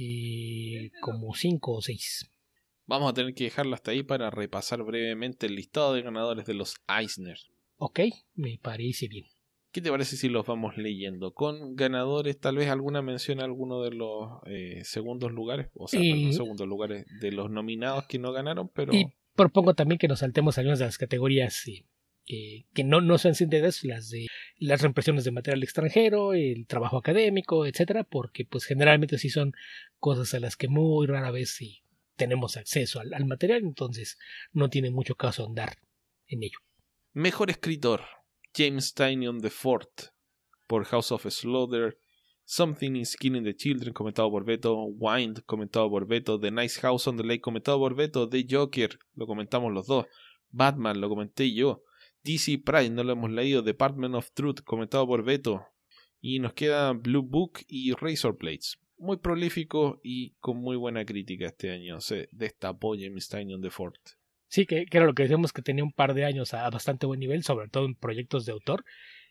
Como 5 o 6. Vamos a tener que dejarlo hasta ahí para repasar brevemente el listado de ganadores de los Eisner. Ok, me parece bien. ¿Qué te parece si los vamos leyendo? Con ganadores, tal vez alguna mención a alguno de los segundos lugares, o sea, perdón, segundos lugares de los nominados que no ganaron, pero... Y propongo también que nos saltemos algunas de las categorías que no sean sintéticas las de las reimpresiones de material extranjero, el trabajo académico, etcétera, porque pues generalmente sí son cosas a las que muy rara vez sí tenemos acceso al material, entonces no tiene mucho caso andar en ello. Mejor escritor: James Tynion IV por House of Slaughter, Something is Killing the Children, comentado por Beto, Wind, comentado por Beto, The Nice House on the Lake, comentado por Beto, The Joker, lo comentamos los dos, Batman, lo comenté yo, DC Pride, no lo hemos leído, Department of Truth, comentado por Beto, y nos queda Blue Book y Razor Blades. Muy prolífico y con muy buena crítica este año. Se destapó James Tynion IV. Sí, que era lo que decíamos, que tenía un par de años a bastante buen nivel, sobre todo en proyectos de autor.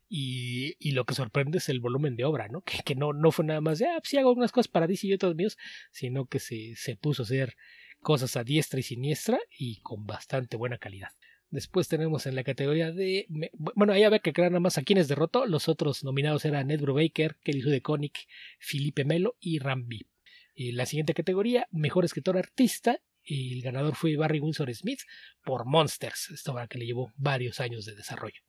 Y lo que sorprende es el volumen de obra, ¿no? Que no fue nada más de, pues sí hago unas cosas para DC y otros míos, sino que se puso a hacer cosas a diestra y siniestra y con bastante buena calidad. Después tenemos en la categoría de... Bueno, ahí había que crear nada más a quienes derrotó. Los otros nominados eran Ed Brubaker, Kelly Sue DeConnick, Felipe Melo y Rambi. La siguiente categoría, Mejor Escritor Artista. El ganador fue Barry Windsor Smith por Monsters, esta obra que le llevó varios años de desarrollo.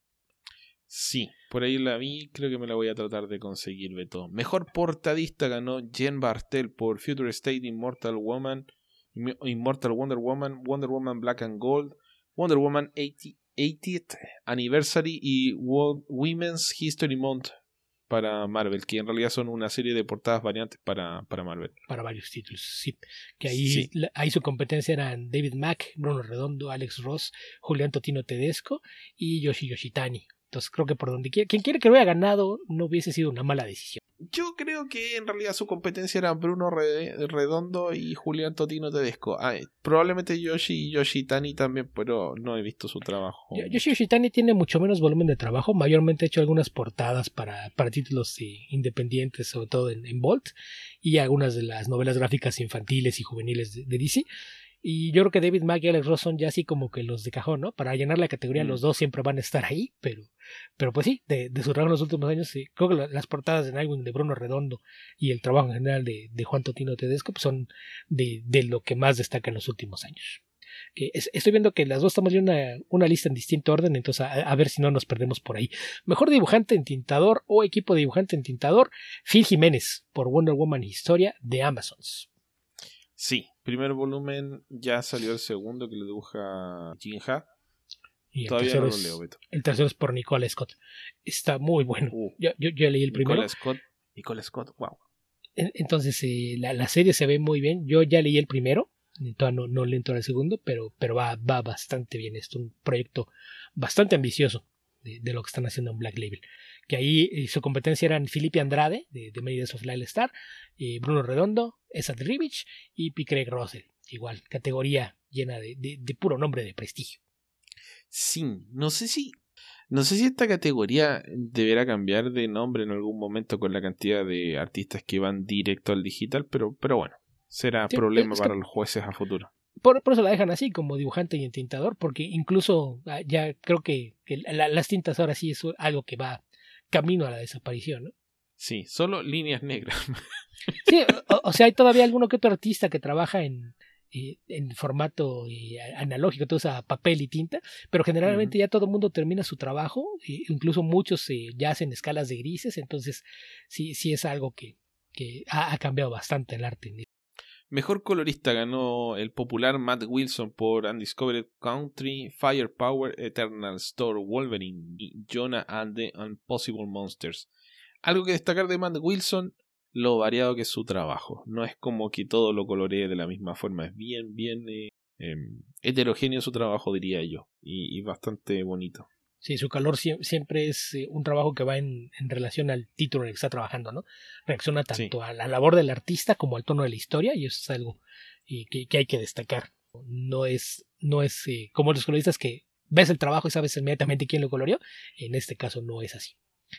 Sí, por ahí la vi, creo que me la voy a tratar de conseguir, Beto. Mejor portadista ganó Jen Bartel por Future State, Immortal Woman, Immortal Wonder Woman Black and Gold, Wonder Woman 80th Anniversary y Women's History Month para Marvel, que en realidad son una serie de portadas variantes para Marvel. Para varios títulos, sí. Que ahí su competencia eran David Mack, Bruno Redondo, Alex Ross, Julián Totino Tedesco y Yoshi Yoshitani. Entonces creo que por donde quiera, quien quiera que lo haya ganado no hubiese sido una mala decisión. Yo creo que en realidad su competencia era Bruno Redondo y Julián Totino Tedesco. Probablemente Yoshi y Yoshitani también, pero no he visto su trabajo. Yoshi Yoshitani tiene mucho menos volumen de trabajo. Mayormente ha hecho algunas portadas para títulos independientes, sobre todo en Bolt, y algunas de las novelas gráficas infantiles y juveniles de DC. Y yo creo que David Mack y Alex Ross son ya así como que los de cajón, ¿no? Para llenar la categoría los dos siempre van a estar ahí, pero pues sí, de su trabajo en los últimos años, sí, creo que las portadas de Nightwing de Bruno Redondo y el trabajo en general de Juan Totino Tedesco pues son de lo que más destaca en los últimos años. Que estoy viendo que las dos estamos viendo una lista en distinto orden, entonces a ver si no nos perdemos por ahí. Mejor dibujante en tintador o equipo de dibujante en tintador, Phil Jiménez por Wonder Woman Historia de Amazons. Sí, primer volumen, ya salió el segundo que le dibuja Jin Ha. Y todavía no lo leo, Beto. El tercero es por Nicola Scott. Está muy bueno. Yo leí el primero. Nicola Scott, wow. Entonces la serie se ve muy bien. Yo ya leí el primero. Todavía no le entro al segundo, pero va bastante bien. Es un proyecto bastante ambicioso de lo que están haciendo en Black Label. Que ahí su competencia eran Felipe Andrade de Many Days of Lyle Star, Bruno Redondo, Esad Ribich y P. Craig Russell. Igual, categoría llena de puro nombre de prestigio. Sí, no sé si esta categoría deberá cambiar de nombre en algún momento con la cantidad de artistas que van directo al digital, pero bueno, será problema para los jueces a futuro. Por eso la dejan así, como dibujante y entintador, porque incluso ya creo que las tintas ahora sí es algo que va camino a la desaparición, ¿no? Sí, solo líneas negras. Sí, o sea, hay todavía alguno que otro artista que trabaja en formato analógico, todo usa papel y tinta, pero generalmente ya todo el mundo termina su trabajo, incluso muchos ya hacen escalas de grises, entonces sí es algo que ha cambiado bastante el arte. Mejor colorista ganó el popular Matt Wilson por Undiscovered Country, Firepower, Eternal Store, Wolverine y Jonah and the Impossible Monsters. Algo que destacar de Matt Wilson, lo variado que es su trabajo. No es como que todo lo coloree de la misma forma, es bien heterogéneo su trabajo, diría yo, y bastante bonito. Sí, su color siempre es un trabajo que va en relación al título en el que está trabajando, ¿no? Reacciona tanto a la labor del artista como al tono de la historia, y eso es algo que hay que destacar. No es como los coloristas que ves el trabajo y sabes inmediatamente quién lo coloreó. En este caso no es así.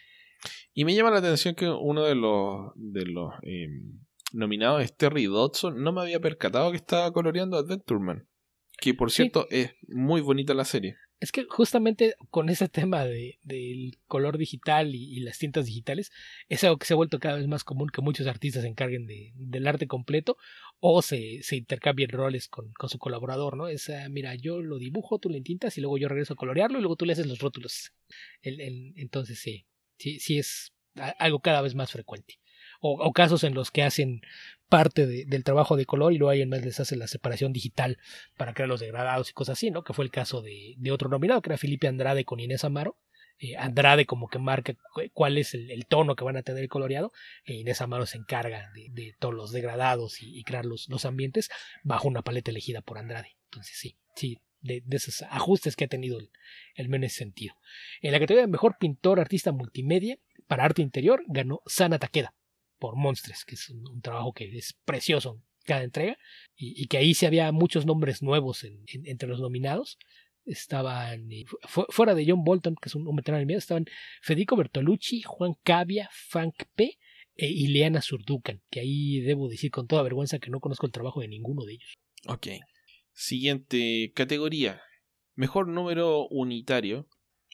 Y me llama la atención que uno de los nominados es Terry Dodson. No me había percatado que estaba coloreando Adventure Man, que por cierto es muy bonita la serie. Es que justamente con ese tema del color digital y las tintas digitales es algo que se ha vuelto cada vez más común, que muchos artistas se encarguen del arte completo o se intercambien roles con su colaborador, ¿no? Mira, yo lo dibujo, tú lo entintas y luego yo regreso a colorearlo y luego tú le haces los rótulos. Entonces sí es algo cada vez más frecuente. O casos en los que hacen parte del trabajo de color y luego alguien más les hace la separación digital para crear los degradados y cosas así, ¿no? Que fue el caso de otro nominado, que era Felipe Andrade con Inés Amaro. Andrade como que marca cuál es el tono que van a tener el coloreado, e Inés Amaro se encarga de todos los degradados y crear los ambientes bajo una paleta elegida por Andrade. Entonces sí, de esos ajustes que ha tenido el men en ese sentido. En la categoría de mejor pintor artista multimedia para arte interior ganó Sana Takeda por Monstres, que es un trabajo que es precioso cada entrega, y que ahí sí había muchos nombres nuevos entre los nominados. Estaban, fuera de John Bolton, que es un veterano del medio, estaban Federico Bertolucci, Juan Cavia, Frank P. Y Leana Zurducan, que ahí debo decir con toda vergüenza que no conozco el trabajo de ninguno de ellos. Ok. Siguiente categoría. Mejor número unitario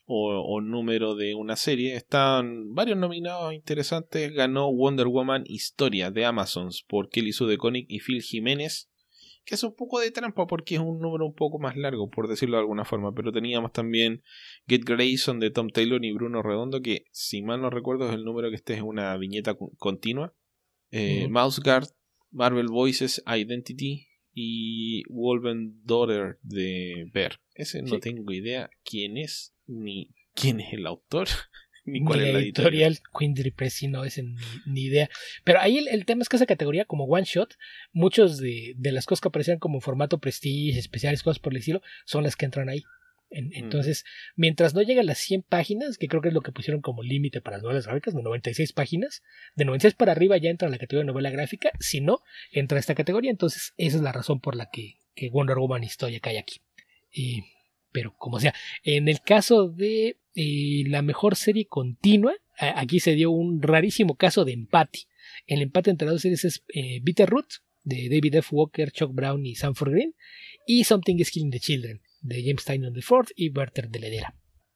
o número de una serie. Están varios nominados interesantes. Ganó Wonder Woman Historia de Amazons por Kelly Sue DeConnick y Phil Jiménez, que es un poco de trampa porque es un número un poco más largo, por decirlo de alguna forma. Pero teníamos también Get Grayson de Tom Taylor y Bruno Redondo, que si mal no recuerdo es el número que este es una viñeta continua. Mouse Guard, Marvel Voices, Identity y Wolven Daughter de Bear. Ese no tengo idea quién es, ni quién es el autor, ni cuál es la editorial. Quindry Press, no es ni idea. Pero ahí el tema es que esa categoría, como one shot, muchos de las cosas que aparecían como formato prestige, especiales, cosas por el estilo, son las que entran ahí. Entonces, mientras no lleguen las 100 páginas, que creo que es lo que pusieron como límite para las novelas gráficas, de 96 páginas, de 96 para arriba ya entra en la categoría de novela gráfica, si no, entra esta categoría. Entonces, esa es la razón por la que Wonder Woman Historia cae aquí. Pero como sea, en el caso de la mejor serie continua, aquí se dio un rarísimo caso de empate. El empate entre las dos series es Bitterroot, de David F. Walker, Chuck Brown y Sanford Green, y Something is Killing the Children, de James Tynion IV y Werther Dell'Edera.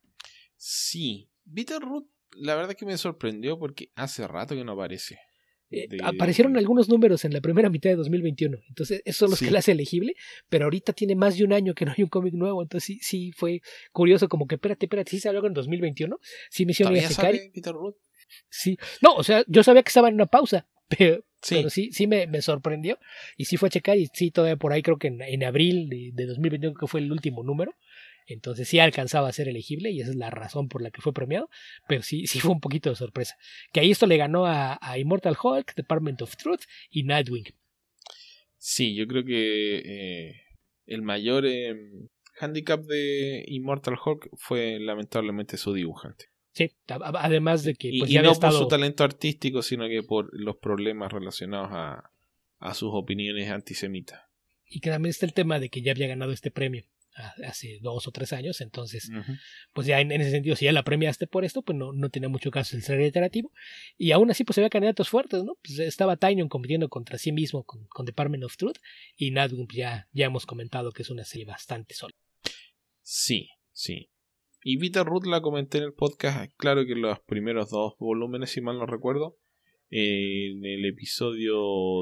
Sí, Bitterroot la verdad que me sorprendió porque hace rato que no aparece. Aparecieron algunos números en la primera mitad de 2021, entonces esos son los que la hace elegible, pero ahorita tiene más de un año que no hay un cómic nuevo, entonces sí fue curioso, como que espérate, ¿sí se habló en 2021? Sí me hicieron ir a checar. Sí, no, o sea, yo sabía que estaba en una pausa, pero sí me sorprendió, y sí fue a checar, y sí, todavía por ahí creo que en abril de 2021 que fue el último número. Entonces sí alcanzaba a ser elegible y esa es la razón por la que fue premiado, pero sí fue un poquito de sorpresa. Que ahí esto le ganó a Immortal Hulk, Department of Truth y Nightwing. Sí, yo creo que el mayor handicap de Immortal Hulk fue lamentablemente su dibujante. Sí, además de que pues, y no por su talento artístico, sino que por los problemas relacionados a sus opiniones antisemitas. Y que también está el tema de que ya había ganado este premio hace 2 o 3 años, entonces pues ya en ese sentido, si ya la premiaste por esto, pues no tenía mucho caso el ser reiterativo, y aún así pues había candidatos fuertes, ¿no? Pues estaba Tynion compitiendo contra sí mismo con Department of Truth, y Nightwing ya hemos comentado que es una serie bastante sólida. Sí. Y Bitterroot la comenté en el podcast, claro que los primeros 2 volúmenes, si mal no recuerdo, en el episodio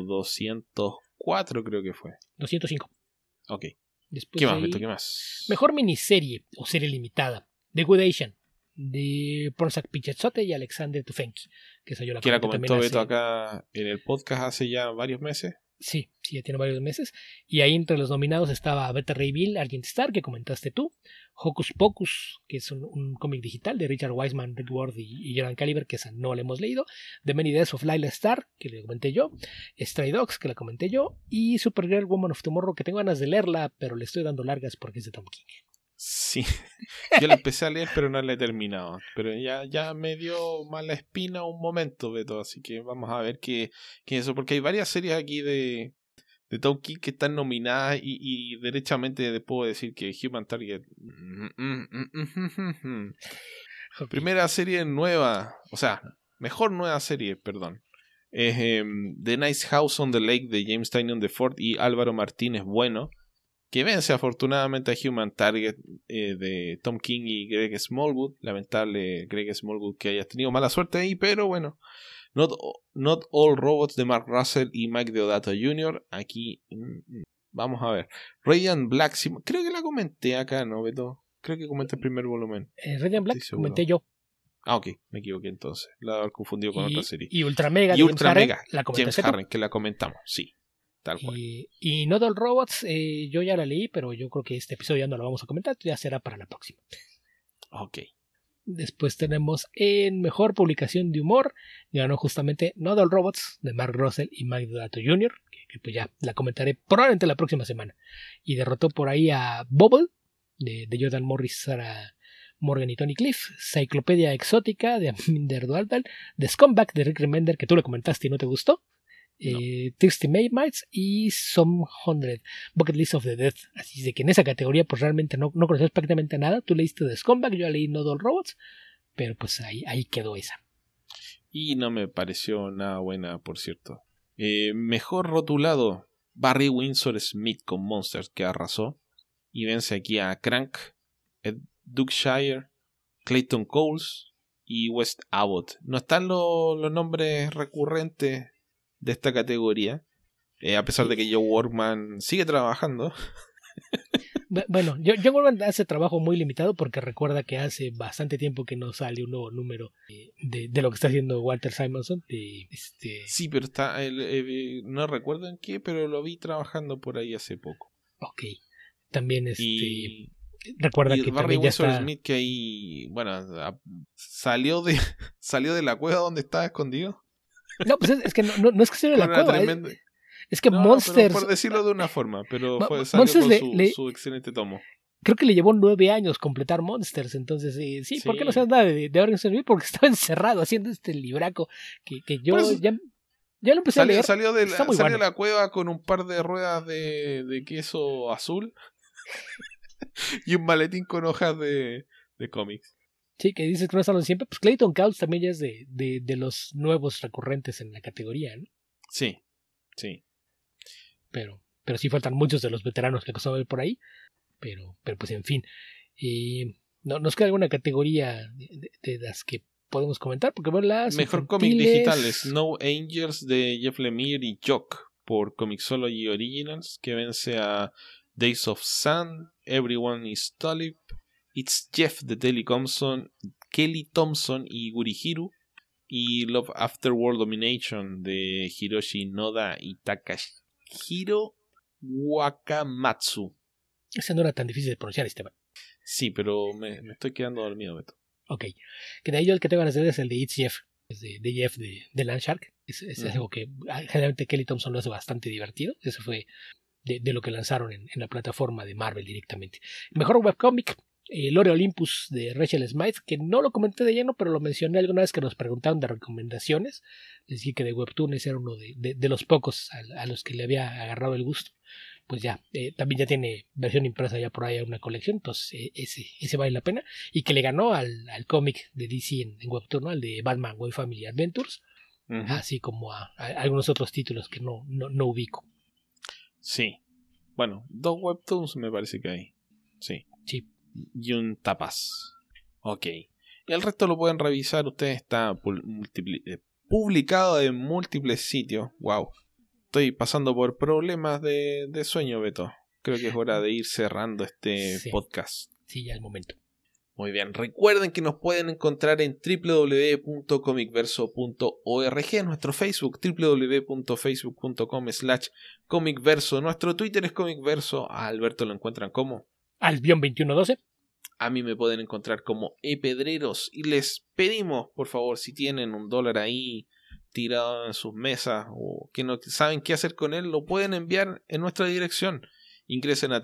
204 creo que fue. 205. Ok. Después ¿Qué más, Beto? ¿Qué más? Mejor miniserie o serie limitada. The Good Asian, de Prozac Pichetshote y Alexander Tufenki. Que esa yo la comentó Beto acá en el podcast hace ya varios meses. Sí, ya tiene varios meses. Y ahí entre los nominados estaba Beta Ray Bill, Argent Star, que comentaste tú. Hocus Pocus, que es un cómic digital de Richard Wiseman, Rick Ward y Jordan Caliber, que esa no la hemos leído. The Many Deaths of Lila Star, que le comenté yo. Stray Dogs, que la comenté yo. Y Supergirl Woman of Tomorrow, que tengo ganas de leerla, pero le estoy dando largas porque es de Tom King. Sí, yo la empecé a leer pero no la he terminado. Pero ya me dio mala espina un momento, Beto. Así que vamos a ver qué es eso. Porque hay varias series aquí de Tom King que están nominadas y derechamente puedo decir que Human Target. Okay. Primera serie nueva, o sea, mejor nueva serie, perdón. Es The Nice House on the Lake de James Tynion IV y Álvaro Martínez Bueno. que vence afortunadamente a Human Target de Tom King y Greg Smallwood. Lamentable Greg Smallwood que hayas tenido mala suerte ahí, pero bueno. Not All Robots de Mark Russell y Mike Deodato Jr. Aquí vamos a ver. Radiant Black, creo que la comenté acá, ¿no, Beto? Creo que comenté el primer volumen. Radiant Black comenté yo. Ah, ok, me equivoqué entonces. La haber confundido con otra serie. Y Ultra Mega, y Ultra Mega, la James Harren, que la comentamos, sí. Tal cual. Y Not All Robots, yo ya la leí, pero yo creo que este episodio ya no lo vamos a comentar, ya será para la próxima. Ok. Después tenemos en mejor publicación de humor, ganó justamente Not All Robots de Mark Russell y Mike Deodato Jr., que pues ya la comentaré probablemente la próxima semana. Y derrotó por ahí a Bubble de Jordan Morris, Sarah Morgan y Tony Cliff, Cyclopedia Exótica de Aminder Dualdal, The Scumbag de Rick Remender, que tú lo comentaste y no te gustó, no. Thirsty Maymites y Some 100 Bucket List of the Dead. Así de que en esa categoría pues realmente no conocías prácticamente nada. Tú leíste The Scumbag, yo leí Not All Robots, pero pues ahí quedó esa. Y no me pareció nada buena, por cierto. Mejor rotulado, Barry Windsor Smith con Monsters, que arrasó y vence aquí a Crank, Ed Dukeshire, Clayton Coles y West Abbott. No están los nombres recurrentes de esta categoría, a pesar de que Joe Workman sigue trabajando. Bueno, Joe Workman hace trabajo muy limitado porque recuerda que hace bastante tiempo que no sale un nuevo número de lo que está haciendo Walter Simonson. Sí, pero está no recuerdo en qué, pero lo vi trabajando por ahí hace poco. Ok, también recuerda que Barry también ya Windsor está... Smith, que ahí, bueno, salió de la cueva donde estaba escondido. No, pues es que no es que sea de la cueva. Tremenda... Es que Monsters... Por decirlo de una forma, pero salió con su excelente tomo. Creo que le llevó 9 años completar Monsters, entonces sí, ¿por qué no sabes nada de Barry Windsor Smith? Porque estaba encerrado haciendo este libraco que yo pues, ya lo empecé a leer. Salió de la cueva con un par de ruedas de queso azul y un maletín con hojas de cómics. Sí, que dices que no están siempre. Pues Clayton Cowles también ya es de los nuevos recurrentes en la categoría, ¿no? Sí. Pero sí faltan muchos de los veteranos que acostumbramos ver por ahí. Pero pues en fin. ¿Nos queda alguna categoría de las que podemos comentar? Porque bueno, las mejor cómic digitales, No Angels de Jeff Lemire y Jock por Comixology Originals, que vence a Days of Sun, Everyone is Tulip, It's Jeff de Kelly Thompson y Gurihiru, y Love After World Domination de Hiroshi Noda y Takahiro Wakamatsu. Ese no era tan difícil de pronunciar, Esteban. Sí, pero me estoy quedando dormido, Beto. Ok. Que de ahí yo el que tengo ganas de hacer es el de It's Jeff, de Jeff de Landshark. Es algo que generalmente Kelly Thompson lo hace bastante divertido. Eso fue de lo que lanzaron en la plataforma de Marvel directamente. Mejor webcomic, Lore Olympus de Rachel Smythe, que no lo comenté de lleno, pero lo mencioné alguna vez que nos preguntaron de recomendaciones. Les dije que de Webtoons era uno de los pocos a los que le había agarrado el gusto. Pues ya, también ya tiene versión impresa ya por ahí una colección, entonces ese vale la pena. Y que le ganó al cómic de DC en Webtoon, ¿no? Al de Batman Way Family Adventures, así como a algunos otros títulos que no ubico. Sí, bueno, 2 Webtoons me parece que hay. Sí. Y un tapas. Ok. Y el resto lo pueden revisar. Ustedes está publicado en múltiples sitios. Wow. Estoy pasando por problemas de sueño, Beto. Creo que es hora de ir cerrando este podcast. Sí, ya es el momento. Muy bien. Recuerden que nos pueden encontrar en www.comicverso.org, nuestro Facebook, www.facebook.com/comicverso. Nuestro Twitter es comicverso. A Alberto lo encuentran como Albion2112. A mí me pueden encontrar como epedreros. Y les pedimos, por favor, si tienen $1 ahí tirado en sus mesas o que no saben qué hacer con él, lo pueden enviar en nuestra dirección. Ingresen a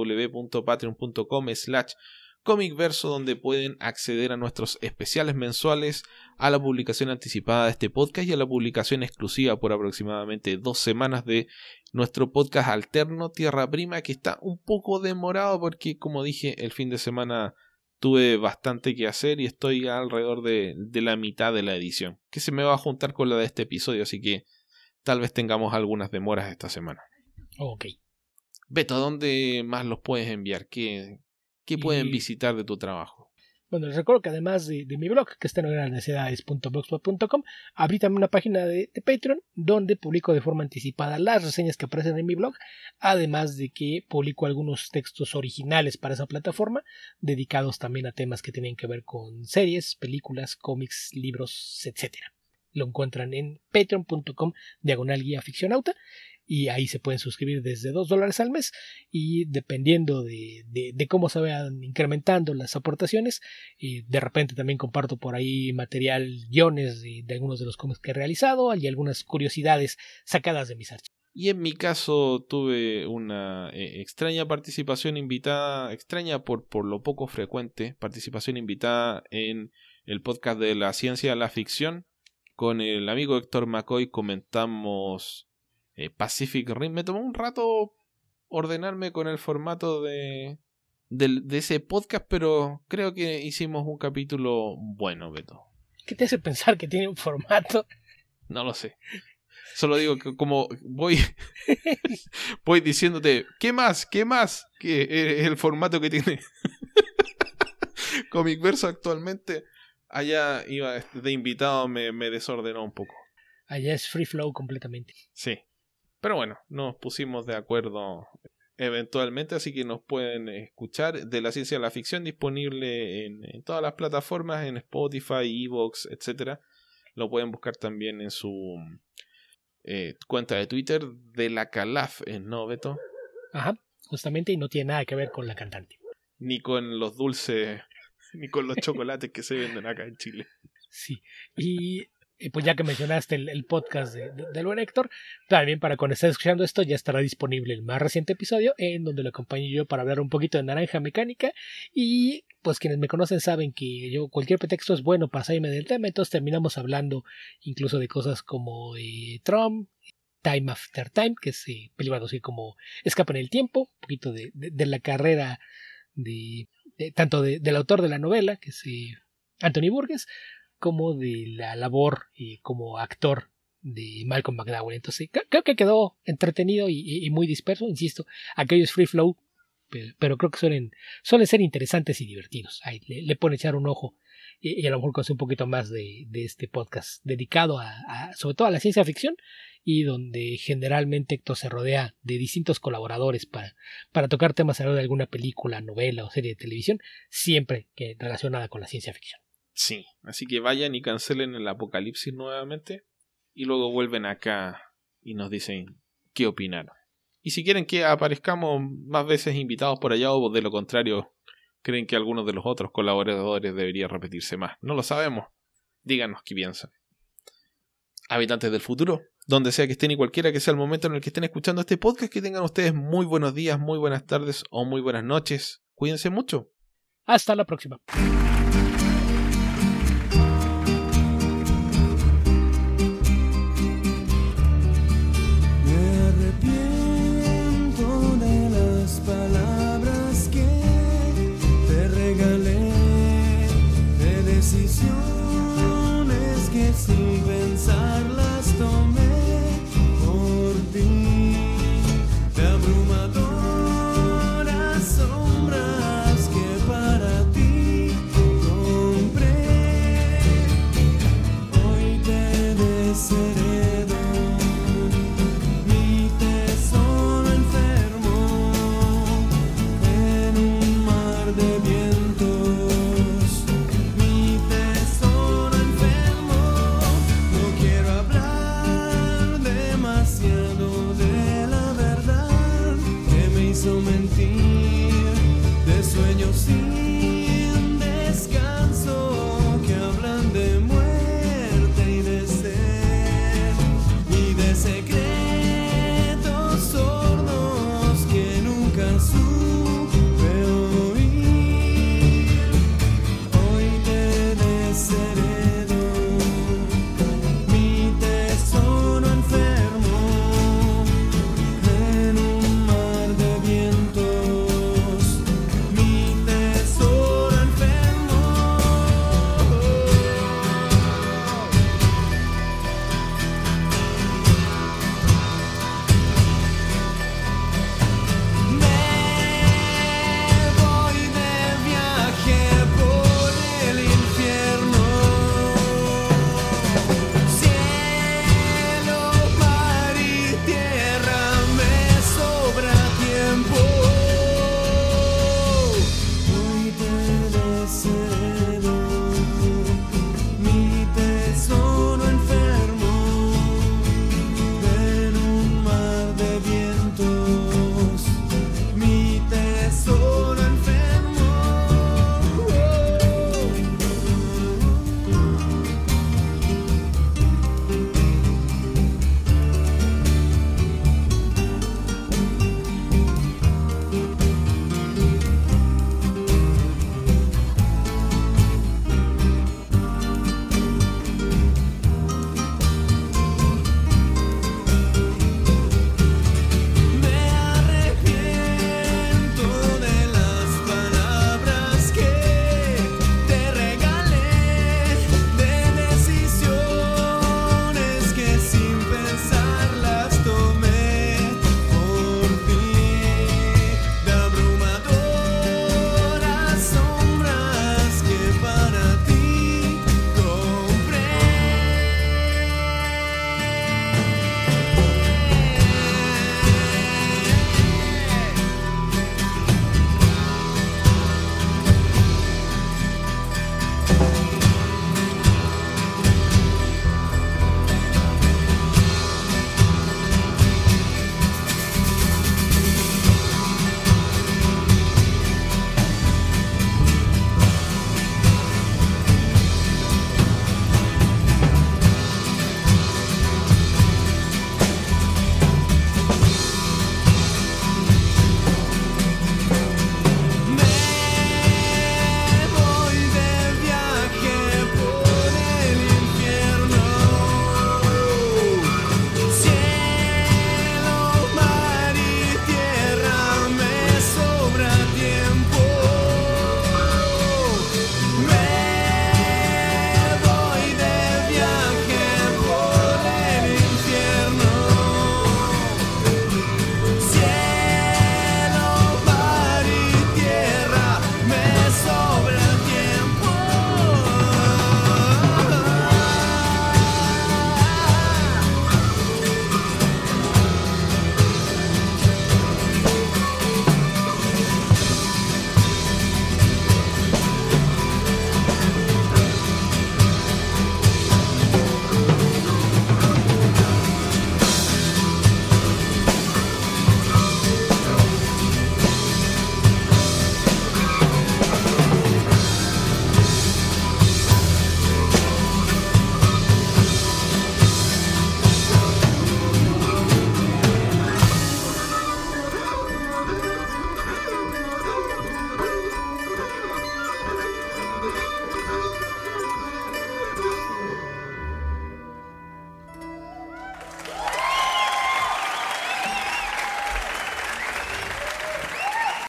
www.patreon.com/comicverso, donde pueden acceder a nuestros especiales mensuales, a la publicación anticipada de este podcast y a la publicación exclusiva por aproximadamente 2 semanas de nuestro podcast alterno Tierra Prima, que está un poco demorado porque, como dije, el fin de semana tuve bastante que hacer y estoy alrededor de la mitad de la edición, que se me va a juntar con la de este episodio, así que tal vez tengamos algunas demoras esta semana. Ok. Beto, ¿a dónde más los puedes enviar? ¿Qué pueden visitar de tu trabajo? Bueno, les recuerdo que además de mi blog, que está en necedades.blogspot.com, abrí también una página de Patreon donde publico de forma anticipada las reseñas que aparecen en mi blog, además de que publico algunos textos originales para esa plataforma, dedicados también a temas que tienen que ver con series, películas, cómics, libros, etc. Lo encuentran en patreon.com/guiaficcionauta. Y ahí se pueden suscribir desde $2 al mes y dependiendo de cómo se vayan incrementando las aportaciones, de repente también comparto por ahí material, guiones de algunos de los cómics que he realizado y algunas curiosidades sacadas de mis archivos. Y en mi caso tuve una extraña participación invitada, extraña por lo poco frecuente, participación invitada en el podcast de la ciencia de la ficción. Con el amigo Héctor McCoy comentamos Pacific Rim. Me tomó un rato ordenarme con el formato de ese podcast, pero creo que hicimos un capítulo bueno, Beto. ¿Qué te hace pensar que tiene un formato? No lo sé. Solo digo que como voy diciéndote, ¿qué más? Que es el formato que tiene Comicverso actualmente. Allá iba de invitado, me desordenó un poco. Allá es free flow completamente. Sí. Pero bueno, nos pusimos de acuerdo eventualmente, así que nos pueden escuchar de la ciencia de la ficción, disponible en todas las plataformas, en Spotify, Evox, etc. Lo pueden buscar también en su cuenta de Twitter de la Calaf, ¿no, Beto? Ajá, justamente, y no tiene nada que ver con la cantante. Ni con los dulces, ni con los chocolates que se venden acá en Chile. Sí, y pues ya que mencionaste el podcast del buen Héctor, también para cuando estés escuchando esto ya estará disponible el más reciente episodio en donde lo acompaño yo para hablar un poquito de Naranja Mecánica. Y pues quienes me conocen saben que yo cualquier pretexto es bueno para salirme del tema, entonces terminamos hablando incluso de cosas como Trump, Time After Time, que es película así como Escape en el Tiempo, un poquito de la carrera tanto del autor de la novela, que es Anthony Burgess, como de la labor como actor de Malcolm McDowell. Entonces creo que quedó entretenido y muy disperso, insisto, aquello es free flow, pero creo que suelen ser interesantes y divertidos. Ahí le pueden echar un ojo y a lo mejor conocer un poquito más de este podcast dedicado a sobre todo a la ciencia ficción, y donde generalmente Héctor se rodea de distintos colaboradores para tocar temas alrededor de alguna película, novela o serie de televisión, siempre que relacionada con la ciencia ficción. Sí, así que vayan y cancelen el apocalipsis nuevamente y luego vuelven acá y nos dicen qué opinaron. Y si quieren que aparezcamos más veces invitados por allá, o de lo contrario creen que algunos de los otros colaboradores debería repetirse más, no lo sabemos, díganos qué piensan. Habitantes del futuro, donde sea que estén y cualquiera que sea el momento en el que estén escuchando este podcast, que tengan ustedes muy buenos días, muy buenas tardes o muy buenas noches. Cuídense mucho. Hasta la próxima. Sin pensarlas tomé por ti, de abrumadoras sombras que para ti compré. Hoy te desheredo, mi tesoro enfermo en un mar de vientos. Mi tesoro enfermo. No quiero hablar demasiado de la verdad que me hizo mentir, de sueños